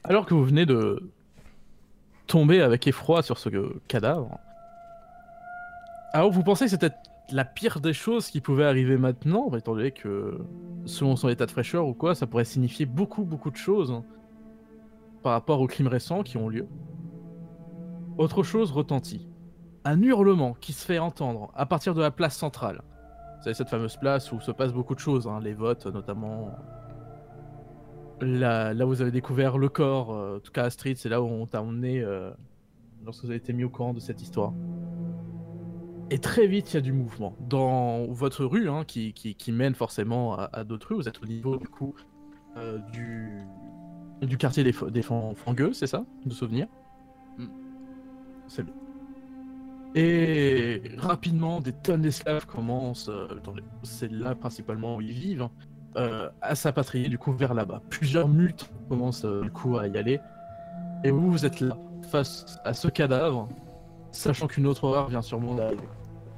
Alors que vous venez de tomber avec effroi sur ce cadavre, alors vous pensez que c'était la pire des choses qui pouvait arriver maintenant, étant donné que selon son état de fraîcheur ou quoi, ça pourrait signifier beaucoup de choses par rapport aux crimes récents qui ont lieu. Autre chose retentit. Un hurlement qui se fait entendre à partir de la place centrale. Vous savez, cette fameuse place où se passe beaucoup de choses, hein, les votes notamment. Là où vous avez découvert le corps, en tout cas Astrid, c'est là où on t'a emmené lorsque vous avez été mis au courant de cette histoire. Et très vite, il y a du mouvement. Dans votre rue, hein, qui mène forcément à d'autres rues, vous êtes au niveau du coup euh, du, du quartier des Fangueux, c'est ça, de souvenir. Mm. C'est bien. Et rapidement, des tonnes d'esclaves commencent, c'est là principalement où ils vivent, hein, à s'apatrier du coup vers là-bas. Plusieurs multes commencent du coup à y aller. Et vous, vous êtes là, face à ce cadavre, sachant qu'une autre horreur vient sûrement d'arriver.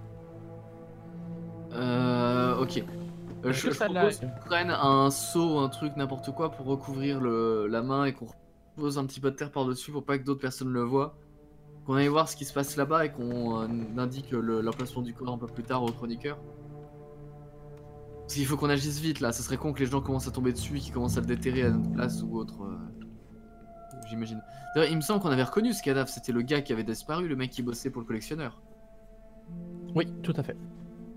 Ok. Est-ce que Je ça l'a... propose qu'on prenne un seau, un truc, n'importe quoi pour recouvrir la main et qu'on pose un petit peu de terre par-dessus pour pas que d'autres personnes le voient. Qu'on aille voir ce qui se passe là-bas et qu'on indique l'emplacement du corps un peu plus tard aux chroniqueurs. Parce qu'il faut qu'on agisse vite là, ça serait con que les gens commencent à tomber dessus et qu'ils commencent à le déterrer à notre place ou autre. J'imagine. D'ailleurs, il me semble qu'on avait reconnu ce cadavre, c'était le gars qui avait disparu, le mec qui bossait pour le collectionneur. Oui, tout à fait.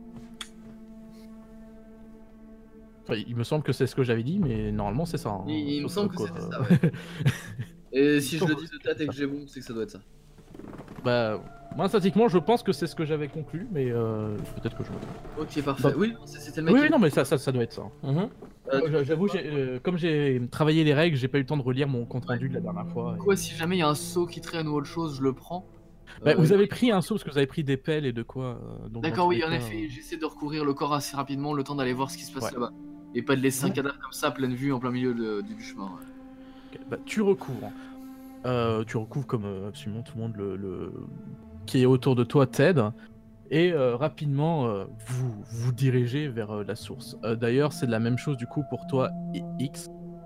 Enfin, il me semble que c'est ce que j'avais dit, mais normalement c'est ça. Hein, Il me sauf semble que quoi. c'était ça, ouais. Et si je le dis de tête et que j'ai bon, c'est que ça doit être ça. Bah, moi, statiquement, je pense que c'est ce que j'avais conclu, mais peut-être que je me trompe. Ok, parfait. Bah, Oui, c'était le mec oui, qui... oui, non, mais ça doit être ça. J'avoue, comme j'ai travaillé les règles, j'ai pas eu le temps de relire mon compte rendu de la dernière fois. Quoi, si jamais il y a un seau qui traîne ou autre chose, je le prends. Bah, vous Non, avez pris un saut parce que vous avez pris des pelles et de quoi. Donc dans d'accord, tous oui, les en cas. effet, j'essaie de recouvrir le corps assez rapidement, le temps d'aller voir ce qui se passe Ouais. là-bas. Et pas de laisser un Vous- cadavre comme ça, à pleine vue, en plein milieu du chemin. Ouais. Ok, bah, tu recouvres. Tu recouvres comme absolument tout le monde qui est autour de toi t'aide. Et rapidement, vous vous dirigez vers la source. D'ailleurs, c'est la même chose du coup pour toi, X.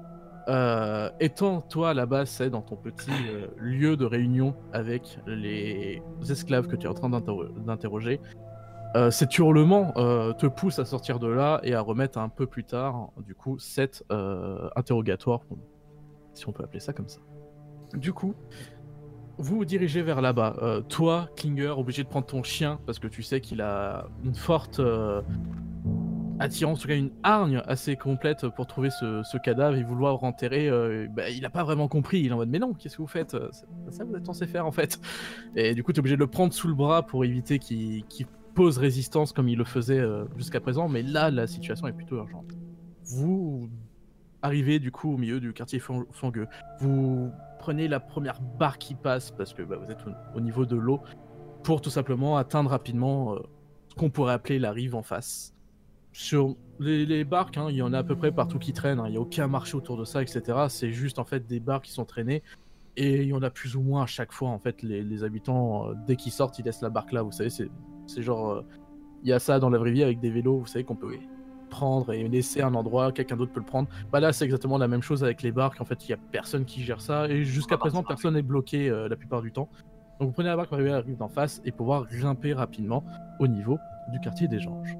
Étant toi là-bas, c'est dans ton petit lieu de réunion avec les esclaves que tu es en train d'interroger. Cet hurlement te pousse à sortir de là et à remettre un peu plus tard, du coup, cet interrogatoire, si on peut appeler ça comme ça. Du coup, vous vous dirigez vers là-bas. Toi, Klinger, obligé de prendre ton chien parce que tu sais qu'il a une forte attirance, en tout cas une hargne assez complète pour trouver ce cadavre et vouloir enterrer. Bah, il a pas vraiment compris. Il est en mode mais non, qu'est-ce que vous faites? C'est pas ça que vous êtes censé faire en fait. Et du coup, tu es obligé de le prendre sous le bras pour éviter qu'il pose résistance comme il le faisait jusqu'à présent. Mais là, la situation est plutôt urgente. Vous arrivez du coup au milieu du quartier fangueux. Vous prenez la première barre qui passe parce que bah, vous êtes au niveau de l'eau pour tout simplement atteindre rapidement ce qu'on pourrait appeler la rive en face. Sur les barques, hein, il y en a à peu près partout qui traînent, hein, il n'y a aucun marché autour de ça, etc. C'est juste en fait des barques qui sont traînées et il y en a plus ou moins à chaque fois en fait les habitants dès qu'ils sortent ils laissent la barque là, vous savez c'est genre il y a ça dans la vraie vie avec des vélos, vous savez qu'on peut Oui. prendre et laisser un endroit, quelqu'un d'autre peut le prendre. Bah là c'est exactement la même chose avec les barques, en fait il y a personne qui gère ça et On va jusqu'à présent partir personne n'est bloqué la plupart du temps. Donc vous prenez la barque pour arriver à la rive d'en face et pouvoir grimper rapidement au niveau du quartier des Ganges.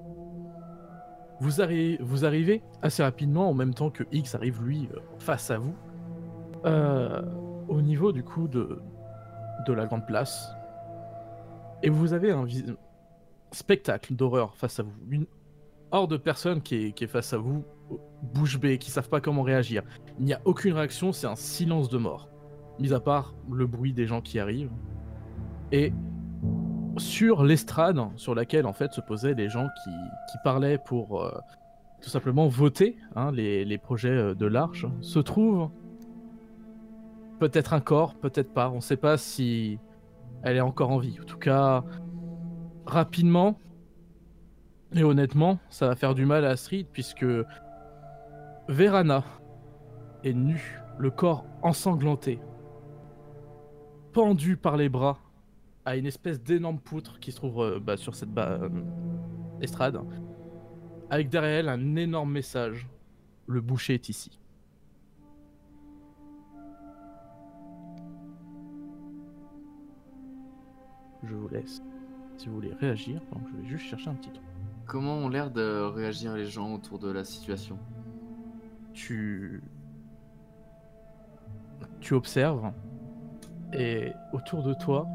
Vous arrivez assez rapidement en même temps que X arrive lui face à vous euh, au niveau du coup de la grande place et vous avez un spectacle d'horreur face à vous, une horde de personnes qui est face à vous, bouche bée, qui savent pas comment réagir. Il n'y a aucune réaction, c'est un silence de mort, mis à part le bruit des gens qui arrivent. Et sur l'estrade sur laquelle en fait se posaient les gens qui parlaient pour tout simplement voter hein, les projets de l'Arche, se trouve peut-être un corps, peut-être pas. On ne sait pas si elle est encore en vie. En tout cas, rapidement et honnêtement, ça va faire du mal à Astrid puisque Verana est nue, le corps ensanglanté, pendu par les bras à une espèce d'énorme poutre qui se trouve sur cette estrade, avec derrière elle un énorme message. Le boucher est ici. je vous laisse. Si vous voulez réagir, donc je vais juste chercher un petit truc. Comment ont l'air de réagir les gens autour de la situation? Tu observes et autour de toi,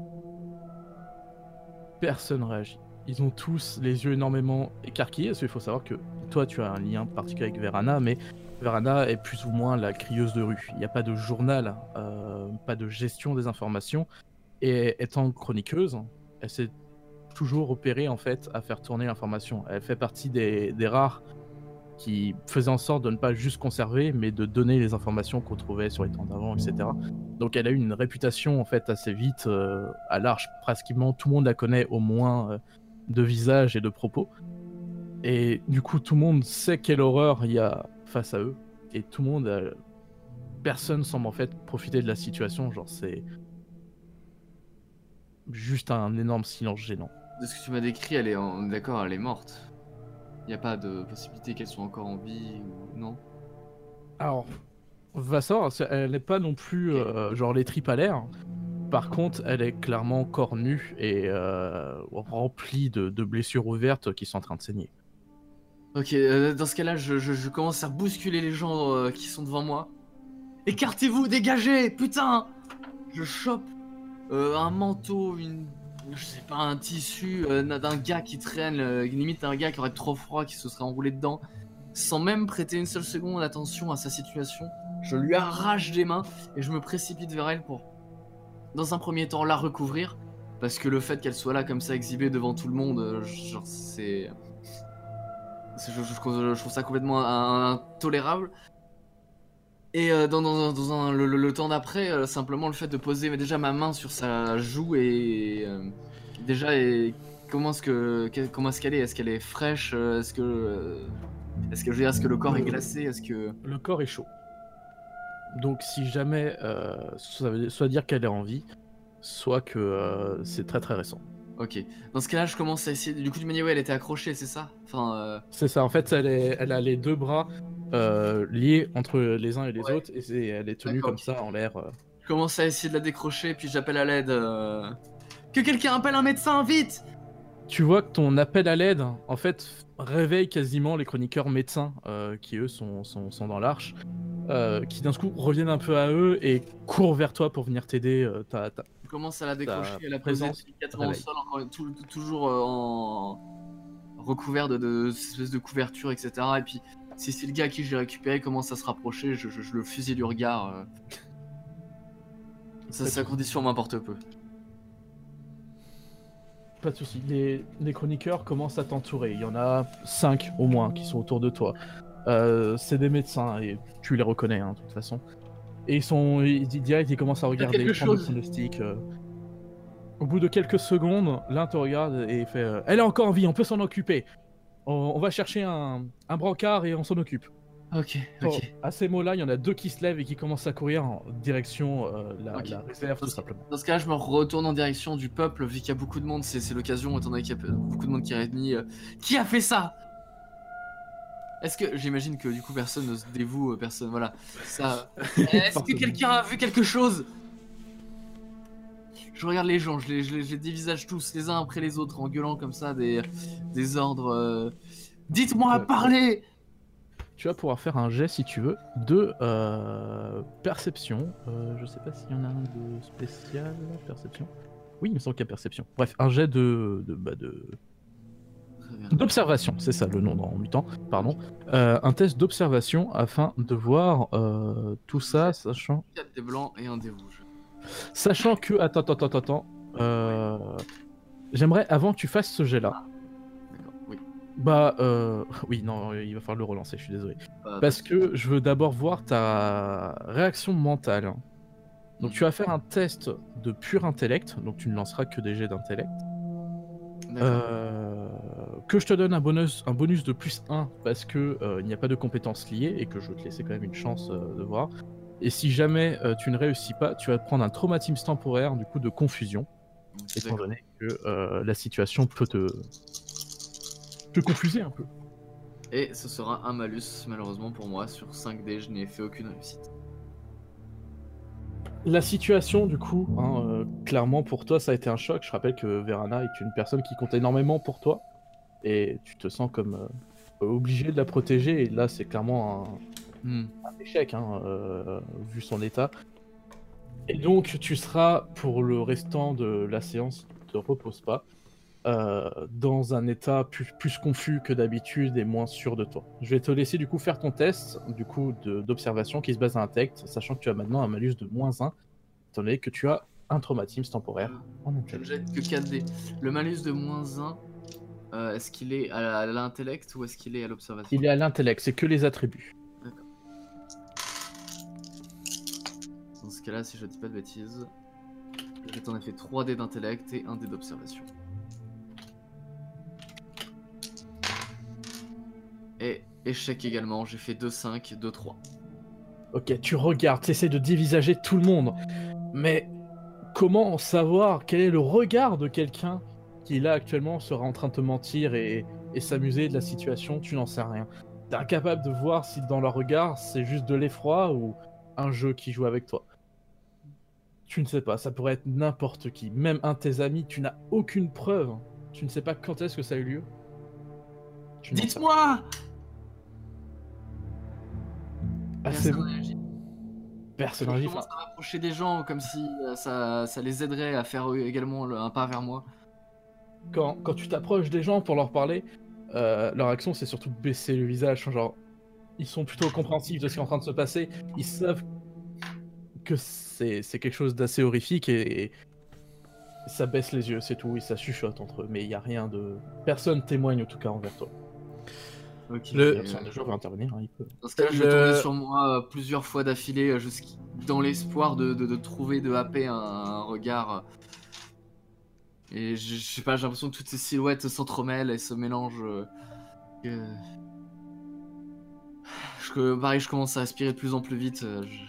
personne réagit. Ils ont tous les yeux énormément écarquillés, parce qu'il faut savoir que toi tu as un lien particulier avec Verana, mais Verana est plus ou moins la crieuse de rue. Il n'y a pas de journal, pas de gestion des informations, et étant chroniqueuse, elle s'est toujours opérée en fait à faire tourner l'information. Elle fait partie des rares qui faisaient en sorte de ne pas juste conserver, mais de donner les informations qu'on trouvait sur les temps d'avant, etc. Donc elle a eu une réputation en fait assez vite à l'arche. Pratiquement tout le monde la connaît au moins de visage et de propos. Et du coup, tout le monde sait quelle horreur il y a face à eux. Et tout le monde, personne semble en fait profiter de la situation. Genre, c'est juste un énorme silence gênant. De ce que tu m'as décrit, on est d'accord, elle est morte. Il n'y a pas de possibilité qu'elle soit encore en vie ou non? Alors, Vassor, elle n'est pas non plus genre les tripes à l'air. Par contre, elle est clairement corps nu et remplie de blessures ouvertes qui sont en train de saigner. Ok, dans ce cas-là, je commence à bousculer les gens qui sont devant moi. Écartez-vous, dégagez, putain! Je chope un manteau, je sais pas, un tissu d'un gars qui traîne, limite un gars qui aurait trop froid, qui se serait enroulé dedans, sans même prêter une seule seconde d'attention à sa situation. Je lui arrache des mains et je me précipite vers elle pour, dans un premier temps, la recouvrir, parce que le fait qu'elle soit là comme ça, exhibée devant tout le monde, genre c'est... Je trouve ça complètement intolérable. Et dans le temps d'après, simplement le fait de poser déjà ma main sur sa joue et déjà comment est-ce qu'elle est? Est-ce qu'elle est fraîche? Est-ce que je veux dire, est-ce que le corps est glacé? Est-ce que Le corps est chaud. Donc si jamais, ça veut soit dire qu'elle est en vie, soit que c'est très très récent. Ok. Dans ce cas-là, je commence à essayer. Du coup, tu m'as dit ouais, elle était accrochée, c'est ça? Enfin. C'est ça. En fait, elle a les deux bras liés entre les uns et les Ouais. autres, et elle est tenue D'accord, comme ok. ça en l'air. Je commence à essayer de la décrocher, puis j'appelle à l'aide. Que quelqu'un appelle un médecin, vite! Tu vois que ton appel à l'aide, en fait, réveille quasiment les chroniqueurs médecins qui eux sont dans l'arche, qui d'un coup reviennent un peu à eux et courent vers toi pour venir t'aider. Je commence à la décrocher et à la poser présence délicatement au réveille. sol, toujours en recouvert de cette espèce de couverture, etc. Et puis, si c'est le gars à qui je l'ai récupéré commence à se rapprocher, je le fusille du regard. Sa condition m'importe peu. Pas de soucis. Les chroniqueurs commencent à t'entourer. Il y en a 5 au moins qui sont autour de toi. C'est des médecins et tu les reconnais hein, de toute façon. Et ils commencent à regarder, prendre le pronostic. Au bout de quelques secondes, l'un te regarde et fait elle est encore en vie, on peut s'en occuper. On va chercher un brancard et on s'en occupe. Ok. À ces mots-là, il y en a 2 qui se lèvent et qui commencent à courir en direction la réserve, tout simplement. Dans ce cas-là, je me retourne en direction du peuple, vu qu'il y a beaucoup de monde, c'est l'occasion, étant donné qu'il y a beaucoup de monde qui est réuni. Qui a fait ça? Est-ce que... J'imagine que du coup personne ne se dévoue, personne, voilà. Ça... Est-ce que quelqu'un a vu quelque chose? Je regarde les gens, je les dévisage tous, les uns après les autres, en gueulant comme ça des ordres. Dites-moi, parlez! Tu vas pouvoir faire un jet si tu veux de perception. Je sais pas s'il y en a un de spécial. Perception. Oui, il me semble qu'il y a perception. Bref, un jet d'observation, c'est ça le nom en mutant, pardon. Un test d'observation afin de voir tout ça, sachant... 4 des blancs et un des rouges. Sachant que... Attends. J'aimerais, avant que tu fasses ce jet-là... D'accord, oui. Bah, oui, non, il va falloir le relancer, je suis désolé. Parce que je veux d'abord voir ta réaction mentale. Donc tu vas faire un test de pur intellect, donc tu ne lanceras que des jets d'intellect. Que je te donne un bonus de plus 1 parce que il n'y a pas de compétences liées et que je veux te laisser quand même une chance de voir. Et si jamais tu ne réussis pas, tu vas prendre un traumatisme temporaire du coup de confusion, étant donné que la situation peut te confuser un peu. Et ce sera un malus malheureusement pour moi, sur 5 dés je n'ai fait aucune réussite. La situation, du coup, hein, clairement pour toi, ça a été un choc. Je rappelle que Verana est une personne qui compte énormément pour toi. Et tu te sens comme obligé de la protéger. Et là, c'est clairement un échec, hein, vu son état. Et donc, tu seras, pour le restant de la séance, ne te repose pas, dans un état plus confus que d'habitude et moins sûr de toi. Je vais te laisser du coup faire ton test du coup d'observation qui se base à un texte, sachant que tu as maintenant un malus de -1, étant donné que tu as un traumatisme temporaire en Je ne intellect. jette que 4 dés. Le malus de -1, est-ce qu'il est à l'intellect ou est-ce qu'il est à l'observation? Il est à l'intellect, c'est que les attributs. D'accord. Dans ce cas-là, si je dis pas de bêtises, je jette en effet 3 dés d'intellect et 1 dé d'observation. Et échec également, j'ai fait 2, 5, 2, 3. Ok, tu regardes, tu essaies de dévisager tout le monde, mais comment savoir quel est le regard de quelqu'un qui là actuellement sera en train de te mentir et s'amuser de la situation? Tu n'en sais rien. T'es incapable de voir si dans leur regard c'est juste de l'effroi ou un jeu qui joue avec toi. Tu ne sais pas, ça pourrait être n'importe qui, même un de tes amis, tu n'as aucune preuve. Tu ne sais pas quand est-ce que ça a eu lieu. Tu n'en sais Dites-moi! rien. Ah, c'est Personne bon. réagit. Personne Je n'agit. commence à m'approcher des gens comme si ça les aiderait à faire également un pas vers moi. Quand tu t'approches des gens pour leur parler, leur action c'est surtout de baisser le visage. Genre, ils sont plutôt compréhensifs de ce qui est en train de se passer. Ils savent que c'est quelque chose d'assez horrifique et ça baisse les yeux, c'est tout. Et ça chuchote entre eux. Mais il n'y a rien de. Personne témoigne en tout cas envers toi. Ok. Si un des joueurs veut intervenir, hein, il peut. Dans ce cas-là, je vais tourner sur moi plusieurs fois d'affilée, dans l'espoir de trouver, de happer un regard. Et je sais pas, j'ai l'impression que toutes ces silhouettes s'entremêlent et se mélangent. Pareil, je commence à aspirer de plus en plus vite.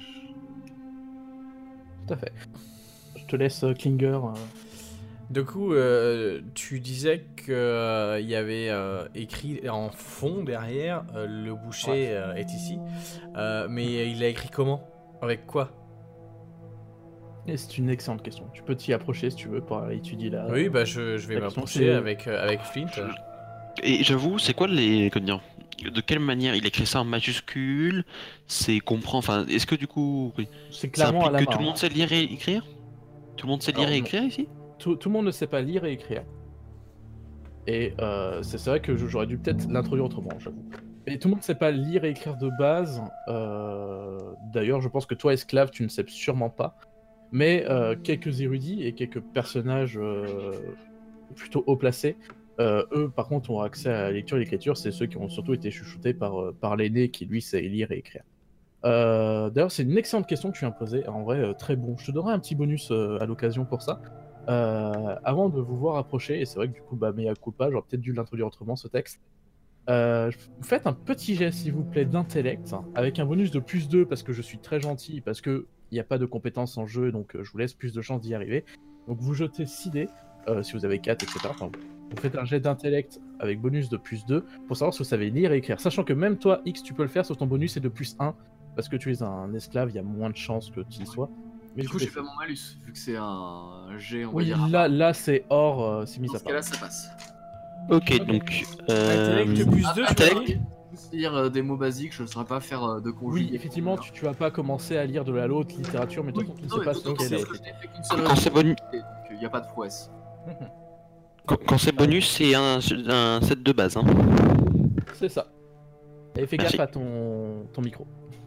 Tout à fait. Je te laisse Klinger. Du coup, tu disais qu'il y avait écrit en fond derrière le boucher est ici. Mais il a écrit comment? Avec quoi? Et c'est une excellente question. Tu peux t'y approcher si tu veux pour étudier la. Oui, bah je vais la question, m'approcher c'est- avec Flint. Et j'avoue, c'est quoi comment dire, de quelle manière il écrit ça en majuscule? C'est comprend. Enfin, est-ce que du coup, oui, C'est ça clairement à la implique main. que tout le monde sait lire et écrire? Tout le monde sait lire Alors, et non. écrire ici? Tout le monde ne sait pas lire et écrire. Et c'est vrai que j'aurais dû peut-être l'introduire autrement, j'avoue. Mais tout le monde ne sait pas lire et écrire de base. D'ailleurs, je pense que toi, esclave, tu ne sais sûrement pas. Mais quelques érudits et quelques personnages plutôt haut placés, eux, par contre, ont accès à la lecture et l'écriture. C'est ceux qui ont surtout été chouchoutés par l'aîné qui, lui, sait lire et écrire. D'ailleurs, c'est une excellente question que tu viens de poser. En vrai, très bon. Je te donnerai un petit bonus à l'occasion pour ça. Avant de vous voir approcher, et c'est vrai que du coup, bah, mea culpa, j'aurais peut-être dû l'introduire autrement ce texte. Vous faites un petit jet, s'il vous plaît, d'intellect, avec un bonus de +2 parce que je suis très gentil, parce que il n'y a pas de compétences en jeu, donc je vous laisse plus de chances d'y arriver. Donc vous jetez 6 dés, si vous avez 4, etc. Enfin, vous faites un jet d'intellect avec bonus de +2 pour savoir si vous savez lire et écrire. Sachant que même toi, X, tu peux le faire, sauf ton bonus est de +1, parce que tu es un esclave, il y a moins de chances que tu y sois. Mais Du tu coup, peux j'ai faire. pas mon malus, vu que c'est un G, on va Oui, dire. là c'est hors, c'est mis Dans à ce part. cas-là, ça passe. Ok, donc. Intellect +2, tu Après, m'as intellect. dit? juste lire des mots basiques, je ne saurais pas faire de conjugaison. Oui, effectivement, tu vas pas commencer à lire de la haute littérature, mais de toute façon, tu ne sais pas ce d'autant qu'elle plus est. que je n'ai fait qu'une seule Quand c'est bonus, donc il n'y a pas de prouesse. quand c'est bonus, c'est un set de base. Hein. C'est ça. Et fais Merci. gaffe à ton micro.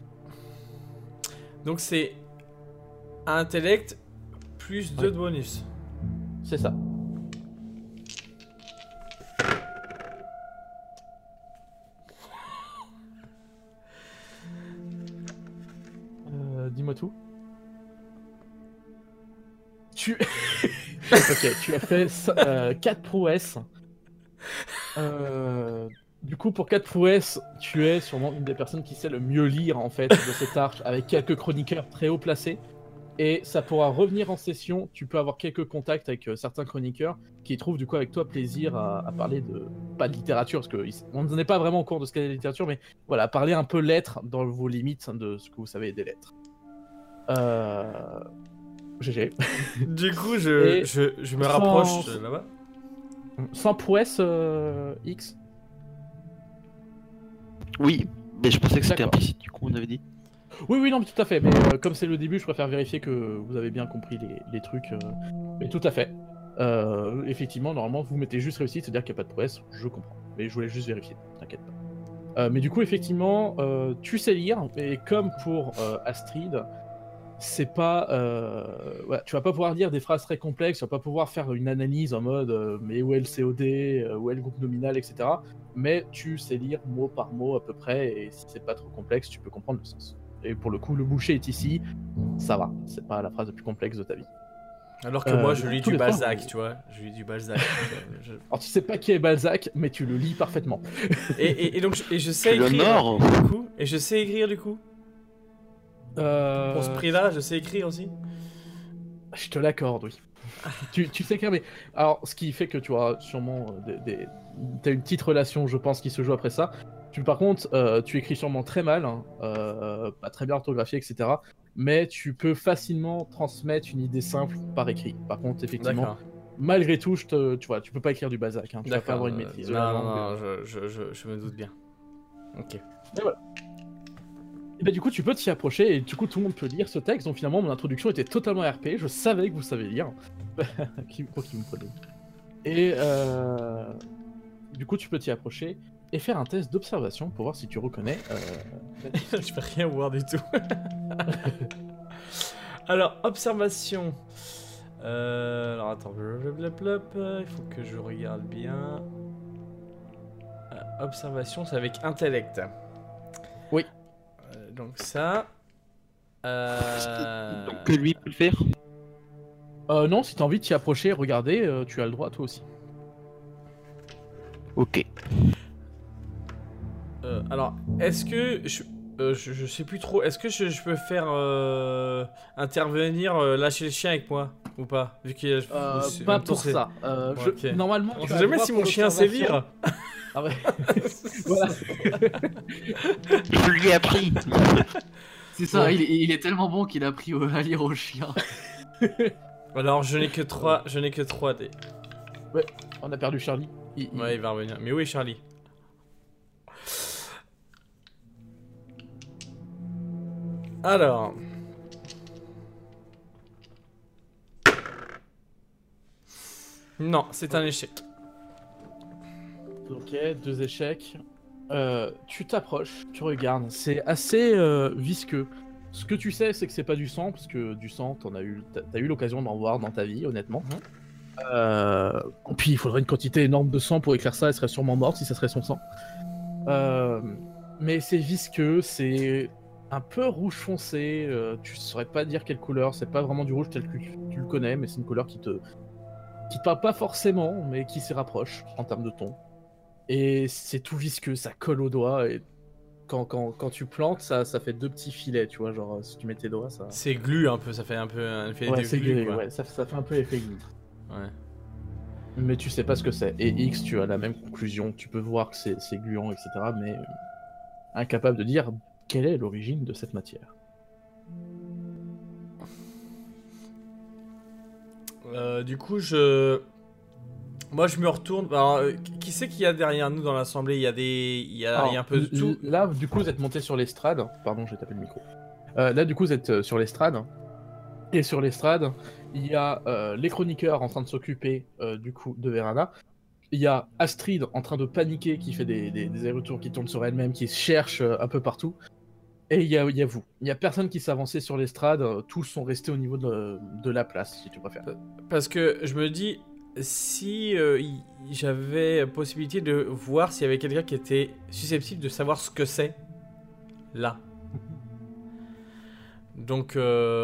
Donc c'est intellect +2 Ouais. de bonus. C'est ça. Dis-moi tout. Tu... ok, tu as fait 4 prouesses. Du coup, pour 4 prouesses, tu es sûrement une des personnes qui sait le mieux lire en fait de cette arche, avec quelques chroniqueurs très haut placés. Et ça pourra revenir en session. Tu peux avoir quelques contacts avec certains chroniqueurs qui trouvent du coup avec toi plaisir à parler de pas de littérature parce que on ne est pas vraiment au cours de ce qu'est la littérature, mais voilà, parler un peu lettres dans vos limites de ce que vous savez des lettres. GG. Du coup, Et je me rapproche là-bas. Sans prouesse, X. Oui, mais je pensais que c'était D'accord. implicite, du coup, on avait dit. Oui, non, mais tout à fait. Mais comme c'est le début, je préfère vérifier que vous avez bien compris les trucs. Mais tout à fait. Effectivement, normalement, vous mettez juste réussite, c'est-à-dire qu'il n'y a pas de prouesse. Je comprends. Mais je voulais juste vérifier, t'inquiète pas. Mais du coup, effectivement, tu sais lire. Et comme pour Astrid, c'est pas. Ouais, tu vas pas pouvoir lire des phrases très complexes, tu vas pas pouvoir faire une analyse en mode mais où est le COD, où est le groupe nominal, etc. Mais tu sais lire mot par mot à peu près, et si c'est pas trop complexe, tu peux comprendre le sens. Et pour le coup, le boucher est ici, ça va, c'est pas la phrase la plus complexe de ta vie. Alors que moi, je Tous lis les du trois, Balzac, vous- tu vois. Je lis du Balzac. Alors tu sais pas qui est Balzac, mais tu le lis parfaitement. Et donc, je sais Le écrire Nord. du coup. Et je sais écrire du coup. Euh, Pour ce prix-là, je sais écrire aussi. Je te l'accorde, oui. Tu sais écrire, mais alors ce qui fait que tu auras sûrement t'as une petite relation, je pense, qui se joue après ça. Par contre, tu écris sûrement très mal, hein, pas très bien orthographié, etc. Mais tu peux facilement transmettre une idée simple par écrit. Par contre, effectivement, D'accord. malgré tout, tu vois, tu peux pas écrire du Balzac. Hein, tu vas pas D'accord. avoir une maîtrise de Non, la non, langue. non, je me doute bien. Ok. Et voilà. Et bah, du coup, tu peux t'y approcher et du coup, tout le monde peut lire ce texte. Donc finalement, mon introduction était totalement RP. Je savais que vous savez lire. Qui me prenait. Et du coup, tu peux t'y approcher et faire un test d'observation pour voir si tu reconnais. Je peux rien voir du tout. Alors, observation. Alors, attends. Blablabla, il faut que je regarde bien. Observation, c'est avec intellect. Oui. Donc ça. Donc que lui peut le faire. Non, si t'as envie de t'y approcher et regarder, tu as le droit toi aussi. Ok. Alors, est-ce que je sais plus trop. Est-ce que je peux faire intervenir lâcher le chien avec moi ou pas? Vu qu'il y a- c'est- en Pas même temps, pour ça. Ok. Normalement, On tu sait as jamais droit si pour mon chien l'observation. sévire. Ah ouais. Voilà. Je lui ai appris. C'est ça, Bon. il est tellement bon qu'il a appris à lire au chien. Alors, je n'ai que 3 dés. On a perdu Charlie. Ouais, il va revenir. Mais où est Charlie? Alors. Non, c'est un échec. Ok, 2 échecs. Tu t'approches, tu regardes. C'est assez visqueux. Ce que tu sais, c'est que c'est pas du sang, parce que du sang, t'as eu l'occasion d'en voir dans ta vie, honnêtement. Puis il faudrait une quantité énorme de sang pour écrire ça, elle serait sûrement morte si ça serait son sang. Mais c'est visqueux, c'est un peu rouge foncé, tu saurais pas dire quelle couleur, c'est pas vraiment du rouge tel que tu le connais, mais c'est une couleur qui te parle pas forcément, mais qui s'y rapproche en termes de ton. Et c'est tout visqueux, ça colle aux doigts, et quand tu plantes, ça fait 2 petits filets, tu vois, genre si tu mets tes doigts, ça... C'est glu un peu, ça fait un peu un effet Ouais, de c'est glu, glu, quoi. ouais, ça fait un peu effet glue. Ouais. Mais tu sais pas ce que c'est. Et X, tu as la même conclusion. Tu peux voir que c'est gluant, etc. Mais incapable de dire quelle est l'origine de cette matière. Du coup, moi, je me retourne. Alors, qui c'est qu'il y a derrière nous dans l'assemblée? Il y a il y a un peu de tout. Là, du coup, vous êtes monté sur l'estrade. Pardon, j'ai tapé le micro. Là, du coup, vous êtes sur l'estrade. Et sur l'estrade, il y a les chroniqueurs en train de s'occuper du coup de Verana. Il y a Astrid en train de paniquer, qui fait des allers-retours, qui tourne sur elle-même, qui se cherche un peu partout. Et il y a vous. Il n'y a personne qui s'est avancé sur l'estrade. Tous sont restés au niveau de la place, si tu préfères. Parce que je me dis, si j'avais possibilité de voir s'il y avait quelqu'un qui était susceptible de savoir ce que c'est, là. Donc,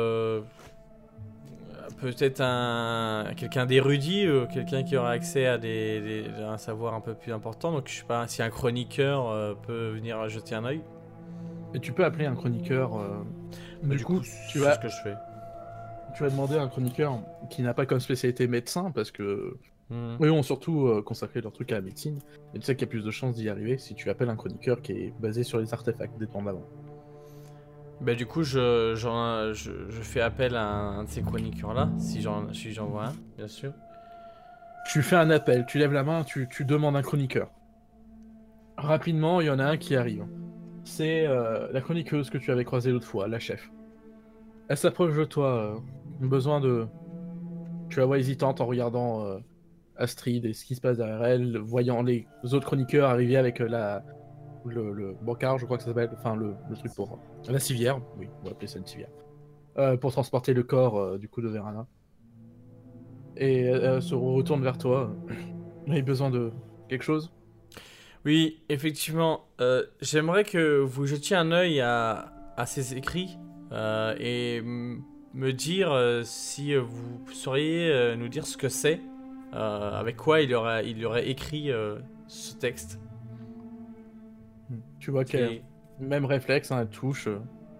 peut-être quelqu'un d'érudit, quelqu'un qui aura accès à un savoir un peu plus important. Donc, je sais pas si un chroniqueur peut venir jeter un œil. Et tu peux appeler un chroniqueur. Du coup, c'est ce que je fais. tu vas demander à un chroniqueur qui n'a pas comme spécialité médecin, parce que Mhm. eux ont surtout consacré leur truc à la médecine. Et tu sais qu'il y a plus de chances d'y arriver si tu appelles un chroniqueur qui est basé sur les artefacts des temps d'avant. Bah du coup, je fais appel à un de ces chroniqueurs-là, si j'en vois un, bien sûr. Tu fais un appel, tu lèves la main, tu demandes un chroniqueur. Rapidement, il y en a un qui arrive. C'est la chroniqueuse que tu avais croisée l'autre fois, la chef. Elle s'approche de toi, besoin de... Tu la vois hésitante en regardant Astrid et ce qui se passe derrière elle, voyant les autres chroniqueurs arriver avec le bancard, je crois que ça s'appelle, enfin le truc pour... la civière, oui, on va appeler ça une civière. Pour transporter le corps du coup de Verana. Et elle se retourne vers toi. Elle a besoin de quelque chose? Oui, effectivement, j'aimerais que vous jetiez un œil à ces écrits et me dire si vous sauriez nous dire ce que c'est, avec quoi il aurait écrit ce texte. Tu vois qu'elle même réflexe, hein, elle touche.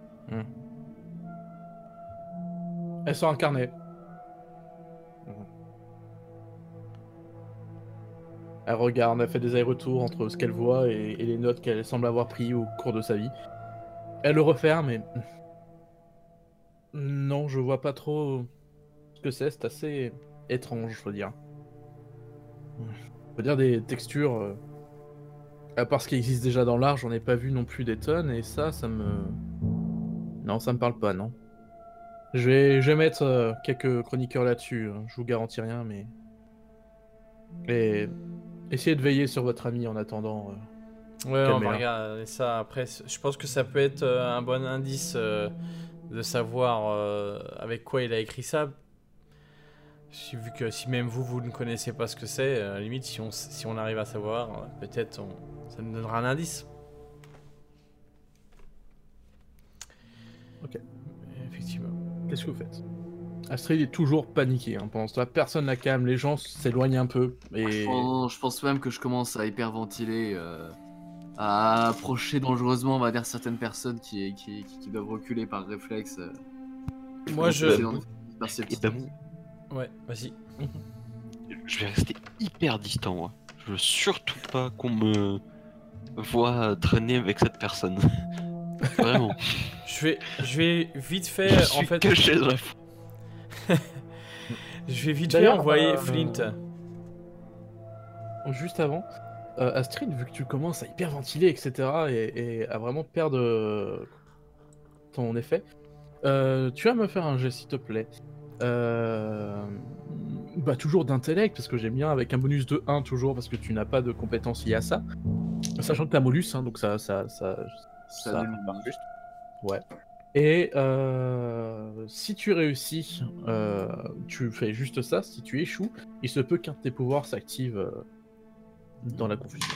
Elle sort un carnet. Elle regarde, elle fait des allers-retours entre ce qu'elle voit et les notes qu'elle semble avoir prises au cours de sa vie. Elle le referme et... Non, je vois pas trop ce que c'est assez étrange, je veux dire. Je veux dire des textures... À part ce qui existe déjà dans l'art, j'en ai pas vu non plus des tonnes, et ça me... Non, ça me parle pas, non. Je vais mettre quelques chroniqueurs là-dessus, hein. Je vous garantis rien, mais... Et... Essayez de veiller sur votre ami en attendant. Ouais, on va regarder ça après. Je pense que ça peut être un bon indice de savoir avec quoi il a écrit ça. Vu que si même vous ne connaissez pas ce que c'est, à la limite, si on arrive à savoir, peut-être ça nous donnera un indice. Ok. Effectivement. Qu'est-ce que vous faites? Astrid est toujours paniquée. Hein. Pendant ce temps, personne la calme, les gens s'éloignent un peu. Et... Je pense même que je commence à hyperventiler, à approcher dangereusement, on va dire, certaines personnes qui doivent reculer par réflexe. Moi, je... Ouais, vas-y. Je vais rester hyper distant, moi. Je veux surtout pas qu'on me voit traîner avec cette personne. Vraiment. Je vais vite fait, en fait... caché dans la... Je vais vite fait envoyer Flint. Juste avant, Astrid, vu que tu commences à hyperventiler, etc., et à vraiment perdre ton effet, tu vas me faire un jet, s'il te plaît. Bah toujours d'intellect, parce que j'aime bien, avec un bonus de 1 toujours, parce que tu n'as pas de compétences liées à ça. Sachant que t'as Molus, hein, donc ça marche juste. Ouais. Et si tu réussis, tu fais juste ça. Si tu échoues, il se peut qu'un de tes pouvoirs s'active dans la confusion.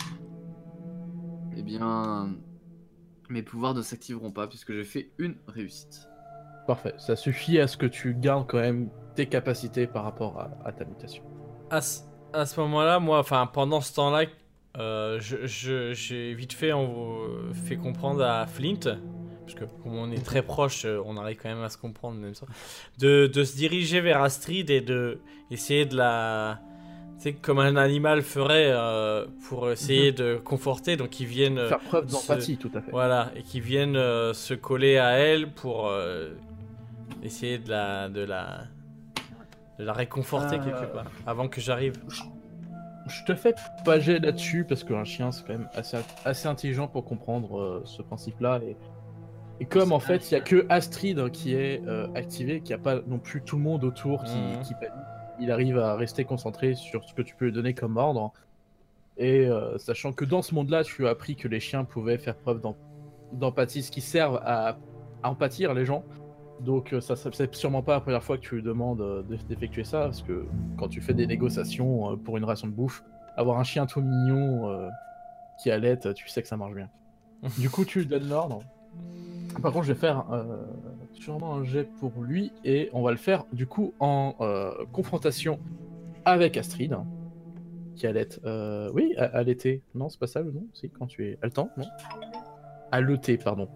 Eh bien, mes pouvoirs ne s'activeront pas puisque j'ai fait une réussite. Parfait, ça suffit à ce que tu gardes quand même tes capacités par rapport à ta mutation. À ce moment-là, moi, enfin pendant ce temps-là, j'ai vite fait comprendre à Flint, parce que comme on est très proche, on arrive quand même à se comprendre même ça, de se diriger vers Astrid et de essayer de la... Tu sais, comme un animal ferait pour essayer de conforter, donc ils viennent... Faire preuve d'empathie, tout à fait. Voilà, et qu'ils viennent se coller à elle pour essayer de la réconforter quelque part, avant que j'arrive. Je te fais pas jet là-dessus, parce qu'un chien, c'est quand même assez intelligent pour comprendre ce principe-là, et comme en fait, il n'y a que Astrid qui est activée, qu'il n'y a pas non plus tout le monde autour qui panique, il arrive à rester concentré sur ce que tu peux lui donner comme ordre. Et sachant que dans ce monde-là, tu as appris que les chiens pouvaient faire preuve d'empathie, ce qui sert à empâtir les gens. Donc ça c'est sûrement pas la première fois que tu lui demandes d'effectuer ça, parce que quand tu fais des négociations pour une ration de bouffe, avoir un chien tout mignon qui allait, tu sais que ça marche bien. Du coup, tu lui donnes l'ordre. Par contre, je vais faire sûrement un jet pour lui, et on va le faire du coup en confrontation avec Astrid, qui allait oui, allaiter. Non, c'est pas ça le nom. Si, quand tu es haletant, non. Allaité, pardon.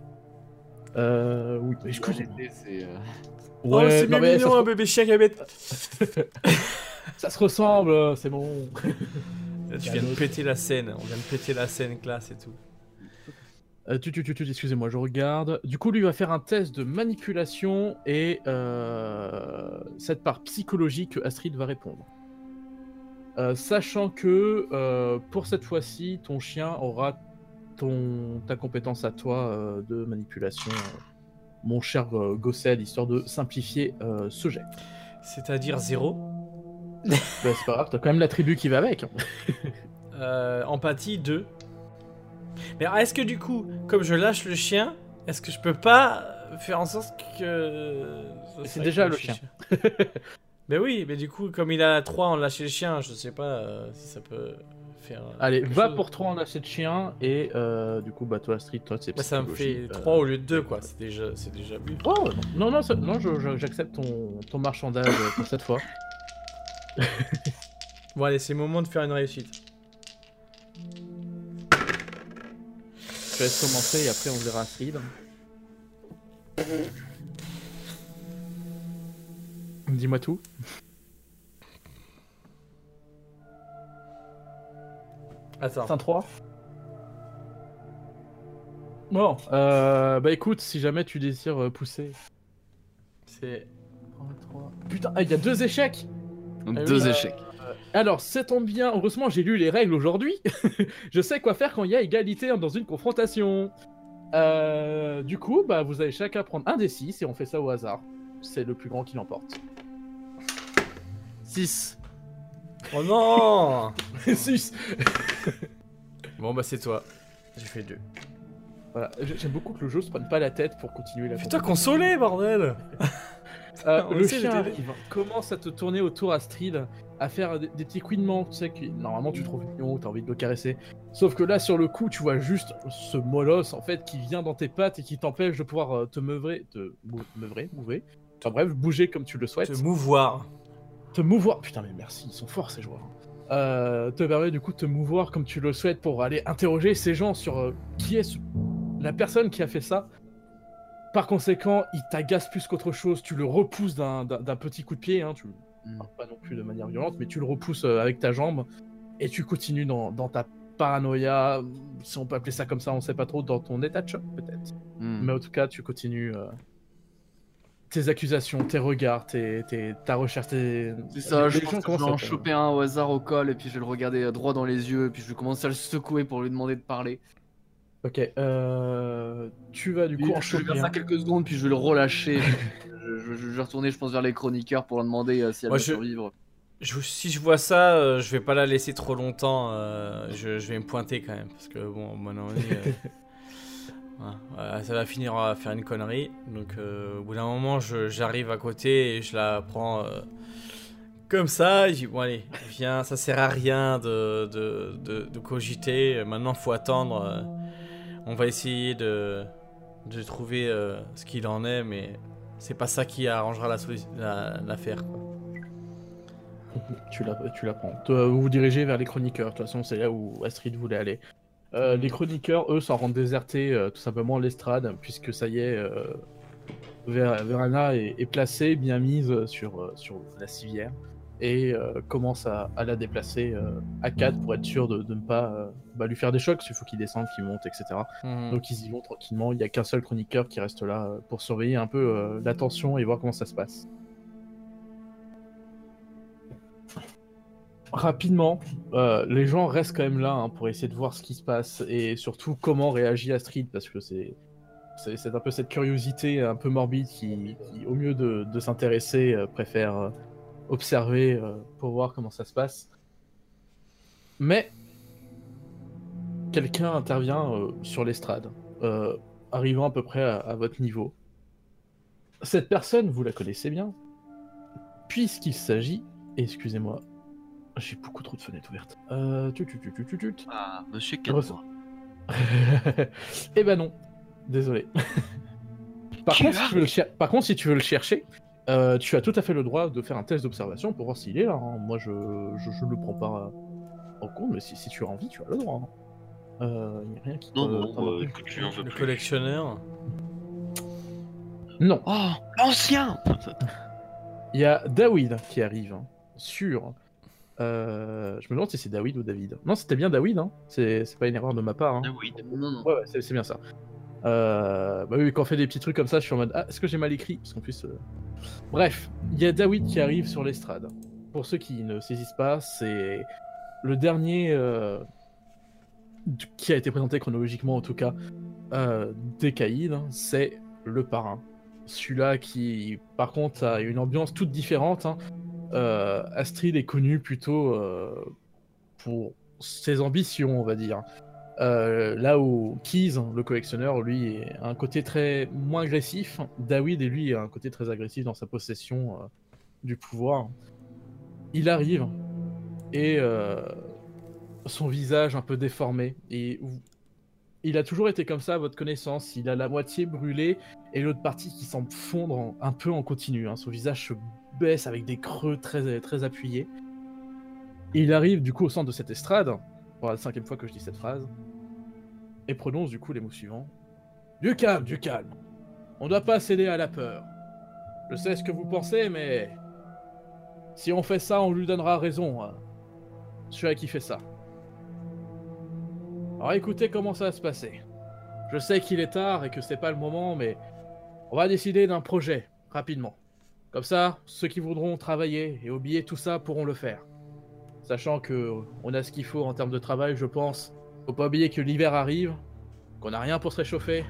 Oui, excusez-moi. Ouais, oh, c'est mignon, un bébé chien gabette. Ça se ressemble, c'est bon. Là, tu viens de péter la scène. On vient de péter la scène classe et tout. Excusez-moi, je regarde. Du coup, lui va faire un test de manipulation et cette part psychologique que Astrid va répondre. Sachant que pour cette fois-ci, ton chien aura ta compétence à toi de manipulation, mon cher Gossel, histoire de simplifier ce jet. C'est-à-dire 0. Bah, c'est pas grave, t'as quand même l'attribut qui va avec. Empathie 2. Mais alors, est-ce que du coup, comme je lâche le chien, est-ce que je peux pas faire en sorte que... C'est déjà le chien. Mais oui, mais du coup, comme il a 3 en lâcher le chien, je sais pas si ça peut faire... Allez, quelque va chose. pour 3 en lâcher de chien et du coup, bah toi, Astrid, toi, c'est Bah, ça me psychologie, fait 3 au lieu de 2, quoi. C'est déjà mieux. Oh, non, j'accepte ton marchandage pour cette fois. Bon, allez, c'est le moment de faire une réussite. Je laisse commencer et après on verra Astrid. Dis-moi tout. Attends. C'est un 3. Bon, bah écoute, si jamais tu désires pousser. C'est... 3. Putain, il y a 2 échecs. Donc Ah 2 oui. échecs. Alors, ça tombe bien, heureusement j'ai lu les règles aujourd'hui. Je sais quoi faire quand il y a égalité dans une confrontation. Du coup, bah vous allez chacun prendre un des 6 et on fait ça au hasard. C'est le plus grand qui l'emporte. 6. Oh non 6. Bon, bah, c'est toi. J'ai fait 2. Voilà, j'aime beaucoup que le jeu se prenne pas la tête pour continuer la Putain, consolé, bordel on le essaie chien de t'aider. arrive, commence à te tourner autour Astrid, à faire des petits couinements, tu sais que normalement tu trouves mignon, t'as envie de le caresser. Sauf que là sur le coup tu vois juste ce molosse en fait qui vient dans tes pattes et qui t'empêche de pouvoir te mouver, enfin bref, bouger comme tu le souhaites. Te mouvoir. Te mouvoir, putain mais merci, ils sont forts ces joueurs. Te permet du coup de te mouvoir comme tu le souhaites pour aller interroger ces gens sur qui est la personne qui a fait ça. Par conséquent, il t'agace plus qu'autre chose, tu le repousses d'un petit coup de pied, hein, pas non plus de manière violente, mais tu le repousses avec ta jambe, et tu continues dans ta paranoïa, si on peut appeler ça comme ça, on sait pas trop, dans ton état de choc peut-être. Mais en tout cas, tu continues tes accusations, tes regards, ta recherche, C'est ça, les je gens pense que je commencent vais à en te- choper un au hasard au col et puis je vais le regarder droit dans les yeux et puis je vais commencer à le secouer pour lui demander de parler. Ok, tu vas du coup en Je vais choper faire ça un. quelques secondes puis je vais le relâcher. je vais retourner je pense vers les chroniqueurs pour leur demander si elle Moi, va survivre. Si je vois ça, je vais pas la laisser trop longtemps. Je vais me pointer quand même. Parce que bon, mon ami, voilà, ça va finir à faire une connerie. Donc au bout d'un moment, j'arrive à côté et je la prends comme ça. Je dis, bon, allez, viens, ça sert à rien de cogiter. Maintenant, faut attendre. On va essayer de trouver ce qu'il en est, mais c'est pas ça qui arrangera l'affaire, quoi. Tu la prends. Vous vous dirigez vers les chroniqueurs. De toute façon, c'est là où Astrid voulait aller. Les chroniqueurs, eux, s'en rendent désertés tout simplement l'estrade, puisque ça y est, Verana est placée, bien mise sur la civière, et commence à la déplacer à 4 pour être sûr de ne pas lui faire des chocs, il faut qu'il descende, qu'il monte, etc. Donc ils y vont tranquillement, il n'y a qu'un seul chroniqueur qui reste là pour surveiller un peu la tension et voir comment ça se passe. Rapidement, les gens restent quand même là hein, pour essayer de voir ce qui se passe et surtout comment réagit Astrid parce que c'est un peu cette curiosité un peu morbide qui au mieux de s'intéresser, préfère observer pour voir comment ça se passe. Mais quelqu'un intervient sur l'estrade, arrivant à peu près à votre niveau. Cette personne, vous la connaissez bien, puisqu'il s'agit, excusez-moi, j'ai beaucoup trop de fenêtres ouvertes. Ah, monsieur Cadre. Eh ben non, désolé. Par contre, si tu veux le chercher, tu as tout à fait le droit de faire un test d'observation pour voir s'il est là. Hein. Moi, je le prends pas en compte, mais si tu as envie, tu as le droit. Il n'y a rien qui Non, écoute, je n'en veux Le plus. collectionneur. Non, Oh, l'ancien. il y a Dawid qui arrive hein, sur Je me demande si c'est David ou David. Non, c'était bien David, hein. C'est pas une erreur de ma part. Hein. Ah oui, Non. Ouais, c'est bien ça. Bah oui, quand on fait des petits trucs comme ça, je suis en mode ah, est-ce que j'ai mal écrit? Parce qu'en plus. Bref, il y a David qui arrive sur l'estrade. Pour ceux qui ne saisissent pas, c'est le dernier qui a été présenté chronologiquement en tout cas des Caïds, hein, c'est le parrain. Celui-là qui, par contre, a une ambiance toute différente. Hein. Astrid est connu plutôt pour ses ambitions, on va dire. Là où Keys, le collectionneur, lui, a un côté très moins agressif. David, et lui, a un côté très agressif dans sa possession du pouvoir. Il arrive et son visage un peu déformé. Et il a toujours été comme ça, à votre connaissance. Il a la moitié brûlée et l'autre partie qui semble fondre un peu en continu. Hein. Son visage se baisse avec des creux très, très appuyés. Et il arrive du coup au centre de cette estrade, pour la 5e fois que je dis cette phrase, et prononce du coup les mots suivants. Du calme, du calme. On ne doit pas céder à la peur. Je sais ce que vous pensez, mais si on fait ça, on lui donnera raison. Hein. Celui qui fait ça. Alors écoutez comment ça va se passer. Je sais qu'il est tard et que c'est pas le moment, mais on va décider d'un projet, rapidement. Comme ça, ceux qui voudront travailler et oublier tout ça pourront le faire. Sachant que on a ce qu'il faut en termes de travail, je pense. Faut pas oublier que l'hiver arrive, qu'on n'a rien pour se réchauffer,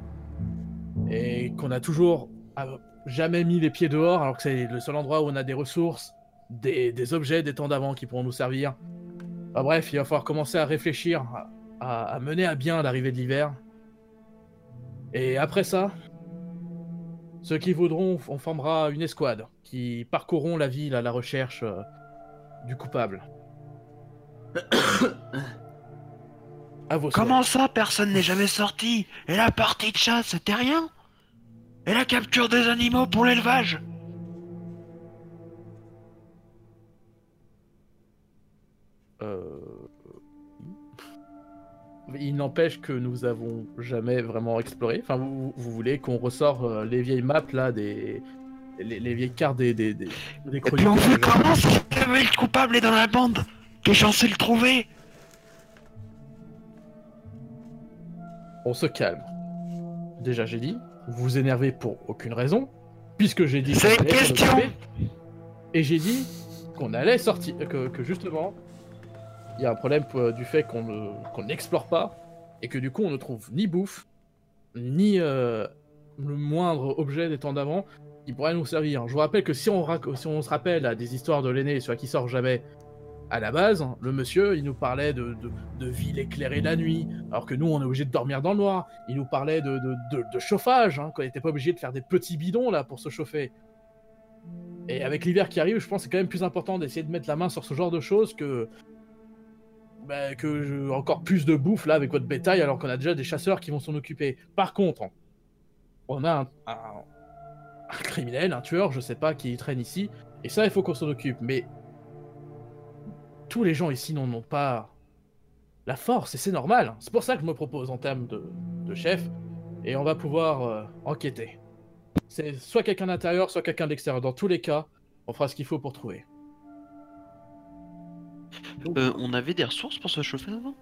et qu'on a toujours jamais mis les pieds dehors, alors que c'est le seul endroit où on a des ressources, des objets des temps d'avant qui pourront nous servir. Enfin, bref, il va falloir commencer à réfléchir à mener à bien l'arrivée de l'hiver. Et après ça, ceux qui voudront, on formera une escouade qui parcourront la ville à la recherche du coupable. À vos Comment ça, personne n'est jamais sorti? Et la partie de chasse, c'était rien? Et la capture des animaux pour l'élevage? Il n'empêche que nous avons jamais vraiment exploré. Enfin, vous voulez qu'on ressort les vieilles maps là, les vieilles cartes des Et chroniques. puis on fait comment si le coupable est dans la bande? Qui est censé le trouver? On se calme. Déjà, j'ai dit, vous vous énervez pour aucune raison, puisque j'ai dit qu'on C'est une allait s'en question. occuper, et j'ai dit qu'on allait sortir, que justement, il y a un problème du fait qu'on n'explore pas, et que du coup, on ne trouve ni bouffe, ni le moindre objet des temps d'avant qui pourrait nous servir. Je vous rappelle que si on se rappelle à des histoires de l'aîné, sur qui sort jamais, à la base, le monsieur, il nous parlait de villes éclairées la nuit, alors que nous, on est obligé de dormir dans le noir. Il nous parlait de chauffage, hein, qu'on n'était pas obligé de faire des petits bidons là pour se chauffer. Et avec l'hiver qui arrive, je pense que c'est quand même plus important d'essayer de mettre la main sur ce genre de choses que encore plus de bouffe là avec votre bétail, alors qu'on a déjà des chasseurs qui vont s'en occuper. Par contre, on a un criminel, un tueur, je sais pas, qui traîne ici, et ça, il faut qu'on s'en occupe. Mais tous les gens ici n'en ont pas la force, et c'est normal. C'est pour ça que je me propose en termes de chef, et on va pouvoir enquêter. C'est soit quelqu'un d'intérieur, soit quelqu'un d'extérieur. Dans tous les cas, on fera ce qu'il faut pour trouver. On avait des ressources pour se chauffer avant?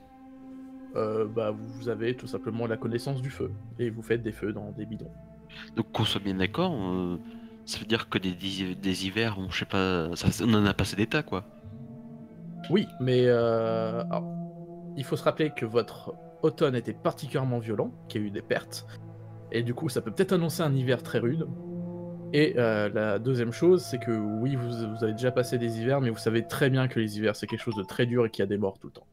Vous avez tout simplement la connaissance du feu, et vous faites des feux dans des bidons. Donc qu'on soit bien d'accord, ça veut dire que des hivers, je sais pas, on en a passé des tas quoi. Oui, mais alors, il faut se rappeler que votre automne était particulièrement violent, qu'il y a eu des pertes, et du coup ça peut peut-être annoncer un hiver très rude. Et la deuxième chose, c'est que oui, vous avez déjà passé des hivers, mais vous savez très bien que les hivers c'est quelque chose de très dur et qu'il y a des morts tout le temps.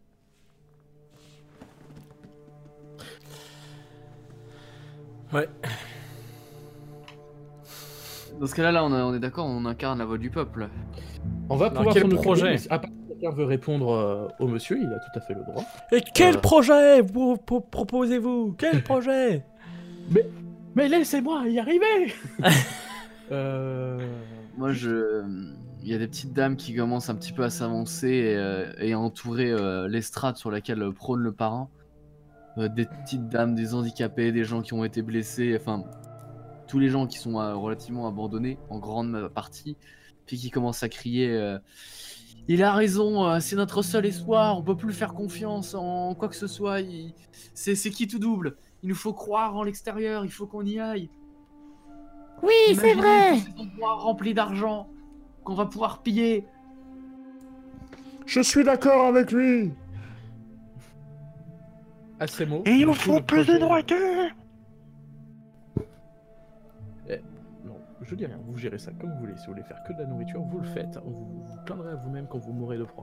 Ouais. Dans ce cas-là, on est d'accord, on incarne la voix du peuple. On va Alors, pouvoir quel s'en occuper, projet mais à part si quelqu'un veut répondre au monsieur, il a tout à fait le droit. Et quel projet vous proposez-vous? Quel projet? Mais laissez-moi y arriver. Moi, il y a des petites dames qui commencent un petit peu à s'avancer et à entourer l'estrade sur laquelle prône le parrain. Des petites dames, des handicapés, des gens qui ont été blessés, enfin tous les gens qui sont relativement abandonnés en grande partie, puis qui commencent à crier Il a raison, c'est notre seul espoir, on peut plus faire confiance en quoi que ce soit. C'est qui tout double. Il nous faut croire en l'extérieur, il faut qu'on y aille. Oui, c'est Imaginez vrai. tous ces endroits remplis d'argent qu'on va pouvoir piller. Je suis d'accord avec lui. À ces mots. Et il nous du coup, faut le plus de projet- droiture. Non, je dis rien, vous gérez ça comme vous voulez. Si vous voulez faire que de la nourriture, vous le faites. Vous vous plaindrez à vous-même quand vous mourrez de froid.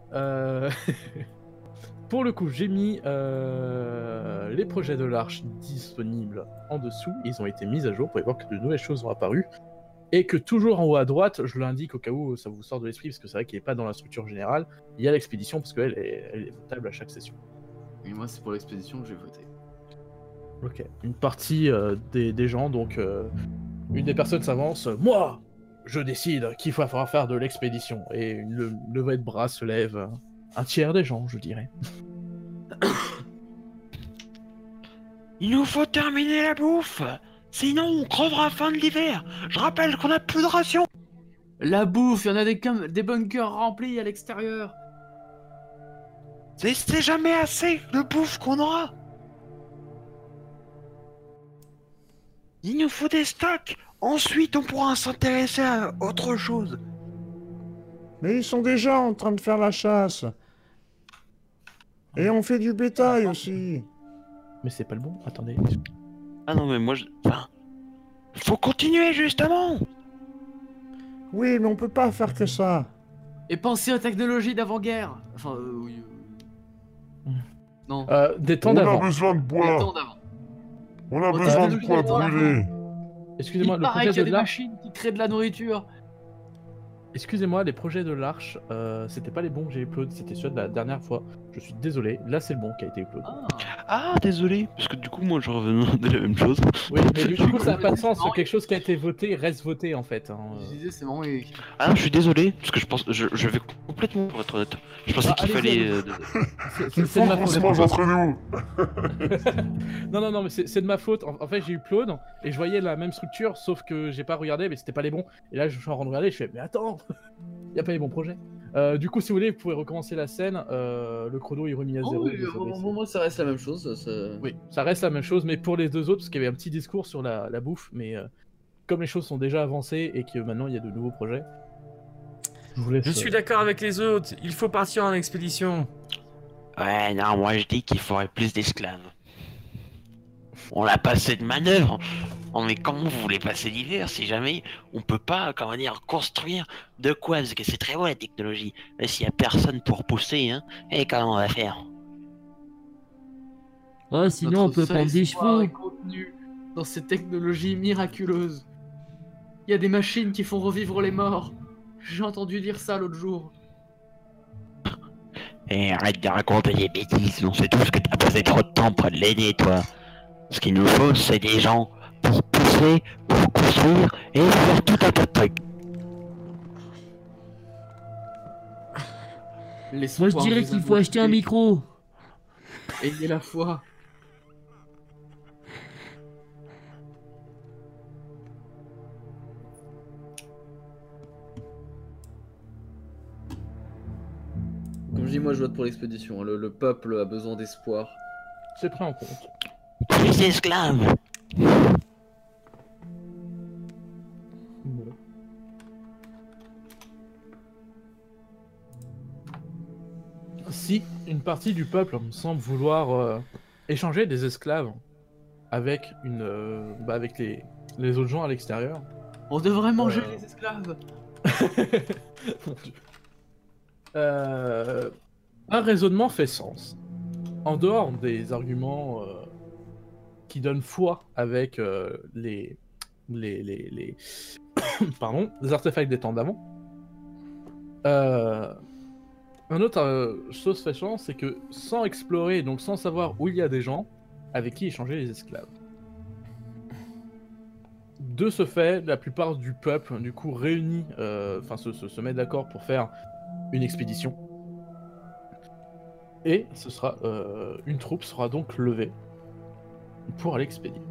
Pour le coup, j'ai mis les projets de l'arche disponibles en dessous. Ils ont été mis à jour. Vous pouvez voir que de nouvelles choses ont apparu. Et que toujours en haut à droite, je l'indique au cas où ça vous sort de l'esprit, parce que c'est vrai qu'il n'est pas dans la structure générale, il y a l'expédition, parce qu'elle est votable à chaque session. Et moi, c'est pour l'expédition que j'ai voté. Ok. Une partie des gens, donc une des personnes s'avance. Moi, je décide qu'il va falloir faire de l'expédition. Et une levée de bras se lève. Un tiers des gens, je dirais. Il nous faut terminer la bouffe. Sinon, on crevera à la fin de l'hiver. Je rappelle qu'on a plus de rations. La bouffe, il y en a des bunkers remplis à l'extérieur. C'est jamais assez de bouffe qu'on aura. Il nous faut des stocks. Ensuite, on pourra s'intéresser à autre chose. Mais ils sont déjà en train de faire la chasse. Et on fait du bétail aussi. Mais c'est pas le bon. Attendez. Ah non, mais moi, enfin, faut continuer justement. Oui, mais on peut pas faire que ça. Et pensez aux technologies d'avant-guerre. Enfin, oui. Non, Des temps On a d'avant. besoin de les bois. temps d'avant. On a On besoin a de besoin bois de bois. brûlé. Excusez-moi, Il le paraît projet qu'il y a de des l'arche. machines qui créent de la nourriture. Excusez-moi, les projets de l'arche, c'était pas les bons que j'ai upload, c'était ceux de la dernière fois. Je suis désolé, là c'est le bon qui a été upload. Ah. Ah, désolé, parce que du coup, moi, je revenais de la même chose. Oui, mais du coup ça n'a pas de sens, Non. quelque chose qui a été voté reste voté en fait. Hein. Je disais, c'est marrant. Et... Ah non, je suis désolé, parce que je pense, je vais complètement pour être honnête. Je pensais Ah, qu'il allez-y, fallait. C'est de ma On se faute. mange entre nous. Non, mais c'est de ma faute. En fait, j'ai upload et je voyais la même structure, sauf que j'ai pas regardé, mais c'était pas les bons. Et là, je suis en train de regarder, je fais, mais attends, y a pas les bons projets. Du coup, si vous voulez, vous pouvez recommencer la scène. Le chrono est remis à Oh, zéro. oui, désolé, c'est- moi, ça reste la même chose. Oui, ça reste la même chose, mais pour les deux autres, parce qu'il y avait un petit discours sur la bouffe, mais comme les choses sont déjà avancées et que maintenant il y a de nouveaux projets, je vous laisse. Je suis d'accord avec les autres, il faut partir en expédition. Ouais, non, moi je dis qu'il faudrait plus d'esclaves. On a pas assez de manœuvres. Oh, mais comment vous voulez passer l'hiver si jamais on peut pas, comment dire, construire de quoi? Parce que c'est très beau la technologie. Mais s'il y a personne pour pousser, hein, et comment on va faire? Oh, sinon on Notre peut seul prendre des espoir chevaux. est contenu dans ces technologies miraculeuses. Il y a des machines qui font revivre les morts. J'ai entendu dire ça l'autre jour. Et arrête de raconter des bêtises, on sait tous que t'as passé trop de temps près de l'aîné, toi. Ce qu'il nous faut, c'est des gens pour pousser, pour construire et faire tout un tas de trucs. Moi je dirais qu'il faut acheter un micro. Ayez la foi. Comme je dis, moi je vote pour l'expédition. Le peuple a besoin d'espoir. C'est pris en compte. Plus esclaves. Bon. Si une partie du peuple semble vouloir échanger des esclaves avec avec les autres gens à l'extérieur. On devrait manger les esclaves. Mon Dieu. Un raisonnement fait sens. En dehors des arguments qui donnent foi avec les pardon, les artefacts des temps d'avant. Un autre chose fait sens, c'est que sans explorer, donc sans savoir où il y a des gens avec qui échanger les esclaves. De ce fait, la plupart du peuple, du coup, réuni, se met d'accord pour faire une expédition. Et ce sera une troupe sera donc levée pour aller expédier.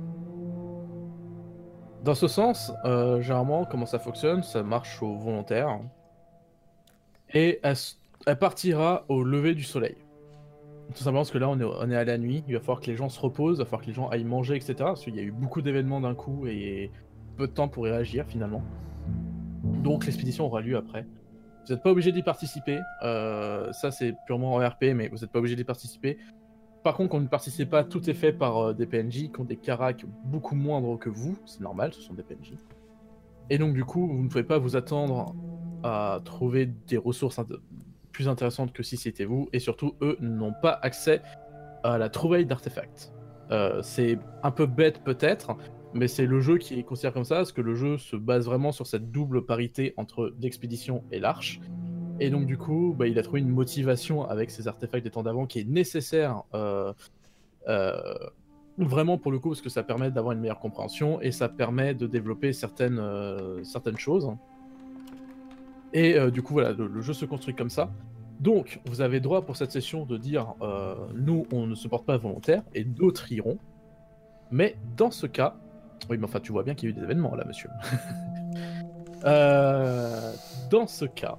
Dans ce sens, généralement, comment ça fonctionne? Ça marche aux volontaires. Et elle partira au lever du soleil. Tout simplement parce que là, on est à la nuit, il va falloir que les gens se reposent, il va falloir que les gens aillent manger, etc. Parce qu'il y a eu beaucoup d'événements d'un coup et peu de temps pour y réagir finalement. Donc l'expédition aura lieu après. Vous n'êtes pas obligé d'y participer, ça c'est purement en RP, mais vous n'êtes pas obligé d'y participer. Par contre, quand vous ne participez pas, tout est fait par des PNJ qui ont des caracs beaucoup moindres que vous, c'est normal, ce sont des PNJ. Et donc du coup, vous ne pouvez pas vous attendre à trouver des ressources plus intéressantes que si c'était vous, et surtout, eux n'ont pas accès à la trouvaille d'artefacts. C'est un peu bête peut-être, mais c'est le jeu qui est considéré comme ça, parce que le jeu se base vraiment sur cette double parité entre l'expédition et l'arche. Et donc du coup, il a trouvé une motivation avec ces artefacts des temps d'avant qui est nécessaire vraiment pour le coup, parce que ça permet d'avoir une meilleure compréhension et ça permet de développer certaines choses. Et du coup, voilà, le jeu se construit comme ça. Donc, vous avez droit pour cette session de dire nous, on ne se porte pas volontaire et d'autres iront. Mais dans ce cas, oui, mais enfin, tu vois bien qu'il y a eu des événements là, monsieur. Dans ce cas,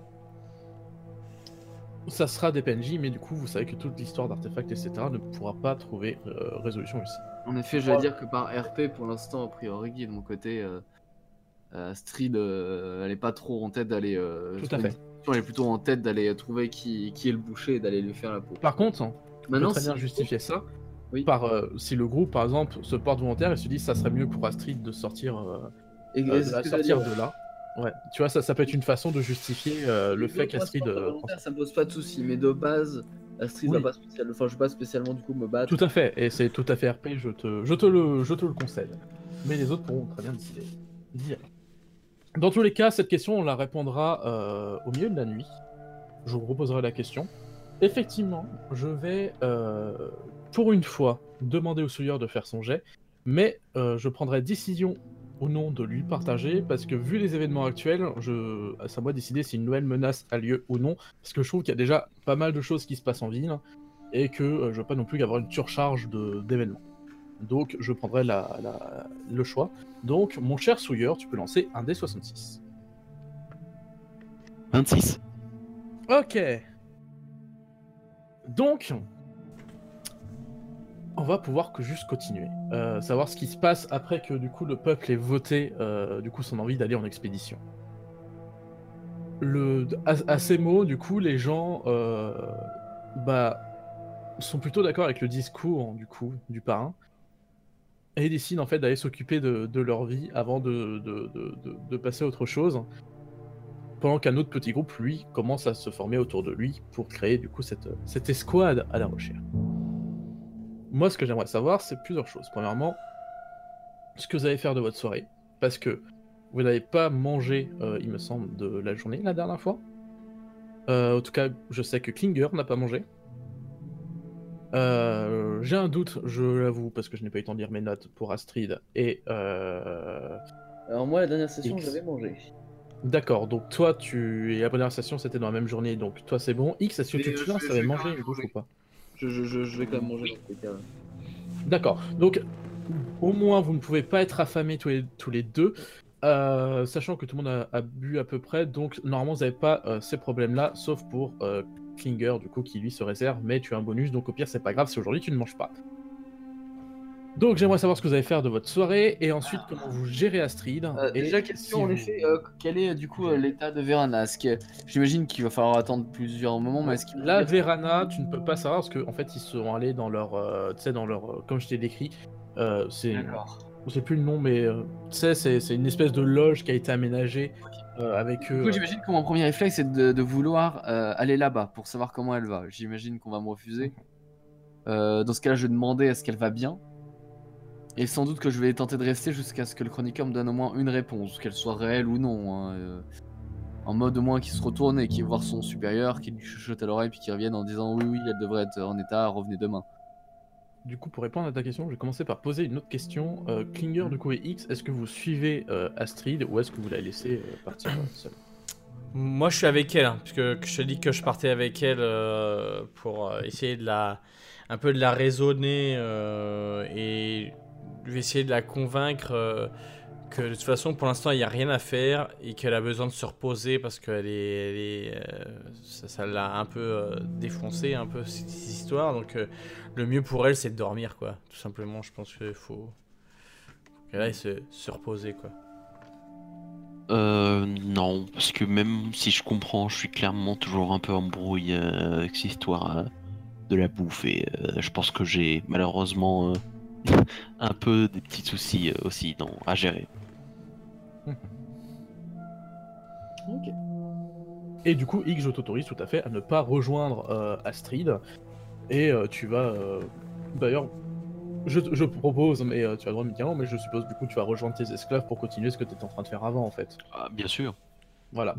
ça sera des PNJ, mais du coup, vous savez que toute l'histoire d'artefacts, etc., ne pourra pas trouver résolution ici. En effet, je vais dire que par RP, pour l'instant, a priori, de mon côté, Astrid, elle est pas trop en tête d'aller. Tout à fait. Elle est plutôt en tête d'aller trouver qui est le boucher et d'aller lui faire la peau. Par contre, maintenant, on peut très bien justifier ça. Oui. Si le groupe, par exemple, se porte volontaire et se dit ça serait mieux pour Astrid de sortir, de là. Ouais, tu vois, ça peut être une façon de justifier le fait qu'Astrid. Ça me pose pas de soucis, mais de base, Astrid va pas spécialement. Enfin, je vais pas spécialement du coup me battre. Tout à fait, et c'est tout à fait RP, je te le concède. Mais les autres pourront très bien décider d'y aller. Dans tous les cas, cette question, on la répondra au milieu de la nuit. Je vous reposerai la question. Effectivement, je vais, pour une fois, demander au souilleur de faire son jet, mais je prendrai décision ou non de lui partager, parce que vu les événements actuels, c'est à moi de décider si une nouvelle menace a lieu ou non, parce que je trouve qu'il y a déjà pas mal de choses qui se passent en ville, et que je veux pas non plus avoir une surcharge d'événements. Donc je prendrai le choix. Donc, mon cher souilleur, tu peux lancer un D66. 26. Ok. Donc, on va pouvoir juste continuer. Savoir ce qui se passe après que du coup le peuple ait voté du coup son envie d'aller en expédition. À ces mots, du coup, les gens sont plutôt d'accord avec le discours du coup du parrain et décident en fait d'aller s'occuper de leur vie avant de passer à autre chose. Pendant qu'un autre petit groupe, lui, commence à se former autour de lui pour créer du coup cette escouade à la recherche. Moi, ce que j'aimerais savoir, c'est plusieurs choses. Premièrement, ce que vous allez faire de votre soirée, parce que vous n'avez pas mangé, il me semble, de la journée la dernière fois. En tout cas, je sais que Klinger n'a pas mangé. J'ai un doute, je l'avoue, parce que je n'ai pas eu le temps de lire mes notes pour Astrid. Et alors moi, la dernière session, j'avais mangé. D'accord, donc toi, et la première session, c'était dans la même journée, donc toi, c'est bon. X, est-ce que tu te souviens si t'avais mangé une bouffe ou pas? Je vais quand même manger dans ces cas-là. D'accord, donc au moins vous ne pouvez pas être affamés tous les deux, sachant que tout le monde a bu à peu près, donc normalement vous n'avez pas ces problèmes-là, sauf pour Klinger du coup qui lui se réserve, mais tu as un bonus, donc au pire c'est pas grave si aujourd'hui tu ne manges pas. Donc j'aimerais savoir ce que vous allez faire de votre soirée, et ensuite comment vous gérez Astrid. Déjà question en effet, quel est du coup l'état de Verana? J'imagine qu'il va falloir attendre plusieurs moments, mais est-ce qu'il là Verana, tu ne peux pas savoir parce qu'en fait ils sont allés dans leur, comme je t'ai décrit, c'est, je sais plus le nom, mais tu sais c'est une espèce de loge qui a été aménagée avec eux. Du coup j'imagine que mon premier réflexe c'est de vouloir aller là-bas pour savoir comment elle va. J'imagine qu'on va me refuser. Dans ce cas-là, je vais demander à ce qu'elle va bien. Et sans doute que je vais tenter de rester jusqu'à ce que le chroniqueur me donne au moins une réponse, qu'elle soit réelle ou non. En mode au moins qu'il se retourne et qu'il voit son supérieur, qu'il lui chuchote à l'oreille puis qu'il revienne en disant oui, elle devrait être en état, revenez demain. Du coup, pour répondre à ta question, je vais commencer par poser une autre question. Klinger, du coup, et X, est-ce que vous suivez Astrid ou est-ce que vous la laissez partir seule? Moi, je suis avec elle, puisque je te dis que je partais avec elle pour essayer un peu de la raisonner et je vais essayer de la convaincre que de toute façon pour l'instant il n'y a rien à faire et qu'elle a besoin de se reposer parce qu'elle ça l'a un peu défoncé un peu cette histoire, donc le mieux pour elle c'est de dormir quoi, tout simplement. Je pense qu'il faut qu'elle aille se reposer quoi. Non, parce que même si je comprends, je suis clairement toujours un peu embrouillé avec cette histoire de la bouffe et je pense que j'ai malheureusement un peu des petits soucis aussi à gérer. Ok. Et du coup, X, je t'autorise tout à fait à ne pas rejoindre Astrid. Et tu vas. D'ailleurs, je propose, mais tu as le droit médicalement, mais je suppose du coup tu vas rejoindre tes esclaves pour continuer ce que tu étais en train de faire avant en fait. Ah, bien sûr. Voilà.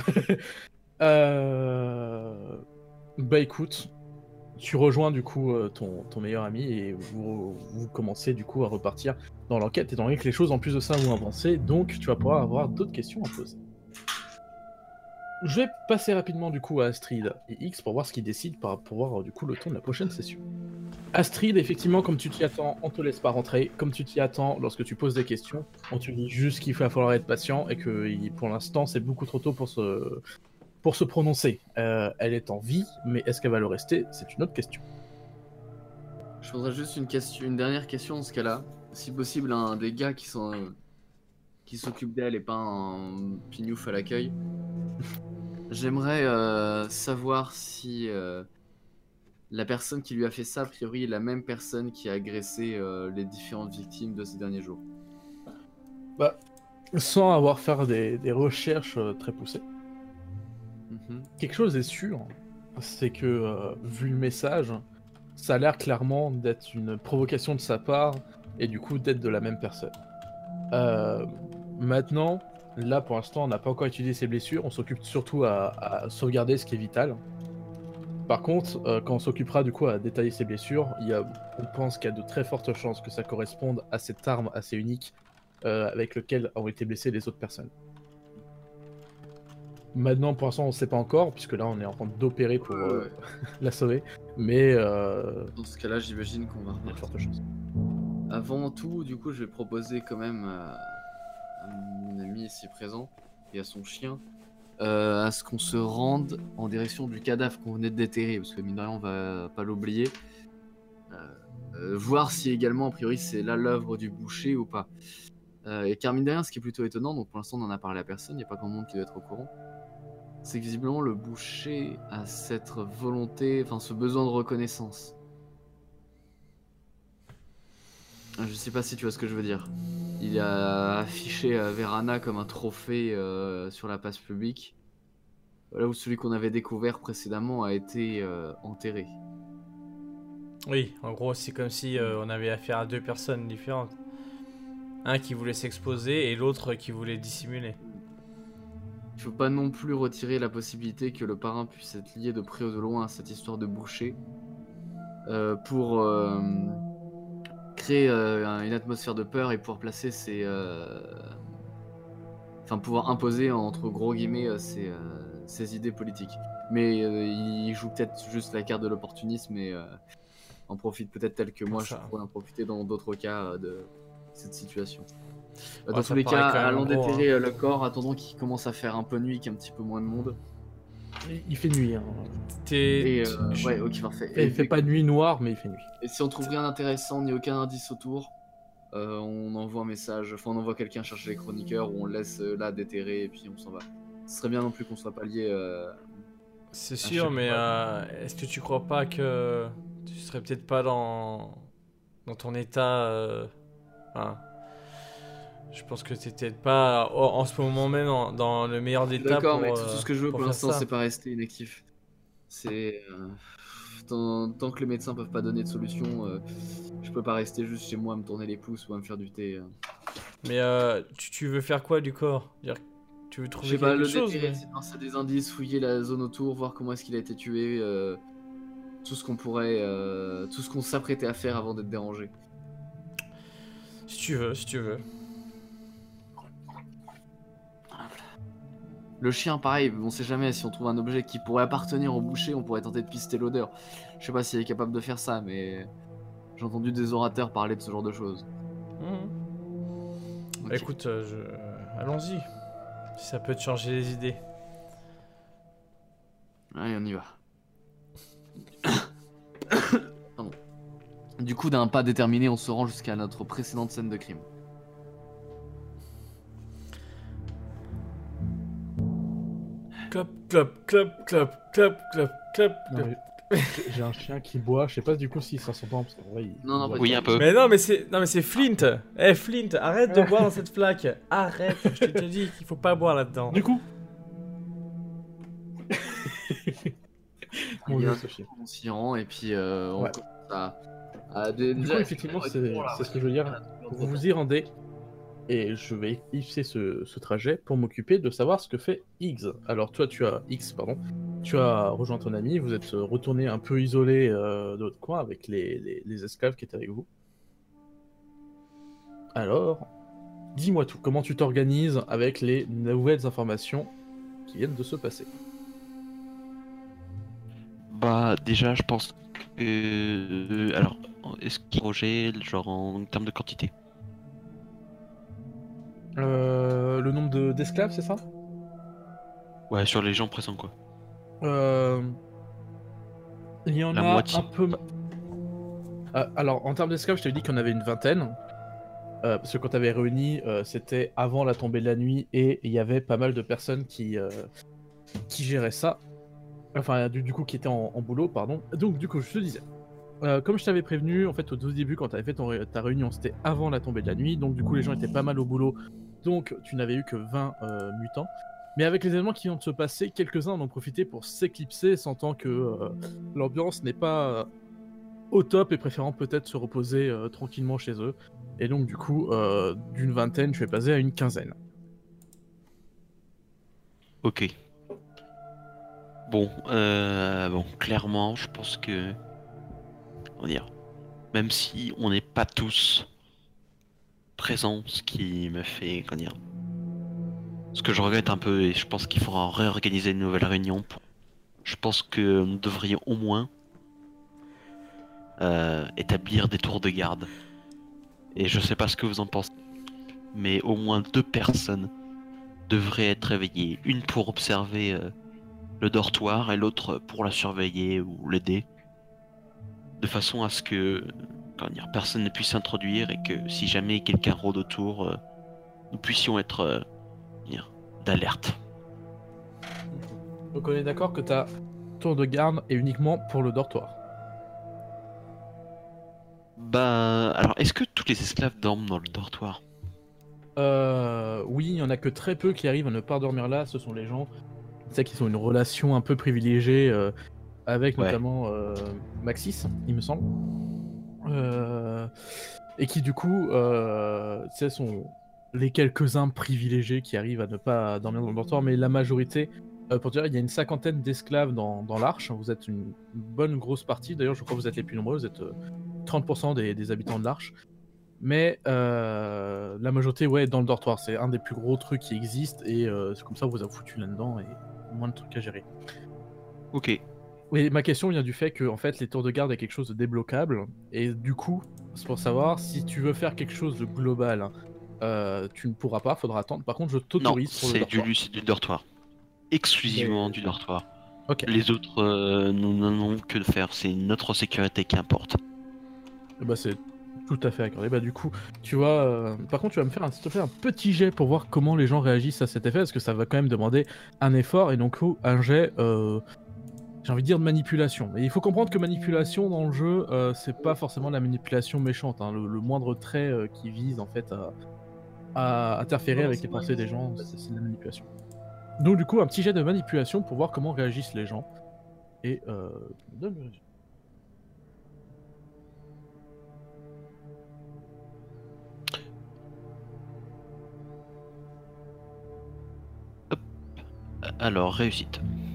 Bah écoute, tu rejoins du coup ton meilleur ami et vous commencez du coup à repartir dans l'enquête, étant donné que les choses en plus de ça vont avancer, donc tu vas pouvoir avoir d'autres questions à poser. Je vais passer rapidement du coup à Astrid et X pour voir ce qu'ils décident pour voir du coup le ton de la prochaine session. Astrid, effectivement, comme tu t'y attends, on te laisse pas rentrer. Comme tu t'y attends, lorsque tu poses des questions, on te dit juste qu'il va falloir être patient et que pour l'instant c'est beaucoup trop tôt pour se prononcer. Elle est en vie, mais est-ce qu'elle va le rester? C'est une autre question. Je poserais juste une dernière question dans ce cas-là. Si possible, un des gars qui s'occupe d'elle et pas un pignouf à l'accueil. J'aimerais savoir si la personne qui lui a fait ça, a priori, est la même personne qui a agressé les différentes victimes de ces derniers jours. Bah, sans avoir fait des recherches très poussées. Quelque chose est sûr, c'est que vu le message, ça a l'air clairement d'être une provocation de sa part et du coup d'être de la même personne. Maintenant, là pour l'instant on n'a pas encore étudié ses blessures, on s'occupe surtout à sauvegarder ce qui est vital. Par contre, quand on s'occupera du coup à détailler ses blessures, on pense qu'il y a de très fortes chances que ça corresponde à cette arme assez unique avec laquelle ont été blessées les autres personnes. Maintenant, pour l'instant, on ne sait pas encore, puisque là, on est en train d'opérer pour la sauver. Mais dans ce cas-là, j'imagine qu'on va il y a de repartir. fortes chances. Avant tout, du coup, je vais proposer quand même à mon ami ici présent et à son chien à ce qu'on se rende en direction du cadavre qu'on venait de déterrer, parce que mine de rien, on va pas l'oublier. Voir si également, a priori, c'est là l'œuvre du boucher ou pas. Et car mine de rien, ce qui est plutôt étonnant, donc pour l'instant, on en a parlé à personne, il n'y a pas grand monde qui doit être au courant. C'est que visiblement le boucher a cette volonté, enfin ce besoin de reconnaissance. Je sais pas si tu vois ce que je veux dire. Il a affiché Verana comme un trophée sur la place publique, là où celui qu'on avait découvert précédemment a été enterré. Oui, en gros c'est comme si on avait affaire à deux personnes différentes. Un qui voulait s'exposer et l'autre qui voulait dissimuler. Il faut pas non plus retirer la possibilité que le parrain puisse être lié de près ou de loin à cette histoire de boucher pour créer une atmosphère de peur et pouvoir placer enfin pouvoir imposer entre gros guillemets ses idées politiques. Mais il joue peut-être juste la carte de l'opportunisme et en profite peut-être tel que moi je pourrais en profiter dans d'autres cas de cette situation. Dans tous les cas, allons déterrer le corps, attendons qu'il commence à faire un peu nuit, qu'il y ait un petit peu moins de monde. Il fait nuit. Hein. Ouais, ok, parfait. Il fait pas nuit noire, mais il fait nuit. Et si on trouve rien d'intéressant, ni aucun indice autour, on envoie un message, enfin on envoie quelqu'un chercher les chroniqueurs, ou on laisse là déterrer et puis on s'en va. Ce serait bien non plus qu'on soit pas lié. C'est sûr, mais est-ce que tu crois pas que tu serais peut-être pas dans ton état je pense que t'es peut-être pas en ce moment même dans le meilleur des états. D'accord, mais tout ce que je veux pour l'instant, ça. c'est pas rester inactif. C'est tant que les médecins peuvent pas donner de solution, je peux pas rester juste chez moi à me tourner les pouces ou à me faire du thé. Mais tu veux faire quoi du corps? Tu veux trouver quelque chose? Lancer des indices, fouiller la zone autour, voir comment est-ce qu'il a été tué, tout ce qu'on pourrait, tout ce qu'on s'apprêtait à faire avant d'être dérangé. Si tu veux. Le chien, pareil, on sait jamais, si on trouve un objet qui pourrait appartenir au boucher, on pourrait tenter de pister l'odeur. Je sais pas s'il est capable de faire ça, mais j'ai entendu des orateurs parler de ce genre de choses. Bah, écoute, allons-y. Si ça peut te changer les idées. Allez, on y va. Pardon. Du coup, d'un pas déterminé, on se rend jusqu'à notre précédente scène de crime. Clop, clop, clop, clop, clop, clop, clop. Non, mais j'ai un chien qui boit, je sais pas du coup s'il s'en pas parce qu'en vrai il... Non, non, boit pas Oui, pas. un peu. Mais non, mais c'est Flint. Eh, Flint, arrête de boire dans cette flaque. Arrête, je te dis qu'il faut pas boire là-dedans. Du coup... Il Mon y a dieu, un ce chien. on s'y rend et puis on Ouais. commence à Du coup, effectivement, c'est ce que je veux dire. Vous vous y rendez, et je vais ellipser ce trajet pour m'occuper de savoir ce que fait X. Alors toi, tu as rejoint ton ami, vous êtes retourné un peu isolé de votre coin avec les esclaves qui étaient avec vous. Alors, dis-moi tout, comment tu t'organises avec les nouvelles informations qui viennent de se passer? Bah, déjà, je pense que. Alors, est-ce qu'il y a un projet, genre en termes de quantité? Le nombre d'esclaves, c'est ça? Ouais, sur les gens présents, quoi. Euh, Il y en La a moitié. un peu. Alors, en termes d'esclaves, je t'avais dit qu'il y en avait une vingtaine. Parce que quand tu avais réuni, c'était avant la tombée de la nuit et il y avait pas mal de personnes qui géraient ça. Enfin, du coup, qui étaient en boulot, pardon. Donc, du coup, je te disais. Comme je t'avais prévenu, en fait, au tout début, quand tu avais fait ta réunion, c'était avant la tombée de la nuit. Donc, du coup, les gens étaient pas mal au boulot. Donc, tu n'avais eu que 20 mutants. Mais avec les événements qui viennent de se passer, quelques-uns en ont profité pour s'éclipser, sentant que l'ambiance n'est pas au top et préférant peut-être se reposer tranquillement chez eux. Et donc, du coup, d'une vingtaine, je vais passer à une quinzaine. Ok. Bon, clairement, je pense que. On va dire. Même si on n'est pas tous présents, ce qui me fait. Comment dire. Ce que je regrette un peu, et je pense qu'il faudra réorganiser une nouvelle réunion. Je pense que nous devrions au moins établir des tours de garde. Et je sais pas ce que vous en pensez, mais au moins 2 personnes devraient être réveillées. Une pour observer le dortoir et l'autre pour la surveiller ou l'aider. De façon à ce que comment dire, personne ne puisse s'introduire et que si jamais quelqu'un rôde autour, nous puissions être d'alerte. Donc, on est d'accord que ta tour de garde est uniquement pour le dortoir. Bah, alors, est-ce que tous les esclaves dorment dans le dortoir? Oui, il y en a que très peu qui arrivent à ne pas dormir là. Ce sont les gens qui ont une relation un peu privilégiée avec Ouais. notamment Maxis, il me semble. Et qui du coup, sont les quelques-uns privilégiés qui arrivent à ne pas dormir dans le dortoir, mais la majorité, pour dire, il y a une cinquantaine d'esclaves dans l'Arche. Vous êtes une bonne grosse partie. D'ailleurs, je crois que vous êtes les plus nombreux. Vous êtes 30% des habitants de l'Arche. Mais la majorité, ouais, est dans le dortoir. C'est un des plus gros trucs qui existent. Et c'est comme ça, vous avez foutu là-dedans et moins de trucs à gérer. Ok. Oui, ma question vient du fait que en fait, les tours de garde est quelque chose de débloquable. Et du coup, c'est pour savoir si tu veux faire quelque chose de global. Tu ne pourras pas, faudra attendre. Par contre, je Non, t'autorise pour le c'est dortoir. du dortoir. Exclusivement Mais- du dortoir. Ok. Les autres, nous n'en avons que de faire. C'est notre sécurité qui importe. Bah c'est tout à fait accordé. Bah du coup, tu vois, par contre, tu vas me faire s'il te plaît, un petit jet pour voir comment les gens réagissent à cet effet, parce que ça va quand même demander un effort et donc un jet, j'ai envie de dire de manipulation. Et il faut comprendre que manipulation dans le jeu, c'est pas forcément la manipulation méchante. Hein. Le moindre trait qui vise en fait à interférer avec les pensées des gens, c'est de la manipulation. Donc du coup, un petit jet de manipulation pour voir comment réagissent les gens. Et tu me donnes le résultat. Alors, réussite.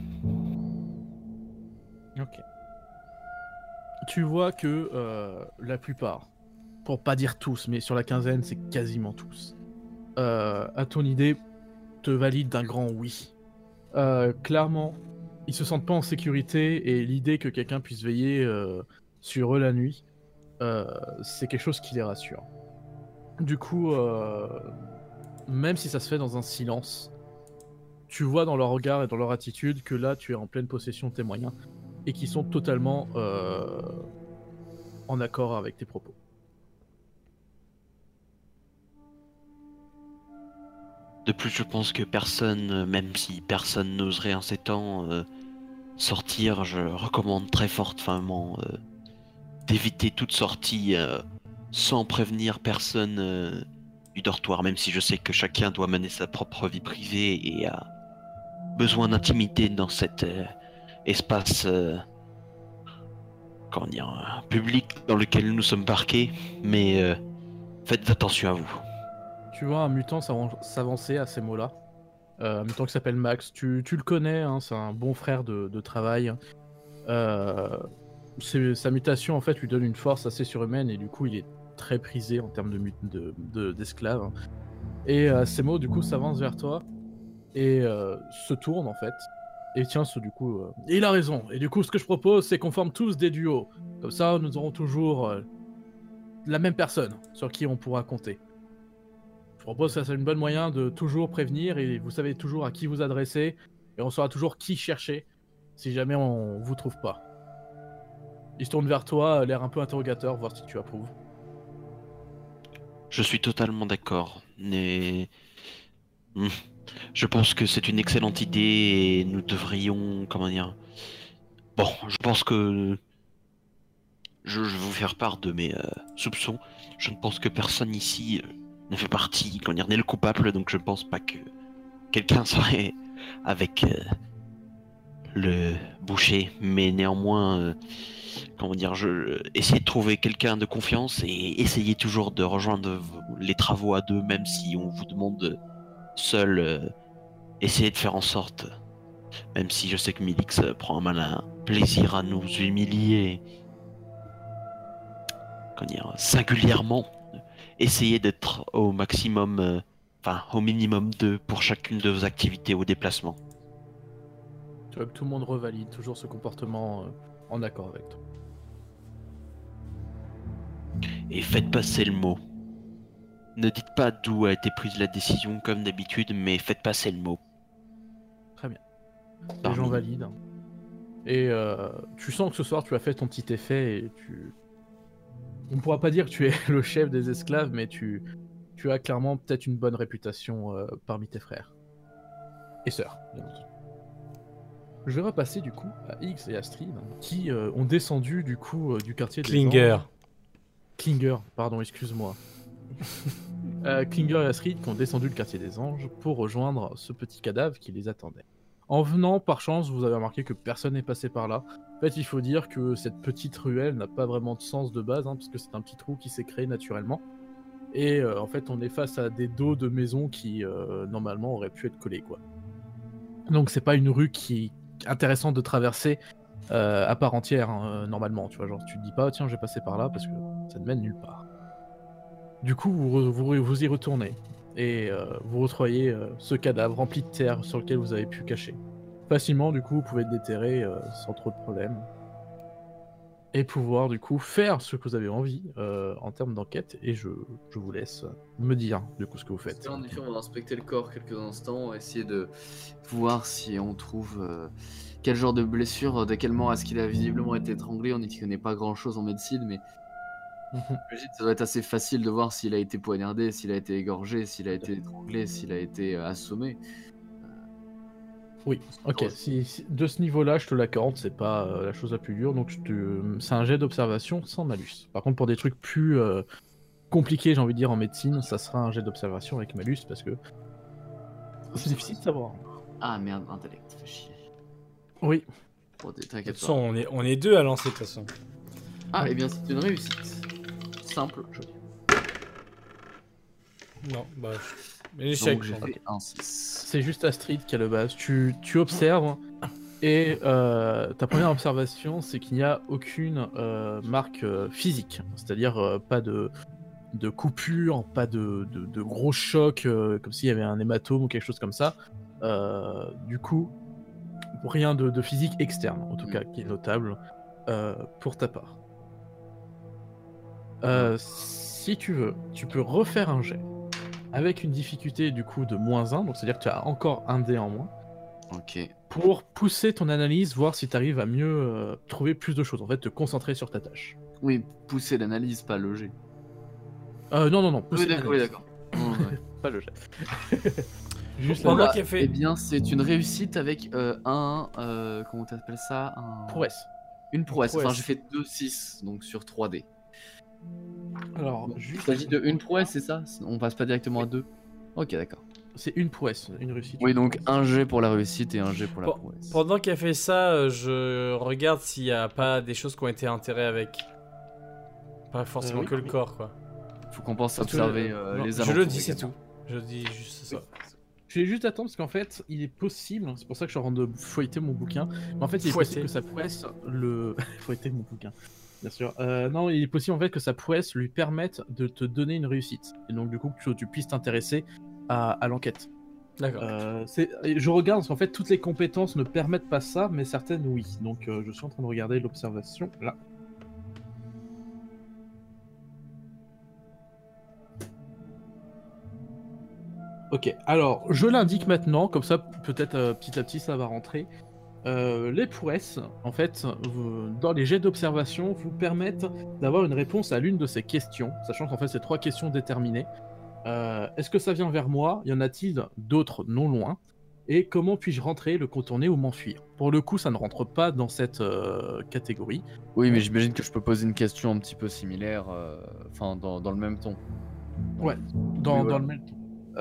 Ok. Tu vois que la plupart, pour pas dire tous, mais sur la quinzaine, c'est quasiment tous, à ton idée, te valide d'un grand oui. Clairement, ils se sentent pas en sécurité et l'idée que quelqu'un puisse veiller sur eux la nuit, c'est quelque chose qui les rassure. Du coup, même si ça se fait dans un silence, tu vois dans leur regard et dans leur attitude que là, tu es en pleine possession de tes moyens et qu'ils sont totalement en accord avec tes propos. De plus, je pense que personne, même si personne n'oserait en ces temps sortir, je recommande très fortement d'éviter toute sortie sans prévenir personne du dortoir, même si je sais que chacun doit mener sa propre vie privée et a besoin d'intimité dans cet espace comment dire, public dans lequel nous sommes parqués, mais faites attention à vous. Tu vois un mutant s'avancer à ces mots-là. Un mutant qui s'appelle Max. Tu le connais, hein, c'est un bon frère de travail. Sa mutation en fait lui donne une force assez surhumaine et du coup il est très prisé en termes d'esclaves. Et ces mots du coup s'avance vers toi et se tourne en fait. Et tiens, du coup, et il a raison. Et du coup, ce que je propose, c'est qu'on forme tous des duos. Comme ça, nous aurons toujours la même personne sur qui on pourra compter. Je propose que ça soit une bonne moyen de toujours prévenir et vous savez toujours à qui vous adresser et on saura toujours qui chercher si jamais on vous trouve pas. Il se tourne vers toi, l'air un peu interrogateur, voir si tu approuves. Je suis totalement d'accord. Mais je pense que c'est une excellente idée et nous devrions, comment dire. Bon, je pense que je vais vous faire part de mes soupçons. Je ne pense que personne ici ne fait partie, comment dire, n'est le coupable, donc je ne pense pas que quelqu'un serait avec le boucher, mais néanmoins, comment dire, essayez de trouver quelqu'un de confiance et essayez toujours de rejoindre les travaux à deux, même si on vous demande seul, essayez de faire en sorte, même si je sais que Milix prend un malin plaisir à nous humilier, comment dire, singulièrement, essayez d'être au maximum, enfin au minimum 2 pour chacune de vos activités ou déplacements. Tu vois que tout le monde revalide toujours ce comportement en accord avec toi. Et faites passer le mot. Ne dites pas d'où a été prise la décision comme d'habitude, mais faites passer le mot. Très bien. Les Parmi- gens valident. Et tu sens que ce soir tu as fait ton petit effet et tu... On ne pourra pas dire que tu es le chef des esclaves, mais tu as clairement peut-être une bonne réputation parmi tes frères. Et sœurs, bien entendu. Je vais repasser du coup à X et Astrid, qui ont descendu du coup du quartier des Klinger. Anges. Klinger, pardon, excuse-moi. Klinger et Astrid qui ont descendu le quartier des Anges pour rejoindre ce petit cadavre qui les attendait. En venant, par chance, vous avez remarqué que personne n'est passé par là. En fait, il faut dire que cette petite ruelle n'a pas vraiment de sens de base, hein, parce que c'est un petit trou qui s'est créé naturellement. Et en fait, on est face à des dos de maisons qui, normalement, auraient pu être collés, quoi. Donc, c'est pas une rue qui est intéressante de traverser à part entière, hein, normalement. Tu vois, genre, tu te dis pas, tiens, je vais passer par là, parce que ça ne mène nulle part. Du coup, vous y retournez. Et vous retrouvez ce cadavre rempli de terre sur lequel vous avez pu cacher. Facilement, du coup, vous pouvez le déterrer sans trop de problèmes. Et pouvoir, du coup, faire ce que vous avez envie en termes d'enquête. Et je vous laisse me dire, du coup, ce que vous faites. En effet, on va inspecter le corps quelques instants, essayer de voir si on trouve quel genre de blessure, de quelle mort est-ce qu'il a visiblement été étranglé. On n'y connaît pas grand-chose en médecine, mais j'imagine que ça doit être assez facile de voir s'il a été poignardé, s'il a été égorgé, s'il a été étranglé, s'il a été assommé. Oui, ok. De ce niveau-là, je te l'accorde, c'est pas la chose la plus dure, donc c'est un jet d'observation sans malus. Par contre, pour des trucs plus compliqués, j'ai envie de dire, en médecine, ça sera un jet d'observation avec malus, parce que c'est difficile de savoir. Ah merde, intellect, fais chier. Oui. Bon, De t'inquiète toute façon, pas. on est deux à lancer de toute façon. Ah, et bien c'est une réussite. Simple, joli. Non, bah. Échec. Donc j'ai fait un 6. C'est juste Astrid qui a le base. Tu observes et ta première observation, c'est qu'il n'y a aucune marque physique. C'est-à-dire pas de coupure, pas de gros choc, comme s'il y avait un hématome ou quelque chose comme ça. Du coup, rien de physique externe, en tout cas, qui est notable pour ta part. Si tu veux, tu peux refaire un jet avec une difficulté du coup de -1, donc c'est-à-dire que tu as encore un dé en moins, Ok. pour pousser ton analyse, voir si tu arrives à mieux trouver plus de choses, en fait te concentrer sur ta tâche. Oui, pousser l'analyse, pas le jet. Non, pousser Oui, d'accord, oui, l'analyse, d'accord. Ouais. pas le jet. Juste Pendant la Bah, qu'il a fait- Eh bien, c'est une réussite avec comment t'appelles ça? prouesse. Une prouesse. Enfin, prouesse. j'ai fait 2-6, donc sur 3D. Alors, Il juste... s'agit de une prouesse, c'est ça? On passe pas directement à 2? Ok, d'accord. C'est une prouesse, une réussite. Oui, une donc prouesse. un jet pour la réussite et un jet pour la Pen- prouesse. Pendant qu'il a fait ça, je regarde s'il n'y a pas des choses qui ont été enterrées avec. Pas forcément Oui, que le oui. corps, quoi. Faut qu'on pense Parce que, observer non, les Je alentours. le dis, c'est également. tout. Je dis juste ça. Je vais juste attendre parce qu'en fait, il est possible, c'est pour ça que je suis en train de fouetter mon bouquin, mais en fait, il est Fouetter. possible que sa prouesse fouetter mon bouquin, bien sûr. Non, il est possible en fait que sa prouesse lui permette de te donner une réussite, et donc du coup que tu puisses t'intéresser à l'enquête. D'accord. Je regarde parce qu'en fait, toutes les compétences ne permettent pas ça, mais certaines oui. Donc je suis en train de regarder l'observation là. Ok, alors je l'indique maintenant, comme ça peut-être petit à petit ça va rentrer. Les prouesses, en fait, dans les jets d'observation, vous permettent d'avoir une réponse à l'une de ces questions, sachant qu'en fait c'est 3 questions déterminées. Est-ce que ça vient vers moi? Y en a-t-il d'autres non loin? Et comment puis-je rentrer, le contourner ou m'enfuir? Pour le coup, ça ne rentre pas dans cette catégorie. Oui, mais j'imagine que je peux poser une question un petit peu similaire, enfin dans le même ton. Ouais, Oui, dans voilà. le même temps.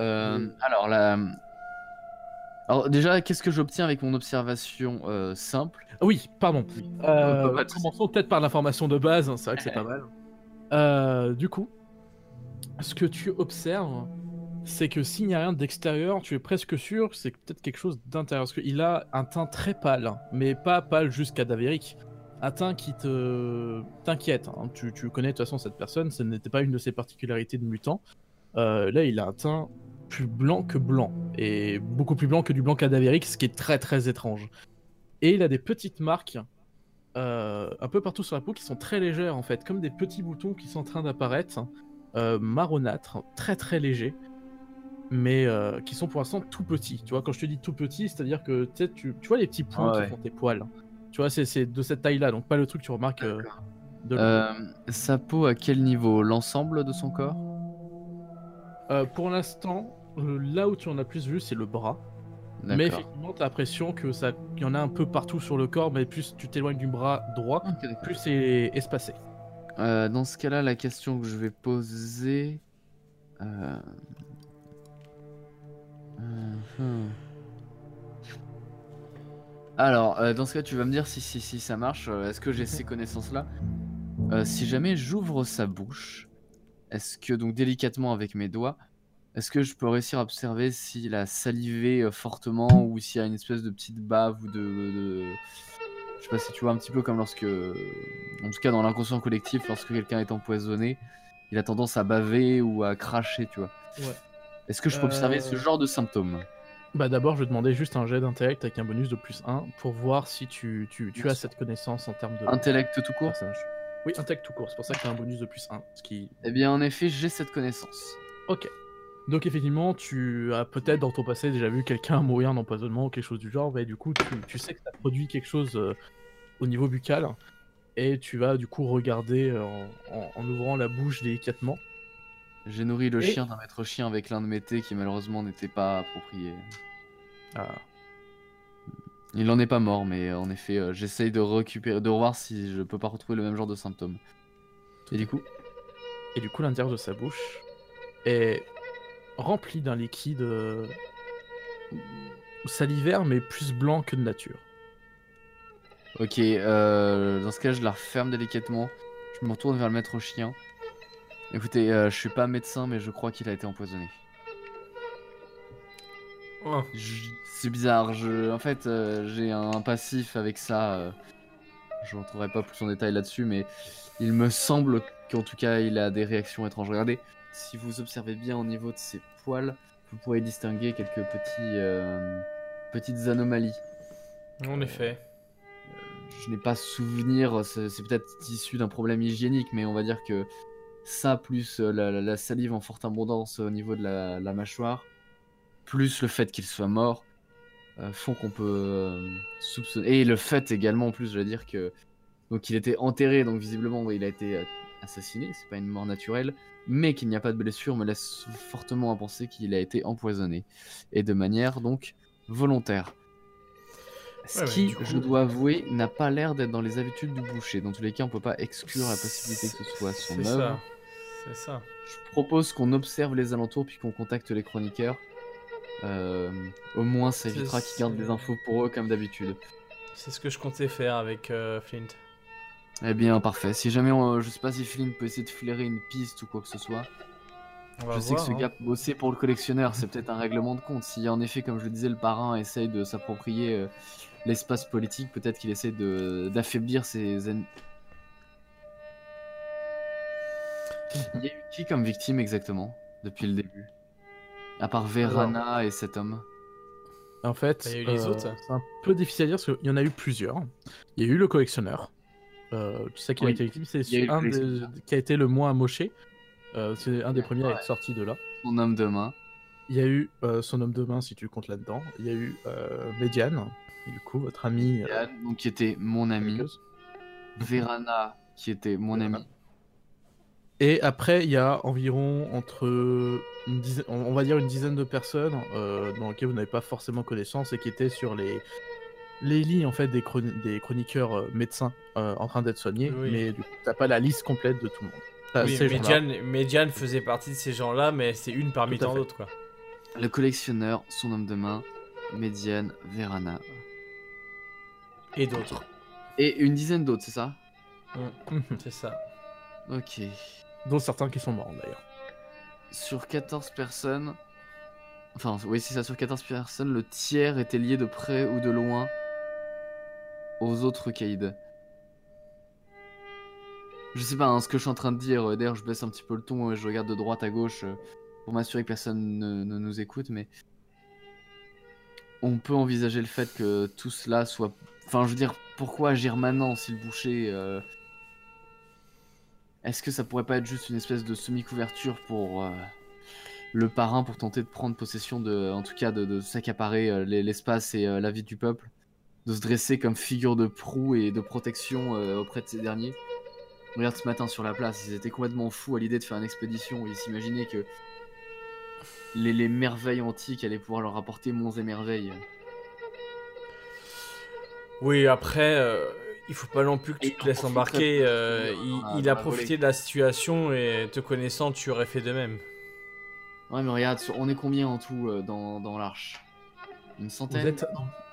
Alors déjà, qu'est-ce que j'obtiens avec mon observation simple? Ah oui, pardon. Pas mal. Commençons peut-être par l'information de base, hein, c'est vrai que c'est pas mal. Du coup, ce que tu observes, c'est que s'il n'y a rien d'extérieur, tu es presque sûr que c'est peut-être quelque chose d'intérieur. Parce qu'il a un teint très pâle, mais pas pâle juste cadavérique. Un teint qui t'inquiète. Hein. Tu connais de toute façon cette personne, ce n'était pas une de ses particularités de mutant. Là, il a un teint plus blanc que blanc, et beaucoup plus blanc que du blanc cadavérique, ce qui est très très étrange. Et il a des petites marques un peu partout sur la peau qui sont très légères en fait, comme des petits boutons qui sont en train d'apparaître, marronâtres, très très légers, mais qui sont pour l'instant tout petits. Tu vois, quand je te dis tout petit, c'est-à-dire que tu vois les petits points Ouais. qui font tes poils. Tu vois, c'est de cette taille-là, donc pas le truc que tu remarques de loin. Sa peau à quel niveau? L'ensemble de son corps? Pour l'instant, là où tu en as plus vu, c'est le bras. Mais D'accord. effectivement, t'as l'impression que qu'il y en a un peu partout sur le corps, mais plus tu t'éloignes du bras droit, Ok, d'accord. plus c'est espacé. Dans ce cas-là, la question que je vais poser. Alors, dans ce cas, tu vas me dire si ça marche. Est-ce que j'ai ces connaissances-là? Si jamais j'ouvre sa bouche, est-ce que, donc délicatement avec mes doigts, est-ce que je peux réussir à observer s'il a salivé fortement ou s'il y a une espèce de petite bave ou je sais pas si tu vois un petit peu comme lorsque, en tout cas dans l'inconscient collectif, lorsque quelqu'un est empoisonné, il a tendance à baver ou à cracher, tu vois. Ouais. Est-ce que je peux observer ce genre de symptômes? Bah d'abord, je vais demander juste un jet d'intellect avec un bonus de +1 pour voir si tu Bien as sûr. cette connaissance en termes de Intellect tout court? personnage. Oui, intellect tout court, c'est pour ça que tu as un bonus de +1. Ce qui... Eh bien, en effet, j'ai cette connaissance. Ok. Donc effectivement, tu as peut-être dans ton passé déjà vu quelqu'un mourir en empoisonnement ou quelque chose du genre, mais du coup, tu sais que ça produit quelque chose au niveau buccal, et tu vas du coup regarder en ouvrant la bouche délicatement. J'ai nourri le Et- chien d'un maître chien avec l'un de mes thés qui malheureusement n'était pas approprié. Ah. Il n'en est pas mort, mais en effet, j'essaye de revoir si je peux pas retrouver le même genre de symptômes. Et du coup? Et du coup, l'intérieur de sa bouche est rempli d'un liquide salivaire, mais plus blanc que de nature. Ok, dans ce cas, je la referme délicatement. Je me retourne vers le maître chien. Écoutez, je suis pas médecin, mais je crois qu'il a été empoisonné. Oh. C'est bizarre, en fait, j'ai un passif avec ça. Je ne rentrerai pas plus en détail là-dessus, mais il me semble qu'en tout cas, il a des réactions étranges. Regardez, si vous observez bien au niveau de ses poils, vous pourrez distinguer quelques petites anomalies. En effet. Je n'ai pas souvenir, c'est peut-être issu d'un problème hygiénique, mais on va dire que Ça, plus la salive en forte abondance au niveau de la mâchoire, plus le fait qu'il soit mort, font qu'on peut soupçonner. Et le fait également, en plus, je veux dire que. Donc, il était enterré, donc visiblement, ouais, il a été assassiné, c'est pas une mort naturelle, mais qu'il n'y a pas de blessure me laisse fortement à penser qu'il a été empoisonné. Et de manière, donc, volontaire. Ce Ouais, mais qui, du coup- je dois avouer, n'a pas l'air d'être dans les habitudes du boucher. Dans tous les cas, on peut pas exclure la possibilité que ce soit son C'est œuvre. ça. C'est ça. Je propose qu'on observe les alentours puis qu'on contacte les chroniqueurs. Au moins, ça évitera qu'ils gardent des infos pour eux comme d'habitude. C'est ce que je comptais faire avec Flint. Eh bien, parfait. Si jamais, je sais pas si Flynn peut essayer de flairer une piste ou quoi que ce soit. On va Je sais que voir, ce hein. gars bossait pour le collectionneur, c'est peut-être un règlement de compte. Si en effet, comme je le disais, le parrain essaye de s'approprier l'espace politique, peut-être qu'il essaie d'affaiblir ses ennemis. Il y a eu qui comme victime exactement depuis le début? À part Verana et cet homme. En fait, Il y a eu les autres. c'est un peu difficile à dire parce qu'il y en a eu plusieurs. Il y a eu le collectionneur. Tu sais qu'il a Oui, été victime, c'est il y a eu le un collectionneur. qui a été le moins amoché. C'est un des premiers à Ouais. être sorti de là. Son homme de main. Il y a eu son homme de main, si tu comptes là-dedans. Il y a eu Mediane, du coup, votre ami. Yann, donc qui était mon ami. amicus. Verana, qui était mon Verana. ami. Et après, il y a environ entre on va dire une dizaine de personnes dans lesquelles vous n'avez pas forcément connaissance et qui étaient sur les lits en fait des chroniqueurs médecins en train d'être soignés, Oui. mais du coup, t'as pas la liste complète de tout le monde. T'as Oui, ces gens-là. Mediane faisait partie de ces gens-là, mais c'est une parmi Tout à tant fait. d'autres, quoi. Le collectionneur, son homme de main, Mediane, Verana. Et d'autres. Et une dizaine d'autres, c'est ça? C'est ça. Ok. Dont certains qui sont morts d'ailleurs. Sur 14 personnes. Enfin, oui, c'est ça, sur 14 personnes, le tiers était lié de près ou de loin aux autres caïds. Je sais pas, hein, ce que je suis en train de dire, d'ailleurs, je baisse un petit peu le ton, je regarde de droite à gauche pour m'assurer que personne ne nous écoute, mais. On peut envisager le fait que tout cela soit. Enfin, je veux dire, pourquoi agir maintenant si le boucher. Est-ce que ça pourrait pas être juste une espèce de semi-couverture pour le parrain pour tenter de prendre possession de. En tout cas, de s'accaparer l'espace et la vie du peuple? De se dresser comme figure de proue et de protection auprès de ces derniers? Regarde ce matin sur la place, ils étaient complètement fous à l'idée de faire une expédition où ils s'imaginaient que les merveilles antiques allaient pouvoir leur apporter monts et merveilles. Oui, après, il faut pas non plus que tu Et te laisses on embarquer. profiterait Il dans a la profité volée. de la situation et te connaissant, tu aurais fait de même. Ouais, mais regarde, on est combien en tout dans l'arche? Une Vous centaine? êtes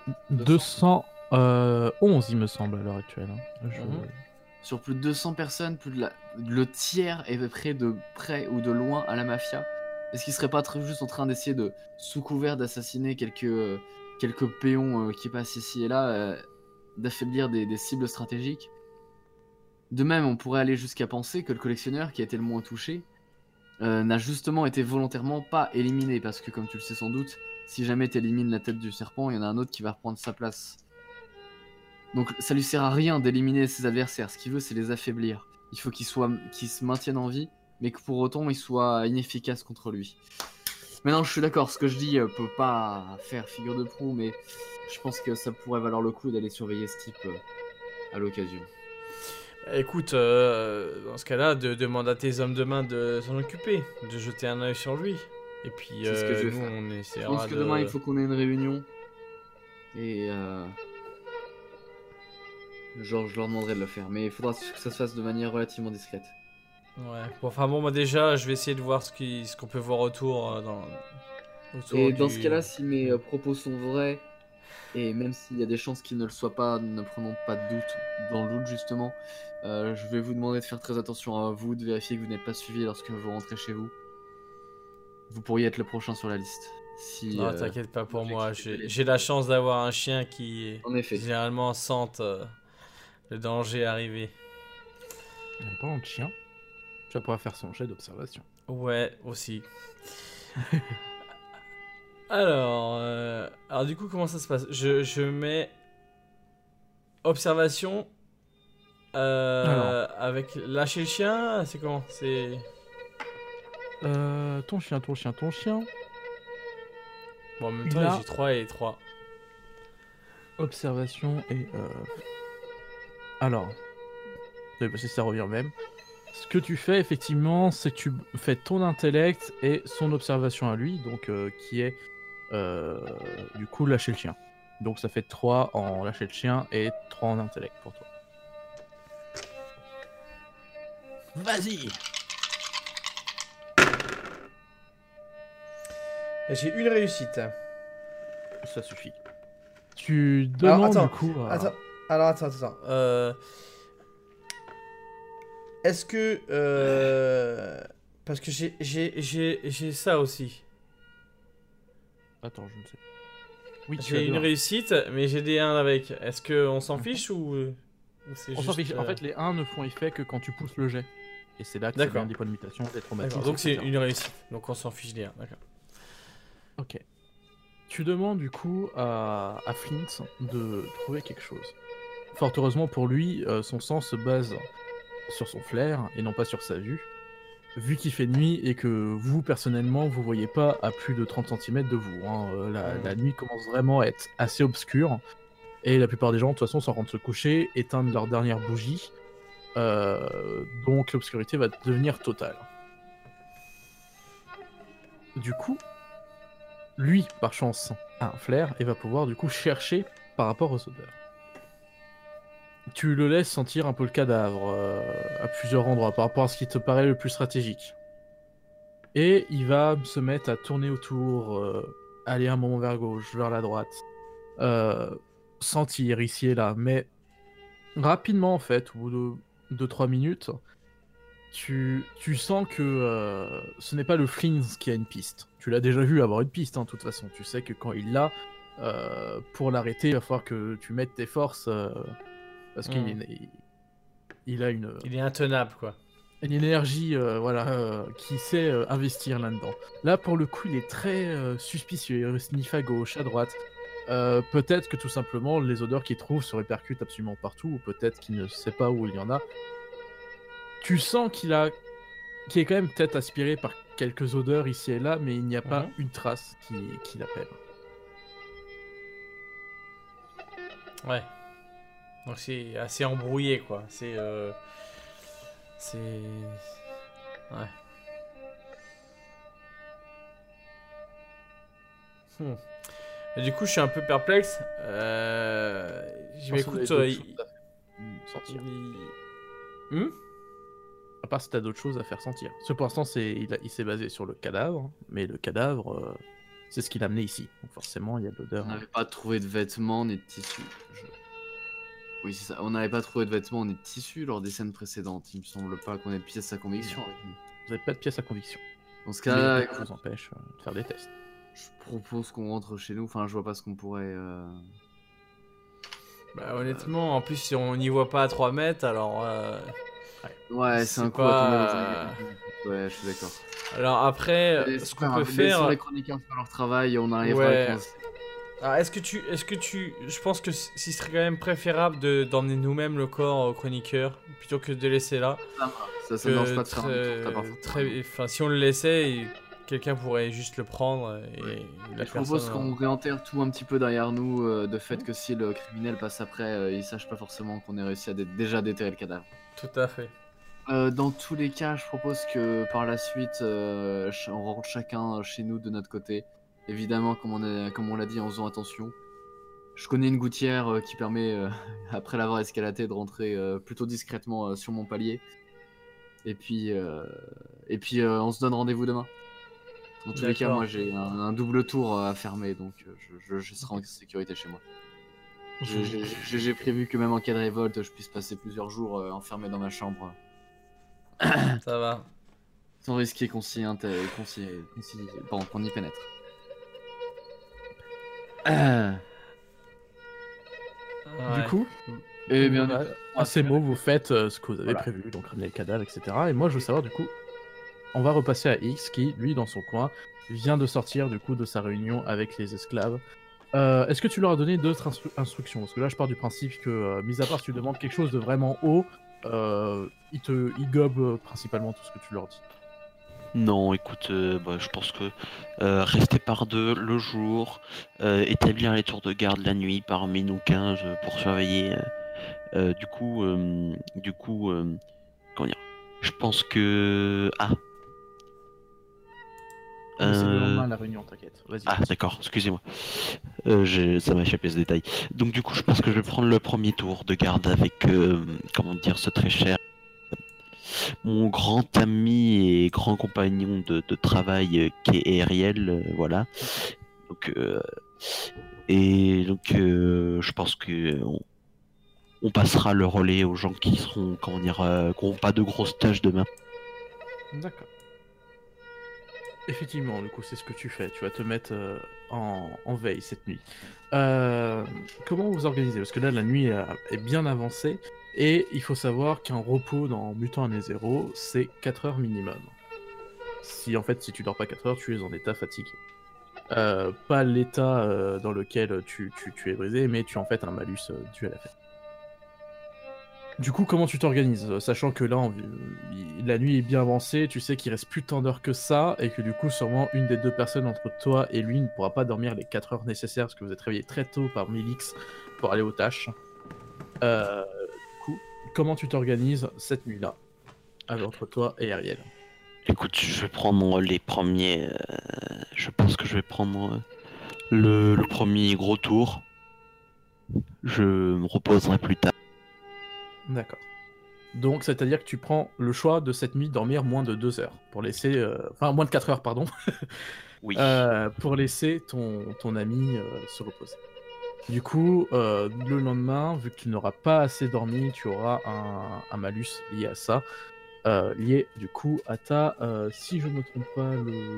211 il me semble à l'heure actuelle. hein. Sur plus de 200 personnes, le tiers est près ou de loin à la mafia. Est-ce qu'il serait pas juste en train d'essayer de, sous couvert d'assassiner quelques péons qui passent ici et là, d'affaiblir des cibles stratégiques? De même, on pourrait aller jusqu'à penser que le collectionneur qui a été le moins touché n'a justement été volontairement pas éliminé, parce que comme tu le sais sans doute, si jamais tu élimines la tête du serpent, il y en a un autre qui va reprendre sa place. Donc ça lui sert à rien d'éliminer ses adversaires, ce qu'il veut c'est les affaiblir. Il faut qu'ils se maintiennent en vie, mais que pour autant ils soient inefficaces contre lui. Maintenant je suis d'accord, ce que je dis peut pas faire figure de proue, mais je pense que ça pourrait valoir le coup d'aller surveiller ce type à l'occasion. Écoute, dans ce cas-là, demande à tes hommes de main de s'en occuper, de jeter un œil sur lui. Et puis, C'est ce que je vais nous, faire. on Je essaiera pense que de... demain il faut qu'on ait une réunion. Et genre je leur demanderai de le faire, mais il faudra que ça se fasse de manière relativement discrète. Ouais. Bon, enfin bon, moi déjà, je vais essayer de voir ce qu'on peut voir autour Et dans ce cas-là, si mes propos sont vrais, et même s'il y a des chances qu'ils ne le soient pas, ne prenons pas de doute dans le doute justement, je vais vous demander de faire très attention à vous, de vérifier que vous n'êtes pas suivi lorsque vous rentrez chez vous. Vous pourriez être le prochain sur la liste. Si, Non, t'inquiète pas pour moi, l'objectif est de j'ai la chance d'avoir un chien qui En effet. généralement sente le danger arriver. En parlant de chien, tu vas pouvoir faire son jet d'observation. Ouais, aussi. Alors du coup, comment ça se passe? Je mets observation Avec lâcher le chien, c'est comment? C'est... Ton chien. Bon, en même Il temps, a- j'ai 3 et 3. Observation et... Alors... Parce que ça revient au même. Ce que tu fais, effectivement, c'est que tu fais ton intellect et son observation à lui, donc qui est... du coup, lâcher le chien. Donc ça fait 3 en lâcher le chien et 3 en intellect pour toi. Vas-y. J'ai une réussite. Ça suffit. Tu demandes attends, du coup... Attends. Est-ce que... Parce que j'ai ça aussi. Attends, je ne sais. Oui, tu as J'ai deux, une hein. réussite, mais j'ai des 1 avec. Est-ce qu'on s'en fiche ou c'est On juste... s'en fiche. En fait, les 1 ne font effet que quand tu pousses le jet. Et c'est là que ça D'accord. devient des points de mutation, des traumatismes. D'accord, donc c'est etc. une réussite. Donc on s'en fiche des 1, d'accord. Ok. Tu demandes du coup à Flint de trouver quelque chose. Fort heureusement pour lui, son sens se base sur son flair et non pas sur sa vue. Vu qu'il fait nuit et que vous, personnellement, vous voyez pas à plus de 30 cm de vous. Hein. La nuit commence vraiment à être assez obscure. Et la plupart des gens, de toute façon, s'en rendent se coucher, éteignent leur dernière bougie. Donc l'obscurité va devenir totale. Du coup, lui, par chance, a un flair et va pouvoir du coup chercher par rapport aux odeurs. Tu le laisses sentir un peu le cadavre à plusieurs endroits par rapport à ce qui te paraît le plus stratégique. Et il va se mettre à tourner autour, aller un moment vers gauche, vers la droite, sentir ici et là. Mais rapidement, en fait, au bout de 2-3 minutes, tu sens que ce n'est pas le Flint qui a une piste. Tu l'as déjà vu avoir une piste, hein, de toute façon. Tu sais que quand il l'a, pour l'arrêter, il va falloir que tu mettes tes forces, parce qu'il a une Il est intenable, quoi. énergie qui sait investir là-dedans. Là, pour le coup, il est très suspicieux. Il sniffe à gauche, à droite. Peut-être que tout simplement, les odeurs qu'il trouve se répercutent absolument partout, ou peut-être qu'il ne sait pas où il y en a. Tu sens qu'il est quand même peut-être aspiré par quelques odeurs ici et là, mais il n'y a pas une trace qui l'appelle. Ouais. Donc c'est assez embrouillé, quoi. C'est... Ouais. Et du coup, je suis un peu perplexe. Écoute, sentir. À part si t'as d'autres choses à faire sentir. Parce que pour l'instant, il s'est basé sur le cadavre, mais le cadavre, c'est ce qu'il a amené ici. Donc forcément, il y a de l'odeur. On n'avait pas trouvé de vêtements ni de tissus. Oui, c'est ça. On n'avait pas trouvé de vêtements ni de tissus lors des scènes précédentes. Il me semble pas qu'on ait de pièces à conviction avec nous. Vous n'avez pas de pièce à conviction. Dans ce cas-là, mais ça vous empêche de faire des tests. je propose qu'on rentre chez nous. Enfin, je vois pas ce qu'on pourrait... Bah, honnêtement, en plus, si on n'y voit pas à 3 mètres, alors... Ouais, c'est un coup à tomber dans un... Ouais, je suis d'accord. Alors après, ce qu'on peut faire... Les chroniqueurs font leur travail et on arrivera Ouais. à le Alors, est-ce que tu... Je pense que ce serait quand même préférable d'emmener nous-mêmes le corps au chroniqueur, plutôt que de laisser là. Ça ne dérange pas de faire un tour, Enfin, si on le laissait, quelqu'un pourrait juste le prendre et la Je propose personne... qu'on réenterre tout un petit peu derrière nous, de fait que si le criminel passe après, il sache pas forcément qu'on ait réussi à déjà déterrer le cadavre. Tout à fait. Dans tous les cas, je propose que par la suite, on rentre chacun chez nous de notre côté. Évidemment, comme on l'a dit, en faisant attention. Je connais une gouttière qui permet, après l'avoir escaladé, de rentrer plutôt discrètement sur mon palier. Et puis, on se donne rendez-vous demain. Dans tous les cas, moi j'ai un double tour à fermer, donc je serai en sécurité chez moi. J'ai prévu que même en cas de révolte, je puisse passer plusieurs jours enfermé dans ma chambre. Ça va. Sans risquer qu'on y pénètre. Du coup, et bien, à ces mots, vous faites ce que vous avez prévu, donc ramener le cadavre, etc. Et moi, je veux savoir, du coup, on va repasser à X qui, lui, dans son coin, vient de sortir, du coup, de sa réunion avec les esclaves Est-ce que tu leur as donné d'autres instructions? Parce que là, je pars du principe que, mis à part si tu demandes quelque chose de vraiment haut, ils gobent principalement tout ce que tu leur dis. Non, écoute, je pense que rester par deux le jour, établir les tours de garde la nuit parmi nous 15 pour surveiller. Du coup, comment dire? Je pense que... Mais c'est le Euh, lendemain la réunion, t'inquiète. Vas-y. Ah, d'accord, excusez-moi. Ça m'a échappé ce détail. Donc du coup, je pense que je vais prendre le premier tour de garde avec, comment dire, ce très cher, mon grand ami et grand compagnon de travail qui est Ariel, voilà. Donc, je pense que on passera le relais aux gens qui seront, comment dire, qui n'auront pas de grosses tâches demain. D'accord. Effectivement, du coup, c'est ce que tu fais. Tu vas te mettre en veille cette nuit. Comment vous organisez? Parce que là, la nuit est bien avancée. Et il faut savoir qu'un repos dans Mutant Année Zéro, c'est 4 heures minimum. Si tu dors pas 4 heures, tu es en état fatigué. Pas l'état dans lequel tu es brisé, mais tu as en fait un malus dû à la fête. Du coup, comment tu t'organises? Sachant que là, la nuit est bien avancée, tu sais qu'il reste plus tant d'heures que ça, et que du coup, sûrement une des deux personnes entre toi et lui ne pourra pas dormir les 4 heures nécessaires, parce que vous êtes réveillé très tôt par Mélix pour aller aux tâches. Du coup, comment tu t'organises cette nuit-là, entre toi et Ariel? Écoute, je vais prendre les premiers. Je pense que je vais prendre le premier gros tour. Je me reposerai plus tard. D'accord. Donc, c'est-à-dire que tu prends le choix de cette nuit dormir moins de 2 heures, pour laisser... Enfin, moins de 4 heures, pardon. Oui. Pour laisser ton ami se reposer. Du coup, le lendemain, vu que tu n'auras pas assez dormi, tu auras un malus lié à ça. Lié, du coup, à ta... si je ne me trompe pas,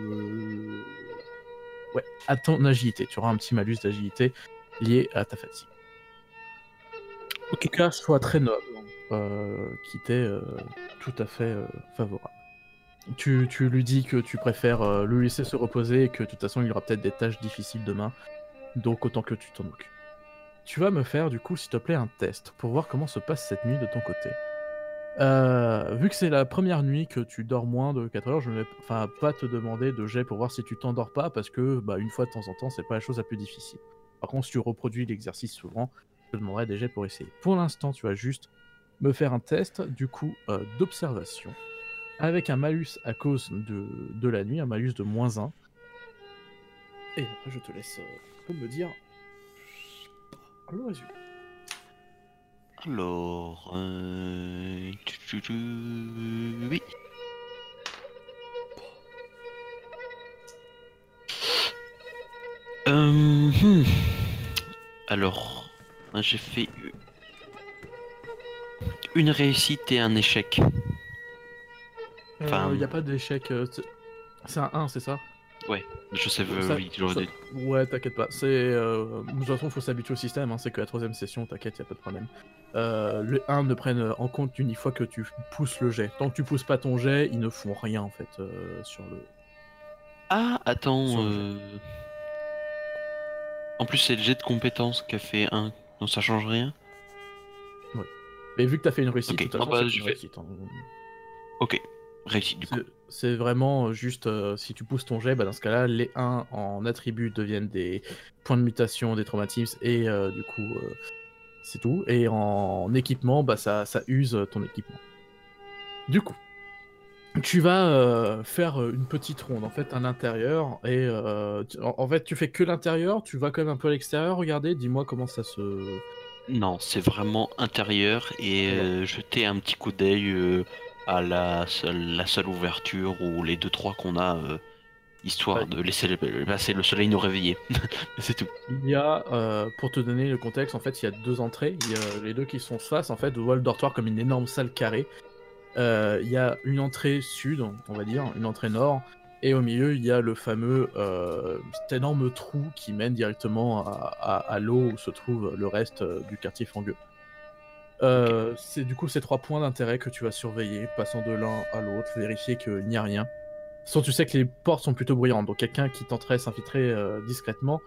ouais, à ton agilité. Tu auras un petit malus d'agilité lié à ta fatigue. En tout cas, choix très noble, qui t'est tout à fait favorable. Tu lui dis que tu préfères le laisser se reposer et que de toute façon il y aura peut-être des tâches difficiles demain, donc autant que tu t'en occupes. Tu vas me faire du coup s'il te plaît un test pour voir comment se passe cette nuit de ton côté. Vu que c'est la première nuit que tu dors moins de 4 heures, je ne vais pas te demander de jet pour voir si tu t'endors pas, parce que une fois de temps en temps c'est pas la chose la plus difficile. Par contre si tu reproduis l'exercice souvent, je te demanderai des jets pour essayer. Pour l'instant tu vas juste me faire un test du coup d'observation avec un malus à cause de la nuit, un malus de -1. Et après je te laisse me dire le résultat. Alors, oui. Alors, j'ai fait une réussite et un échec. Il n'y a pas d'échec. C'est un 1, c'est ça? Ouais, je sais, Ça- oui, j'aurais dit. Ouais, t'inquiète pas. De toute façon, faut s'habituer au système. Hein. C'est que la 3ème session, t'inquiète, y a pas de problème. Le 1 ne prenne en compte qu'une fois que tu pousses le jet. Tant que tu pousses pas ton jet, ils ne font rien en fait sur le. Ah, attends. Sur le En plus, c'est le jet de compétences qui a fait 1. Donc ça change rien. Mais vu que t'as fait une réussite, Ok, de toute façon, bah, c'est je une vais- réussite. Hein. Ok, réussite du coup. C'est vraiment juste si tu pousses ton jet, dans ce cas-là, les 1 en attributs deviennent des points de mutation, des traumatismes, et du coup, c'est tout. Et en équipement, ça use ton équipement. Du coup, tu vas faire une petite ronde en fait à l'intérieur, et en fait, tu fais que l'intérieur, tu vas quand même un peu à l'extérieur, regarder, dis-moi comment ça se. Non, c'est vraiment intérieur et jeter un petit coup d'œil à la seule ouverture ou les 2-3 qu'on a, histoire Ouais. de laisser passer le soleil nous réveiller. C'est tout. Il y a, pour te donner le contexte, en fait, il y a 2 entrées. Il y a les deux qui sont face, en fait, voient le dortoir comme une énorme salle carrée. Il y a une entrée sud, on va dire, une entrée nord, et au milieu, il y a le fameux cet énorme trou qui mène directement à l'eau où se trouve le reste du quartier fangueux. C'est du coup ces 3 points d'intérêt que tu vas surveiller, passant de l'un à l'autre, vérifier qu'il n'y a rien. Sans tu sais que les portes sont plutôt bruyantes, donc quelqu'un qui tenterait s'infiltrer discrètement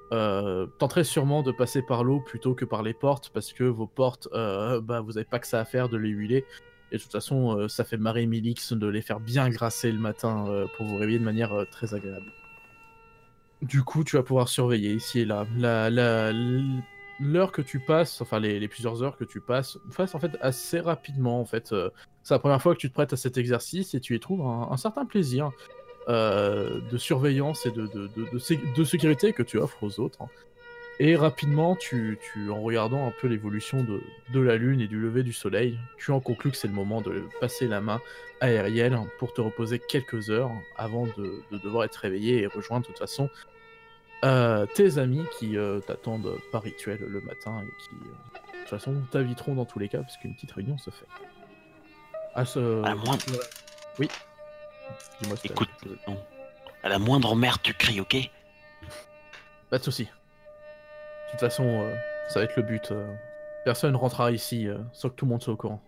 tenterez sûrement de passer par l'eau plutôt que par les portes, parce que vos portes, vous n'avez pas que ça à faire de les huiler. Et de toute façon, ça fait marrer Milix de les faire bien grasser le matin pour vous réveiller de manière très agréable. Du coup, tu vas pouvoir surveiller ici et là. L'heure que tu passes, enfin les plusieurs heures que tu passes en fait assez rapidement. En fait, c'est la première fois que tu te prêtes à cet exercice et tu y trouves un certain plaisir de surveillance et de sécurité que tu offres aux autres. Et rapidement, en regardant un peu l'évolution de la Lune et du lever du Soleil, tu en conclus que c'est le moment de passer la main à Ariel pour te reposer quelques heures avant de devoir être réveillé et rejoindre de toute façon tes amis qui t'attendent par rituel le matin et qui, de toute façon, t'inviteront dans tous les cas parce qu'une petite réunion se fait. À ce... À la moindre... Oui. Dis-moi si Écoute, non. À la moindre merde, tu cries, ok? pas de soucis. De toute façon, ça va être le but. Personne rentrera ici sans que tout le monde soit au courant.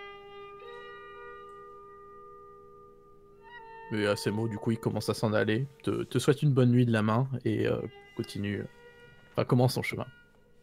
Et à ces mots, du coup, il commence à s'en aller, te souhaite une bonne nuit de la main et continue. Enfin, commence son chemin.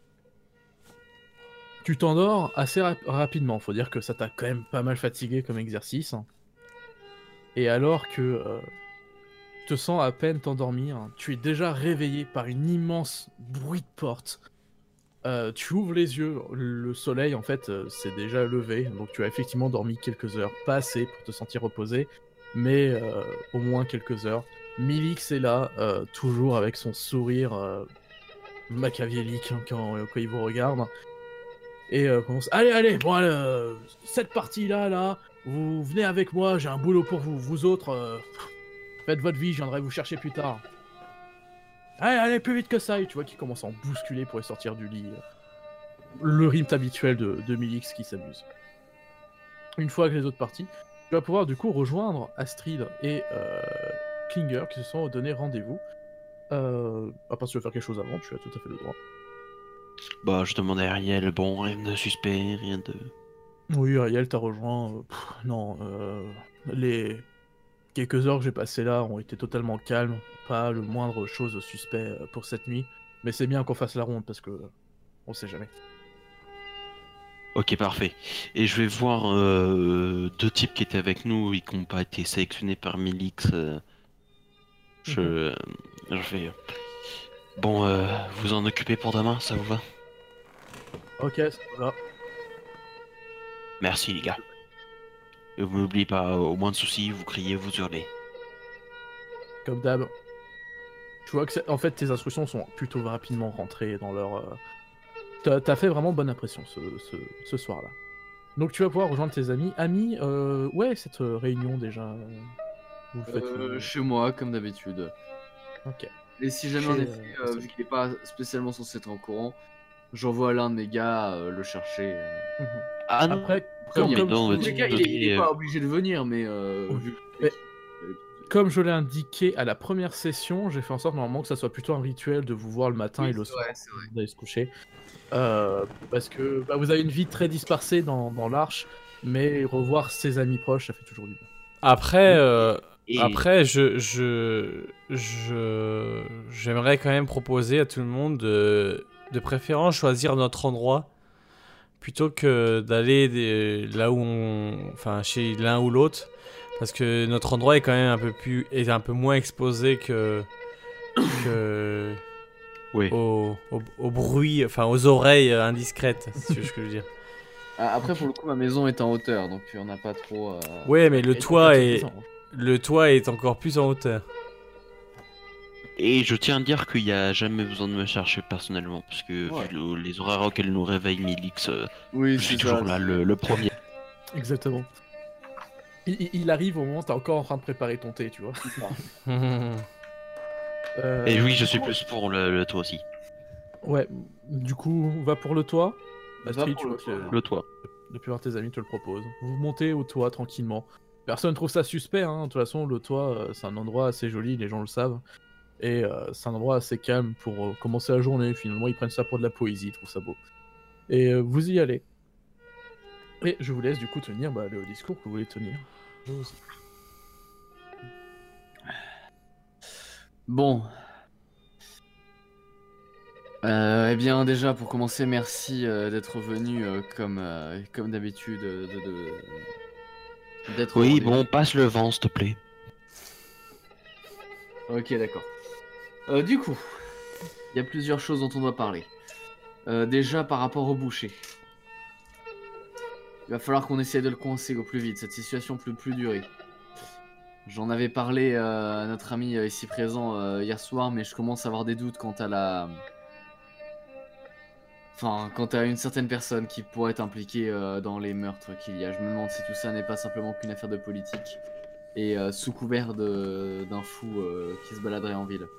Tu t'endors assez rapidement. Faut dire que ça t'a quand même pas mal fatigué comme exercice. Et alors que tu te sens à peine t'endormir, tu es déjà réveillé par une immense bruit de porte. Tu ouvres les yeux, le soleil en fait s'est déjà levé, donc tu as effectivement dormi quelques heures, pas assez pour te sentir reposé, mais au moins quelques heures. Milix est là, toujours avec son sourire machiavélique quand il vous regarde, et commence. Allez, bon, cette partie-là, là, vous venez avec moi, j'ai un boulot pour vous. Vous autres, faites votre vie, je viendrai vous chercher plus tard. Allez, plus vite que ça. Et tu vois qu'il commence à en bousculer pour sortir du lit. Le rythme habituel de Milix qui s'amuse. Une fois que les autres partis, tu vas pouvoir du coup rejoindre Astrid et Klinger qui se sont donné rendez-vous. À part si tu veux faire quelque chose avant, tu as tout à fait le droit. Bah, je demande à Ariel, bon, rien de suspect, rien de... Oui, Ariel t'a rejoint. Non, les quelques heures que j'ai passées là ont été totalement calmes. Pas le moindre chose suspect pour cette nuit. Mais c'est bien qu'on fasse la ronde parce que on sait jamais. Ok, parfait. Et je vais voir deux types qui étaient avec nous et qui n'ont pas été sélectionnés par Milix. Je vais... Bon, vous en occupez pour demain, ça vous va? Ok, ça va. Merci les gars. Et vous n'oubliez pas, au moins de soucis, vous criez, vous hurlez. Comme d'hab. Tu vois que en fait tes instructions sont plutôt rapidement rentrées dans leur... T'as fait vraiment bonne impression ce soir-là. Donc tu vas pouvoir rejoindre tes amis. Amis, ouais, cette réunion déjà... vous le faites Chez moi, comme d'habitude. Ok. Et si jamais, en Chez, effet, vu qu'il n'est pas spécialement censé être en courant, j'envoie l'un de mes gars le chercher. Ah non, Après, non, mais comme non, Dans tous les cas, il est devriez- pas obligé de venir, mais vu Mais- comme je l'ai indiqué à la première session, j'ai fait en sorte normalement que ça soit plutôt un rituel de vous voir le matin Oui, et le c'est soir vrai, c'est vrai. quand vous allez se coucher. Parce que vous avez une vie très dispersée dans l'Arche, mais revoir ses amis proches, ça fait toujours du bien. Après, Et- après, j'aimerais quand même proposer à tout le monde de préférence choisir notre endroit plutôt que d'aller là où enfin, chez l'un ou l'autre, parce que notre endroit est quand même un peu moins exposé que Ouais. au bruit, enfin aux oreilles indiscrètes, si tu vois ce que je veux dire. Après, pour le coup, ma maison est en hauteur, donc on n'a pas trop. Ouais, mais Et donc, le toit est encore plus en hauteur. Et je tiens à dire qu'il n'y a jamais besoin de me chercher personnellement, parce que Ouais. vu les horaires auxquels nous réveille Milix, Oui, je suis toujours là, le premier. Exactement. Il arrive au moment où t'es encore en train de préparer ton thé, tu vois. Et oui, je du suis coup, plus pour le toit aussi. Ouais, du coup, on va pour le toit. Va Astrid, pour tu le vois que toit. Le toit. la plupart de tes amis te le proposent. Vous montez au toit tranquillement. Personne trouve ça suspect, hein. De toute façon, le toit, c'est un endroit assez joli, les gens le savent. Et c'est un endroit assez calme pour commencer la journée. Finalement, ils prennent ça pour de la poésie, ils trouvent ça beau. Et vous y allez. Et je vous laisse du coup tenir le discours que vous voulez tenir. Je vous- Bon. Eh bien, déjà, pour commencer, merci d'être venu comme d'habitude, d'être au Oui, rendez-vous. bon, passe le vent, s'il te plaît. Ok, d'accord. Du coup, il y a plusieurs choses dont on doit parler. Déjà, par rapport au boucher. Il va falloir qu'on essaie de le coincer au plus vite. Cette situation peut plus durer. J'en avais parlé à notre ami ici présent hier soir, mais je commence à avoir des doutes quant à quant à une certaine personne qui pourrait être impliquée dans les meurtres qu'il y a. Je me demande si tout ça n'est pas simplement qu'une affaire de politique et sous couvert d'un fou qui se baladerait en ville.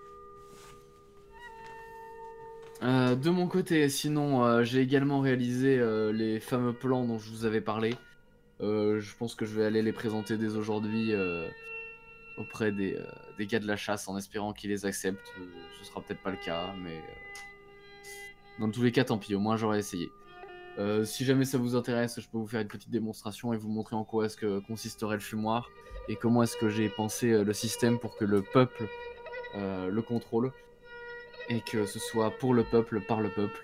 De mon côté, sinon, j'ai également réalisé les fameux plans dont je vous avais parlé. Je pense que je vais aller les présenter dès aujourd'hui auprès des gars de la chasse en espérant qu'ils les acceptent. Ce sera peut-être pas le cas, mais dans tous les cas, tant pis, au moins j'aurais essayé. Si jamais ça vous intéresse, je peux vous faire une petite démonstration et vous montrer en quoi est-ce que consisterait le fumoir et comment est-ce que j'ai pensé le système pour que le peuple le contrôle et que ce soit pour le peuple, par le peuple.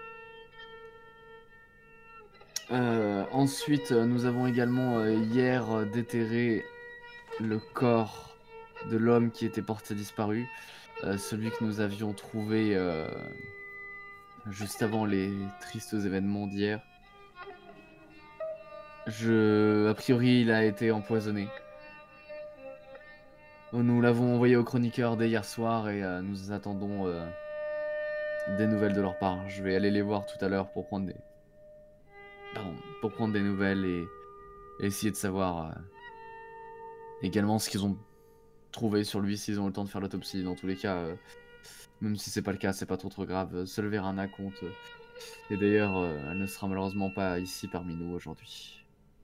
Ensuite, nous avons également hier déterré le corps de l'homme qui était porté disparu, celui que nous avions trouvé juste avant les tristes événements d'hier. A priori, il a été empoisonné. Nous l'avons envoyé au chroniqueur dès hier soir et nous attendons des nouvelles de leur part. Je vais aller les voir tout à l'heure pour prendre des nouvelles et essayer de savoir également ce qu'ils ont trouvé sur lui, s'ils ont eu le temps de faire l'autopsie. Dans tous les cas, même si c'est pas le cas, c'est pas trop grave. Seule Verana compte. Et d'ailleurs, elle ne sera malheureusement pas ici parmi nous aujourd'hui.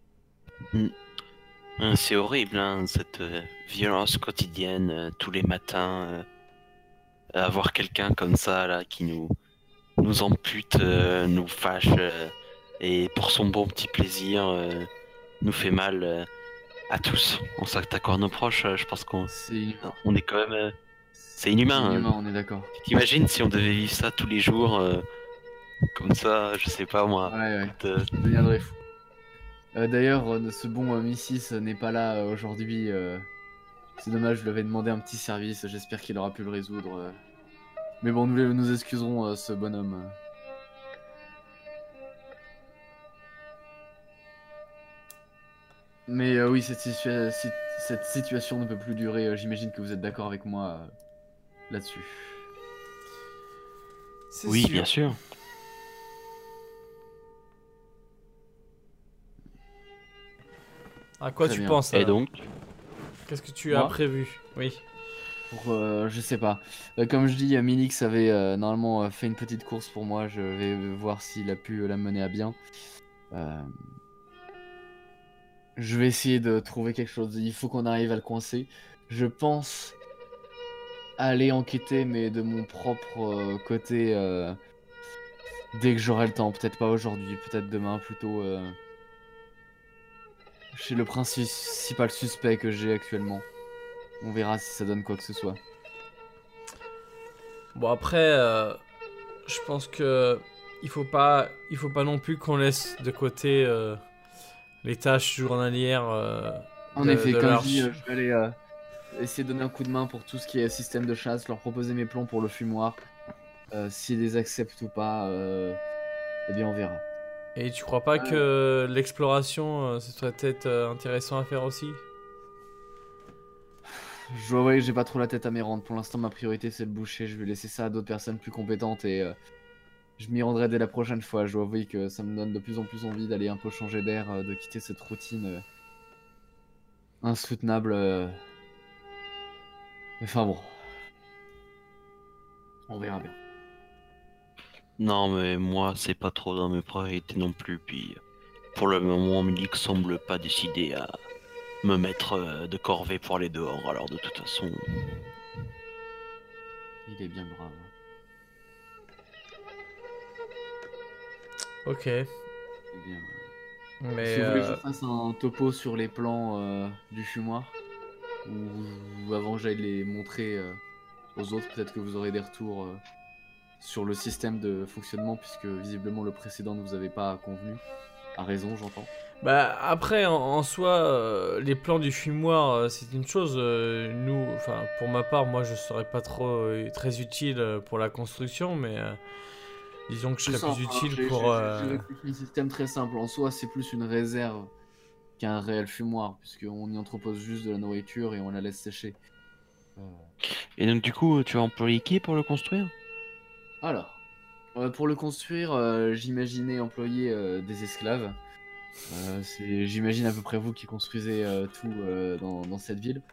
C'est horrible, hein, cette violence quotidienne, tous les matins. Avoir quelqu'un comme ça, là, qui nous ampute, nous fâche, et pour son bon petit plaisir, nous fait mal à tous. On s'attaque à nos proches, je pense qu'on C'est inhumain. on est quand même... c'est C'est inhumain. inhumain, on est d'accord. T'imagines si on devait vivre ça tous les jours, comme ça, je sais pas moi. Ouais, de- je deviendrais fou. D'ailleurs, ce bon Missis n'est pas là aujourd'hui. C'est dommage, je lui avais demandé un petit service. J'espère qu'il aura pu le résoudre. Mais bon, nous excuserons ce bonhomme. Mais oui, cette situation ne peut plus durer. J'imagine que vous êtes d'accord avec moi là-dessus. C'est Oui, sûr. bien sûr. À quoi Très tu bien. penses Et alors donc, Qu'est-ce que tu as Moi prévu? Oui. Pour, je sais pas. Comme je dis, Milix avait normalement fait une petite course pour moi. Je vais voir s'il a pu la mener à bien. Je vais essayer de trouver quelque chose. Il faut qu'on arrive à le coincer. Je pense aller enquêter, mais de mon propre côté, dès que j'aurai le temps. Peut-être pas aujourd'hui, peut-être demain plutôt. Chez le principal suspect que j'ai actuellement. On verra si ça donne quoi que ce soit. Bon après, je pense que il faut pas non plus qu'on laisse de côté les tâches journalières En effet, comme je l'arche. dis, je vais aller essayer de donner un coup de main pour tout ce qui est système de chasse, leur proposer mes plans pour le fumoir. S'ils les acceptent ou pas, eh bien on verra. Et tu crois pas que l'exploration, ce serait peut-être intéressant à faire aussi? Je vois, ouais, j'ai pas trop la tête à m'y rendre. Pour l'instant, ma priorité c'est le boucher. Je vais laisser ça à d'autres personnes plus compétentes et je m'y rendrai dès la prochaine fois. Je dois avouer que ça me donne de plus en plus envie d'aller un peu changer d'air, de quitter cette routine insoutenable. Enfin bon, on verra bien. non mais moi c'est pas trop dans mes priorités non plus, puis pour le moment Milik semble pas décidé à me mettre de corvée pour aller dehors, alors de toute façon... Il est bien brave. Ok. Eh bien, Mais si vous voulez que je fasse un topo sur les plans du fumoir, ou avant que j'aille les montrer aux autres, peut-être que vous aurez des retours sur le système de fonctionnement, puisque visiblement le précédent ne vous avait pas convenu. À raison, j'entends. Bah après en soi les plans du fumoir c'est une chose nous enfin pour ma part moi je serais pas trop très utile pour la construction mais disons que je serais plus utile pour J'ai réfléchi un système très simple. En soi, c'est plus une réserve qu'un réel fumoir, puisqu'on y entrepose juste de la nourriture et on la laisse sécher. Et donc du coup, tu vas employer qui pour le construire? Alors, pour le construire, j'imaginais employer des esclaves. J'imagine à peu près vous qui construisez tout dans cette ville.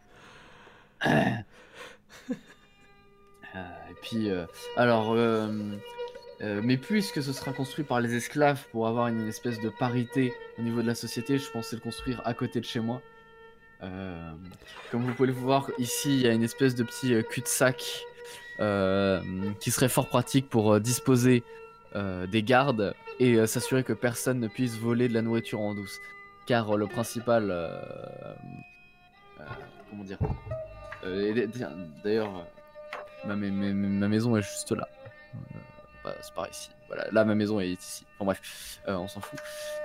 Et puis, alors, mais puisque ce sera construit par les esclaves pour avoir une espèce de parité au niveau de la société, je pensais le construire à côté de chez moi. Comme vous pouvez le voir, ici il y a une espèce de petit cul-de-sac qui serait fort pratique pour disposer des gardes et s'assurer que personne ne puisse voler de la nourriture en douce. Car le principal... comment dire d'ailleurs, ma maison est juste là. C'est par ici. Voilà, là ma maison est ici. Enfin bref, on s'en fout.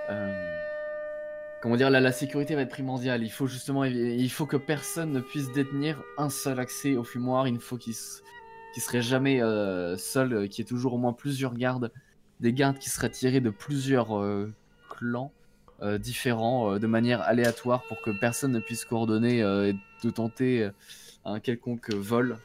Comment dire, la sécurité va être primordiale. Il faut justement, il faut que personne ne puisse détenir un seul accès au fumoir. Il faut qu'il serait jamais seul, qu'il y ait toujours au moins plusieurs gardes, des gardes qui seraient tirés de plusieurs clans différents, de manière aléatoire, pour que personne ne puisse coordonner et de tenter un quelconque vol.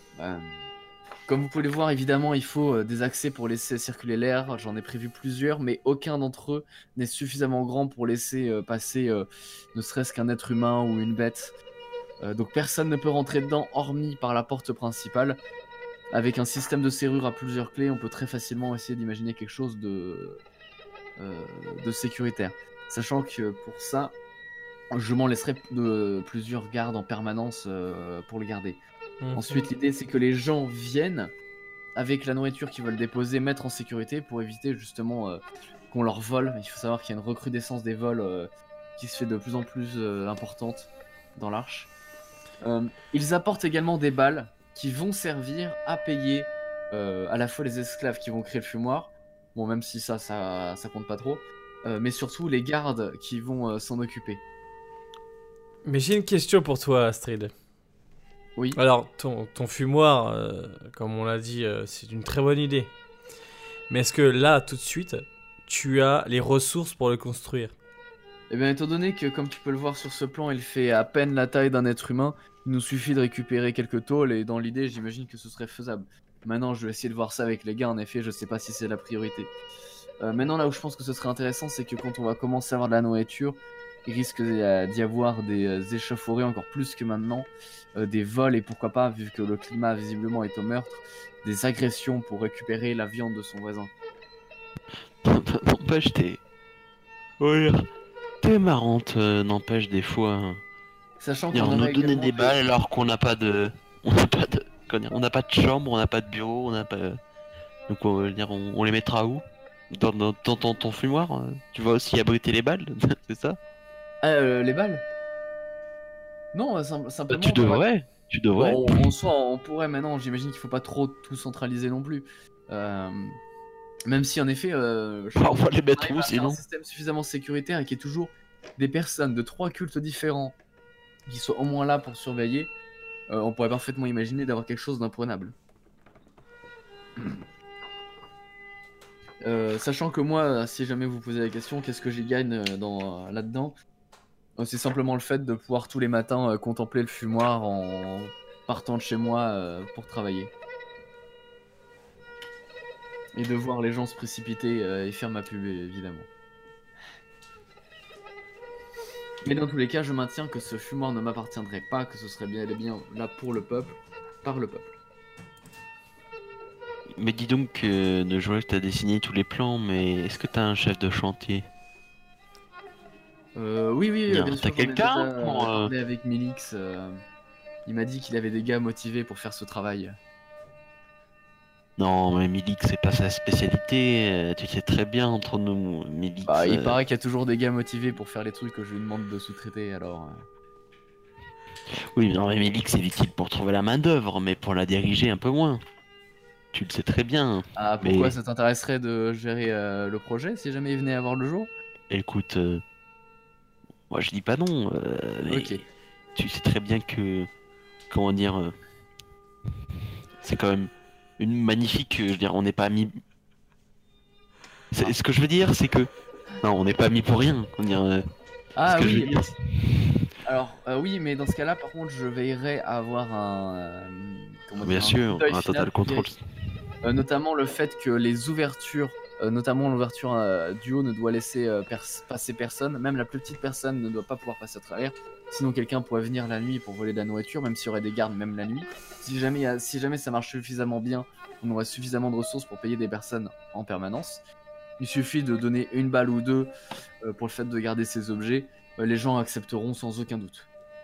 Comme vous pouvez le voir, évidemment, il faut des accès pour laisser circuler l'air. J'en ai prévu plusieurs, mais aucun d'entre eux n'est suffisamment grand pour laisser passer ne serait-ce qu'un être humain ou une bête. Donc personne ne peut rentrer dedans, hormis par la porte principale. Avec un système de serrure à plusieurs clés, on peut très facilement essayer d'imaginer quelque chose de sécuritaire. Sachant que pour ça, je m'en laisserai plusieurs gardes en permanence pour le garder. Ensuite, l'idée c'est que les gens viennent avec la nourriture qu'ils veulent déposer, mettre en sécurité pour éviter justement qu'on leur vole. Il faut savoir qu'il y a une recrudescence des vols qui se fait de plus en plus importante dans l'Arche. Ils apportent également des balles qui vont servir à payer à la fois les esclaves qui vont créer le fumoir, bon même si ça compte pas trop, mais surtout les gardes qui vont s'en occuper. Mais j'ai une question pour toi Astrid. Oui. Alors, ton fumoir, comme on l'a dit, c'est une très bonne idée. Mais est-ce que là, tout de suite, tu as les ressources pour le construire? Eh bien, étant donné que, comme tu peux le voir sur ce plan, il fait à peine la taille d'un être humain, il nous suffit de récupérer quelques tôles et dans l'idée, j'imagine que ce serait faisable. Maintenant, je vais essayer de voir ça avec les gars, en effet, je sais pas si c'est la priorité. Maintenant, là où je pense que ce serait intéressant, c'est que quand on va commencer à avoir de la nourriture, il risque d'y avoir des échauffourées encore plus que maintenant, des vols et pourquoi pas, vu que le climat visiblement est au meurtre, des agressions pour récupérer la viande de son voisin. N'empêche, t'es marrante, n'empêche des fois. Sachant On qu'on nous aurait donner également des balles alors qu'on n'a pas de... On n'a pas de chambre, on n'a pas de bureau, on n'a pas... Donc on va dire, on les mettra où? Dans ton fumoir? Tu vas aussi abriter les balles, c'est ça? les balles? Non, simplement... Tu devrais. Bon, en soi, on pourrait maintenant, j'imagine qu'il faut pas trop tout centraliser non plus. Même si en effet, on va les mettre où sinon? Un système suffisamment sécuritaire et qu'il y ait toujours des personnes de 3 cultes différents qui soient au moins là pour surveiller, on pourrait parfaitement imaginer d'avoir quelque chose d'imprenable. Sachant que moi, si jamais vous posez la question, qu'est-ce que j'y gagne là-dedans? C'est simplement le fait de pouvoir tous les matins contempler le fumoir en partant de chez moi pour travailler. Et de voir les gens se précipiter et faire ma pub, évidemment. Mais dans tous les cas, je maintiens que ce fumoir ne m'appartiendrait pas, que ce serait bien et bien là pour le peuple, par le peuple. Mais dis donc, je vois que t'as dessiné tous les plans, mais est-ce que t'as un chef de chantier? Oui, bien sûr. T'as quelqu'un pour parler avec Milix, il m'a dit qu'il avait des gars motivés pour faire ce travail. Non, mais Milix, c'est pas sa spécialité. Tu sais très bien entre nous, Milix. Bah, il paraît qu'il y a toujours des gars motivés pour faire les trucs que je lui demande de sous-traiter, alors... Oui, non, mais Milix, c'est utile pour trouver la main-d'œuvre, mais pour la diriger un peu moins. tu le sais très bien. Ah, pourquoi Mais- ça t'intéresserait de gérer le projet si jamais il venait à voir le jour? Écoute, moi je dis pas non, mais Ok. tu sais très bien que, comment dire, c'est quand même une magnifique, je veux dire, on n'est pas amis. Ce que je veux dire, c'est que, non, on n'est pas amis pour rien. On dire, Ah ce que je veux oui, dire, alors oui, mais dans ce cas-là, par contre, je veillerai à avoir comment bien dire, sûr, coup d'œil un final total pour contrôle. vérifier. Notamment le fait que les ouvertures, notamment l'ouverture du haut ne doit laisser passer personne, même la plus petite personne ne doit pas pouvoir passer à travers, sinon quelqu'un pourrait venir la nuit pour voler de la nourriture, même s'il y aurait des gardes même la nuit. Si jamais ça marche suffisamment bien, on aurait suffisamment de ressources pour payer des personnes en permanence. Il suffit de donner une balle ou deux pour le fait de garder ces objets, les gens accepteront sans aucun doute.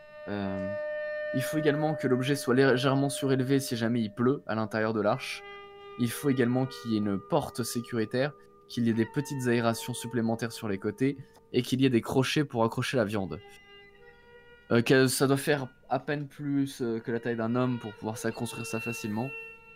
Il faut également que l'objet soit légèrement surélevé si jamais il pleut à l'intérieur de l'arche. Il faut également qu'il y ait une porte sécuritaire, qu'il y ait des petites aérations supplémentaires sur les côtés et qu'il y ait des crochets pour accrocher la viande. Que ça doit faire à peine plus que la taille d'un homme pour pouvoir construire ça facilement.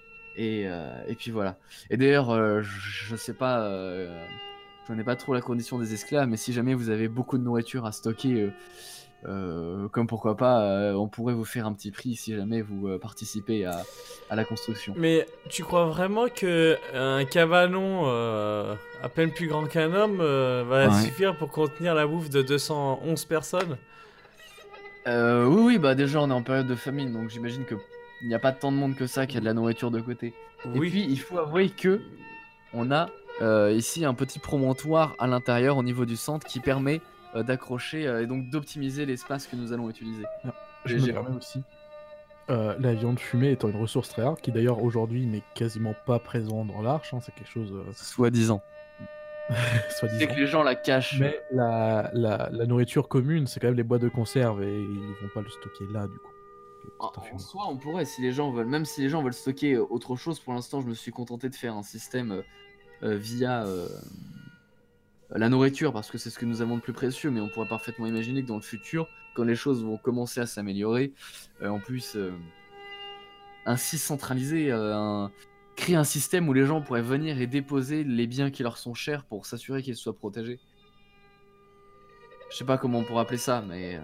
Et puis voilà. Et d'ailleurs, je sais pas, je connais pas trop la condition des esclaves, mais si jamais vous avez beaucoup de nourriture à stocker, comme pourquoi pas, on pourrait vous faire un petit prix si jamais vous participez à la construction. Mais tu crois vraiment que un cabanon à peine plus grand qu'un homme va Ouais. suffire pour contenir la bouffe de 211 personnes? Oui, bah déjà on est en période de famine, donc j'imagine que il n'y a pas tant de monde que ça qui a de la nourriture de côté. Et Oui. puis il faut avouer que on a ici un petit promontoire à l'intérieur au niveau du centre qui permet d'accrocher et donc d'optimiser l'espace que nous allons utiliser. Je me permets aussi. La viande fumée étant une ressource très rare, qui d'ailleurs aujourd'hui n'est quasiment pas présent dans l'arche, hein, c'est quelque chose Soi-disant. C'est soi-disant. que les gens la cachent. Mais la nourriture commune, c'est quand même les boîtes de conserve et ils vont pas le stocker là du coup. C'est un En fumé. soi, on pourrait, si les gens veulent, même si les gens veulent stocker autre chose, pour l'instant, je me suis contenté de faire un système via la nourriture, parce que c'est ce que nous avons de plus précieux, mais on pourrait parfaitement imaginer que dans le futur, quand les choses vont commencer à s'améliorer, on puisse ainsi centraliser, créer un système où les gens pourraient venir et déposer les biens qui leur sont chers pour s'assurer qu'ils soient protégés. Je sais pas comment on pourrait appeler ça, mais...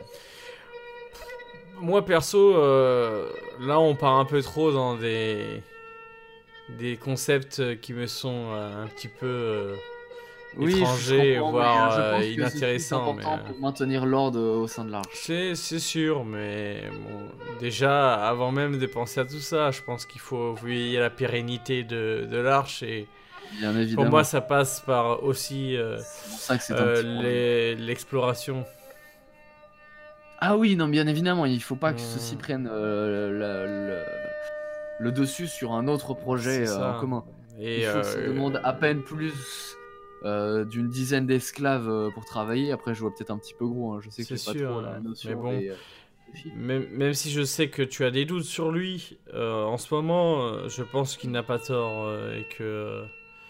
Moi perso, là on part un peu trop dans des concepts qui me sont un petit peu étrangers, je comprends, voire mais, je pense que c'est plus inintéressants. important Mais, pour maintenir l'ordre au sein de l'arche. c'est sûr, mais bon, déjà avant même de penser à tout ça, je pense qu'il faut veiller à la pérennité de l'arche et Bien évidemment. pour moi ça passe par aussi c'est pour ça que c'est un petit projet. l'exploration. Ah oui, non, bien évidemment, il faut pas que Hmm. ceci prenne le dessus sur un autre projet C'est ça. en commun. Et Il faut que ça demande à peine plus d'une dizaine d'esclaves pour travailler. Après, je vois peut-être un petit peu gros, hein. Je sais que C'est j'ai pas sûr, trop hein. la notion Mais bon. des chiffres. Même si je sais que tu as des doutes sur lui, en ce moment, je pense qu'il n'a pas tort et que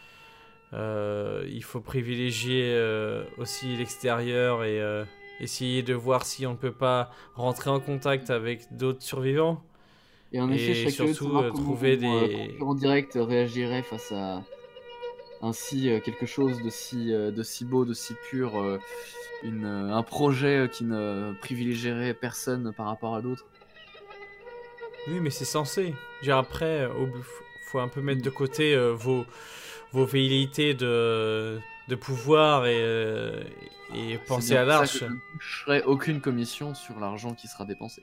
il faut privilégier aussi l'extérieur et essayer de voir si on ne peut pas rentrer en contact avec d'autres survivants. Et en effet, Et je serais curieux de surtout, savoir comment trouver mon des- concurrent direct réagirait face à ainsi quelque chose de si beau, de si pur, un projet qui ne privilégierait personne par rapport à d'autres. Oui, mais c'est censé. Genre après, faut un peu mettre de côté vos velléités de pouvoir et penser à l'arche. C'est bien pour ça que je ne toucherai aucune commission sur l'argent qui sera dépensé.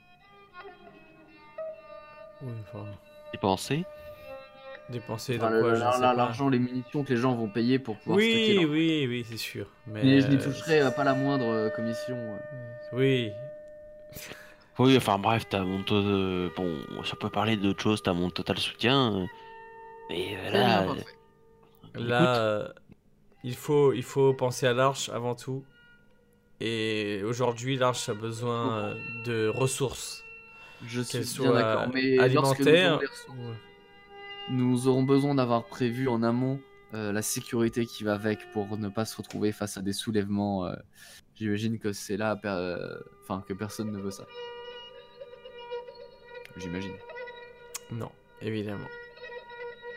Oui, enfin, Y penser? dépenser Enfin, dans quoi, je ne sais pas. l'argent, les munitions que les gens vont payer pour pouvoir stocker Oui, leur... oui, c'est sûr. Mais Mais je n'y toucherai pas la moindre commission. oui, Oui, enfin bref, t'as mon bon, si on peut parler d'autre chose, t'as mon total soutien. Mais Très bien, là, parfait. là, il faut penser à l'arche avant tout. Et aujourd'hui, l'arche a besoin de ressources, Je suis qu'elles bien soient d'accord. Mais lorsque nous alimentaires. aurons les ressources, nous aurons besoin d'avoir prévu en amont la sécurité qui va avec pour ne pas se retrouver face à des soulèvements. J'imagine que c'est là enfin, que personne ne veut ça. J'imagine. Non, évidemment.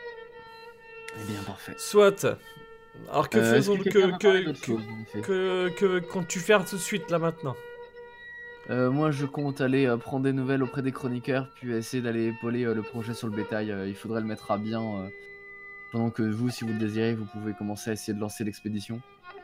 Eh bien, parfait. Soit. Alors que faisons est-ce que quelqu'un veut parler d'autre que, chose, en effet que comptes-tu faire tout de suite là maintenant? Moi, je compte aller prendre des nouvelles auprès des chroniqueurs, puis essayer d'aller épauler le projet sur le bétail. Il faudrait le mettre à bien. Pendant que vous, si vous le désirez, vous pouvez commencer à essayer de lancer l'expédition.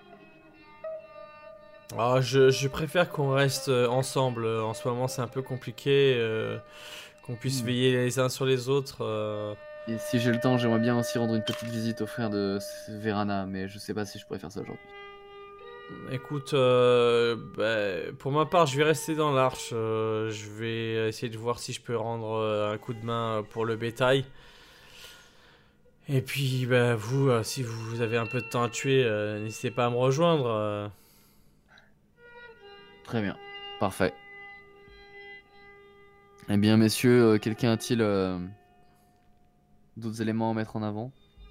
Ah, je préfère qu'on reste ensemble. En ce moment, c'est un peu compliqué. Qu'on puisse veiller les uns sur les autres. Et si j'ai le temps, j'aimerais bien aussi rendre une petite visite au frère de Verana, mais je sais pas si je pourrais faire ça aujourd'hui. Écoute, pour ma part, je vais rester dans l'arche. Je vais essayer de voir si je peux rendre un coup de main pour le bétail. Et puis, vous, si vous avez un peu de temps à tuer, n'hésitez pas à me rejoindre. Très bien, parfait. Eh bien, messieurs, quelqu'un a-t-il d'autres éléments à mettre en avant?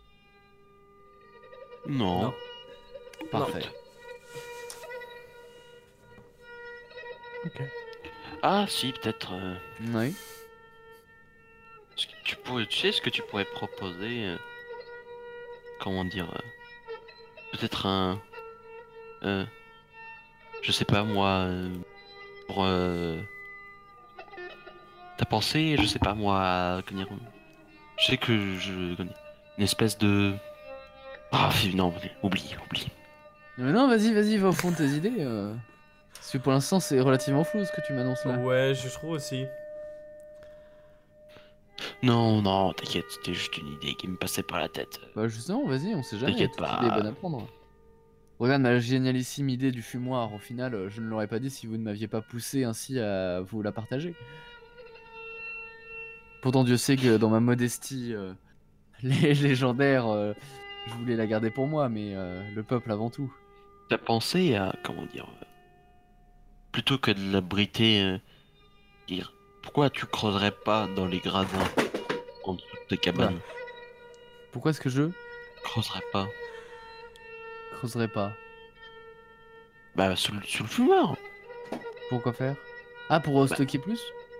Non. Non. Parfait. Ok. Ah, si, peut-être. Oui. Tu sais ce que tu pourrais proposer comment dire peut-être un. Je sais pas moi. Pour. T'as pensé, je sais pas moi, à. Comment dire, je sais que je connais. Une espèce de. Ah, non, oublie. Mais non, vas-y, va au fond de tes idées. Parce que pour l'instant, c'est relativement flou ce que tu m'annonces là. Ouais, je trouve aussi. Non, t'inquiète, c'était juste une idée qui me passait par la tête. Bah justement, vas-y, on sait jamais. T'inquiète Toute pas. idée est bonne à prendre. Regarde ma génialissime idée du fumoir. Au final, je ne l'aurais pas dit si vous ne m'aviez pas poussé ainsi à vous la partager. Pourtant, Dieu sait que dans ma modestie légendaire, je voulais la garder pour moi, mais le peuple avant tout. T'as pensé à, comment dire, plutôt que de l'abriter, dire, pourquoi tu creuserais pas dans les gradins en dessous de tes cabanes? Pourquoi est-ce que je Creuserais pas. creuserais pas? Bah, sous le fumoir. Pourquoi faire? Ah, pour stocker plus?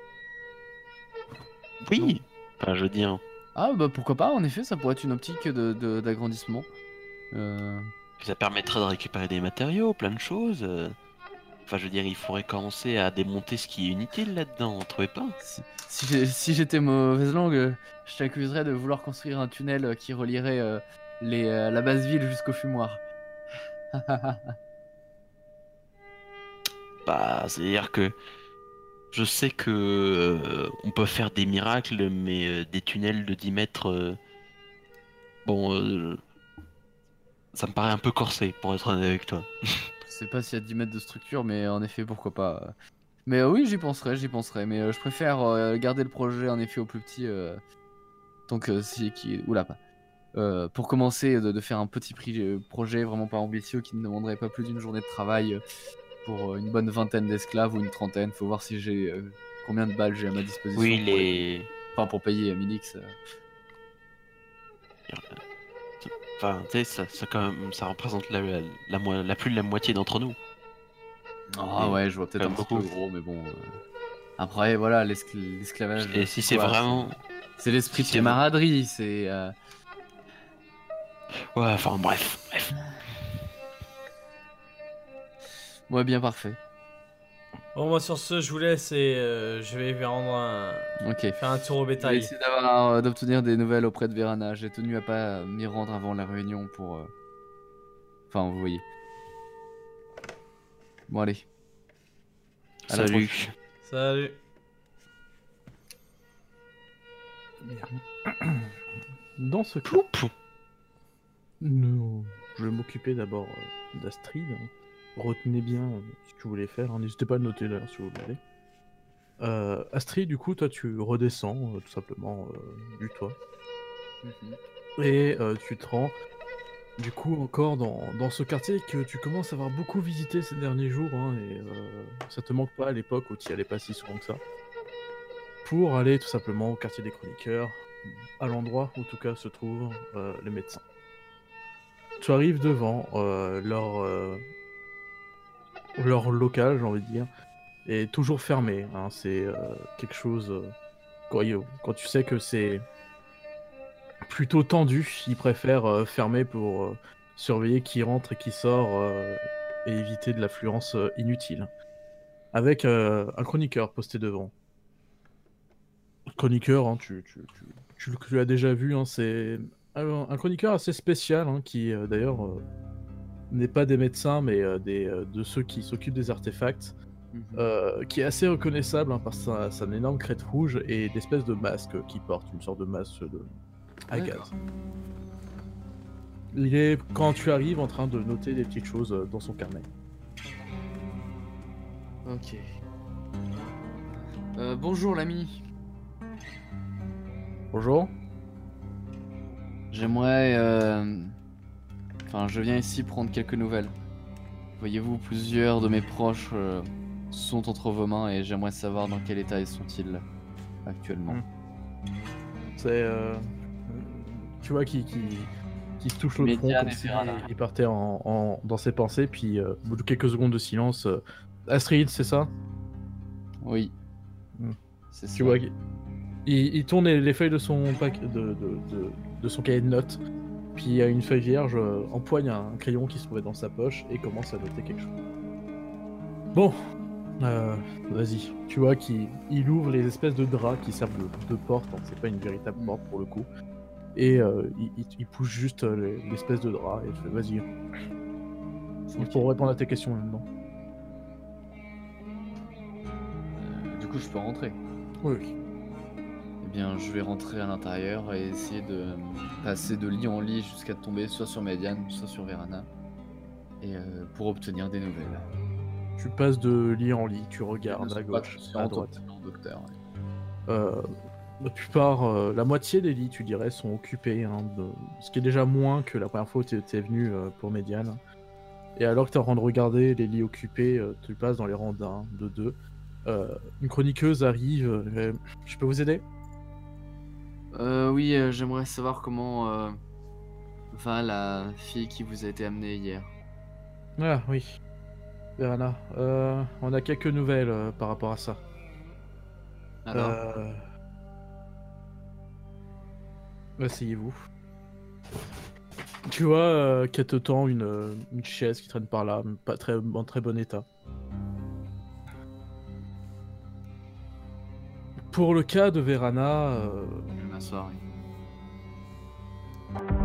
Oui. Enfin, je veux dire, Ah, bah pourquoi pas, en effet, ça pourrait être une optique d'agrandissement. ça permettrait de récupérer des matériaux, plein de choses. Enfin, je veux dire, il faudrait commencer à démonter ce qui est inutile là-dedans, vous trouvez pas? Si j'étais mauvaise langue, je t'accuserais de vouloir construire un tunnel qui relierait la base ville jusqu'au fumoir. Bah, c'est-à-dire que je sais que on peut faire des miracles, mais des tunnels de 10 mètres, bon, ça me paraît un peu corsé, pour être honnête avec toi. Je sais pas s'il y a 10 mètres de structure, mais en effet, pourquoi pas. Mais oui, j'y penserai. Mais je préfère garder le projet en effet au plus petit. Tant que si. Oula, pas. Pour commencer, de faire un petit projet vraiment pas ambitieux qui ne demanderait pas plus d'une journée de travail pour une bonne vingtaine d'esclaves ou une trentaine. Faut voir si j'ai combien de balles j'ai à ma disposition. Oui, Enfin, pour payer Milix. Enfin, tu sais, ça, quand même, ça représente la plus de la moitié d'entre nous. Ah Et ouais, je vois peut-être quand un même petit peu beaucoup. gros, mais bon. Après, voilà, l'esclavage. Et si c'est quoi, vraiment... C'est l'esprit si de c'est- camaraderie, c'est. Ouais, enfin, bref. Ouais, bien parfait. Bon, moi sur ce, je vous laisse et je vais Ok. faire un tour au Je vais bétail. essayer d'obtenir des nouvelles auprès de Verana. J'ai tenu à pas m'y rendre avant la réunion pour. Enfin, vous voyez. Bon, allez. À la Salut. prochaine. Salut. Dans ce cas, Ploup. je vais m'occuper d'abord d'Astrid. Retenez bien ce que vous voulez faire. N'hésitez pas à le noter d'ailleurs si vous voulez. Astrid, du coup, toi tu redescends tout simplement du toit. Et tu te rends du coup encore dans ce quartier que tu commences à avoir beaucoup visité ces derniers jours. Et ça te manque pas à l'époque où tu y allais pas si souvent que ça. Pour aller tout simplement au quartier des chroniqueurs, à l'endroit où en tout cas se trouvent les médecins. Tu arrives devant leur local, j'ai envie de dire, est toujours fermé. C'est quelque chose quand tu sais que c'est plutôt tendu. Il préfère fermer pour surveiller qui rentre et qui sort et éviter de l'affluence inutile. Avec un chroniqueur posté devant. Chroniqueur, hein, tu l'as déjà vu, hein, c'est un chroniqueur assez spécial hein, qui d'ailleurs n'est pas des médecins mais de ceux qui s'occupent des artefacts. Qui est assez reconnaissable hein, par sa énorme crête rouge et d'espèces de masque qu'il porte, une sorte de masque à gaz. D'accord. Il est, quand tu arrives, en train de noter des petites choses dans son carnet. Ok. Bonjour l'ami. Bonjour. J'aimerais... Enfin, je viens ici prendre quelques nouvelles. Voyez-vous, plusieurs de mes proches sont entre vos mains et j'aimerais savoir dans quel état ils sont-ils actuellement. C'est... tu vois qui se touche le front Médiane comme et si Verana. il partait dans ses pensées, puis au bout de quelques secondes de silence... Astrid, c'est ça? Oui. Hmm. C'est Tu ça. vois, il tourne les feuilles de son de son cahier de notes, puis il y a une feuille vierge, empoigne un crayon qui se trouvait dans sa poche et commence à noter quelque chose. Bon, vas-y. Tu vois qu'il ouvre les espèces de draps qui servent de porte, hein, c'est pas une véritable porte pour le coup, et il pousse juste l'espèce de drap et il fait vas-y. Il faut répondre à tes questions maintenant. Du coup, je peux rentrer. Oui. Eh bien, je vais rentrer à l'intérieur et essayer de passer de lit en lit jusqu'à tomber soit sur Médiane, soit sur Verana. Et pour obtenir des nouvelles. Tu passes de lit en lit, tu regardes à Pas gauche, conscient, à droite. docteur. Ouais. La plupart, la moitié des lits, tu dirais, sont occupés, hein, ce qui est déjà moins que la première fois où tu étais venu pour Médiane. Et alors que tu es en train de regarder les lits occupés, tu passes dans les rangs d'un, de deux. Une chroniqueuse arrive. Je peux vous aider? Oui, j'aimerais savoir comment va la fille qui vous a été amenée hier. Ah oui, Verana. On a quelques nouvelles par rapport à ça. Alors, Asseyez-vous. Tu vois qu'elle te tend une chaise qui traîne par là, pas très, en très bon état. Pour le cas de Verana, je vais m'asseoir. Oui.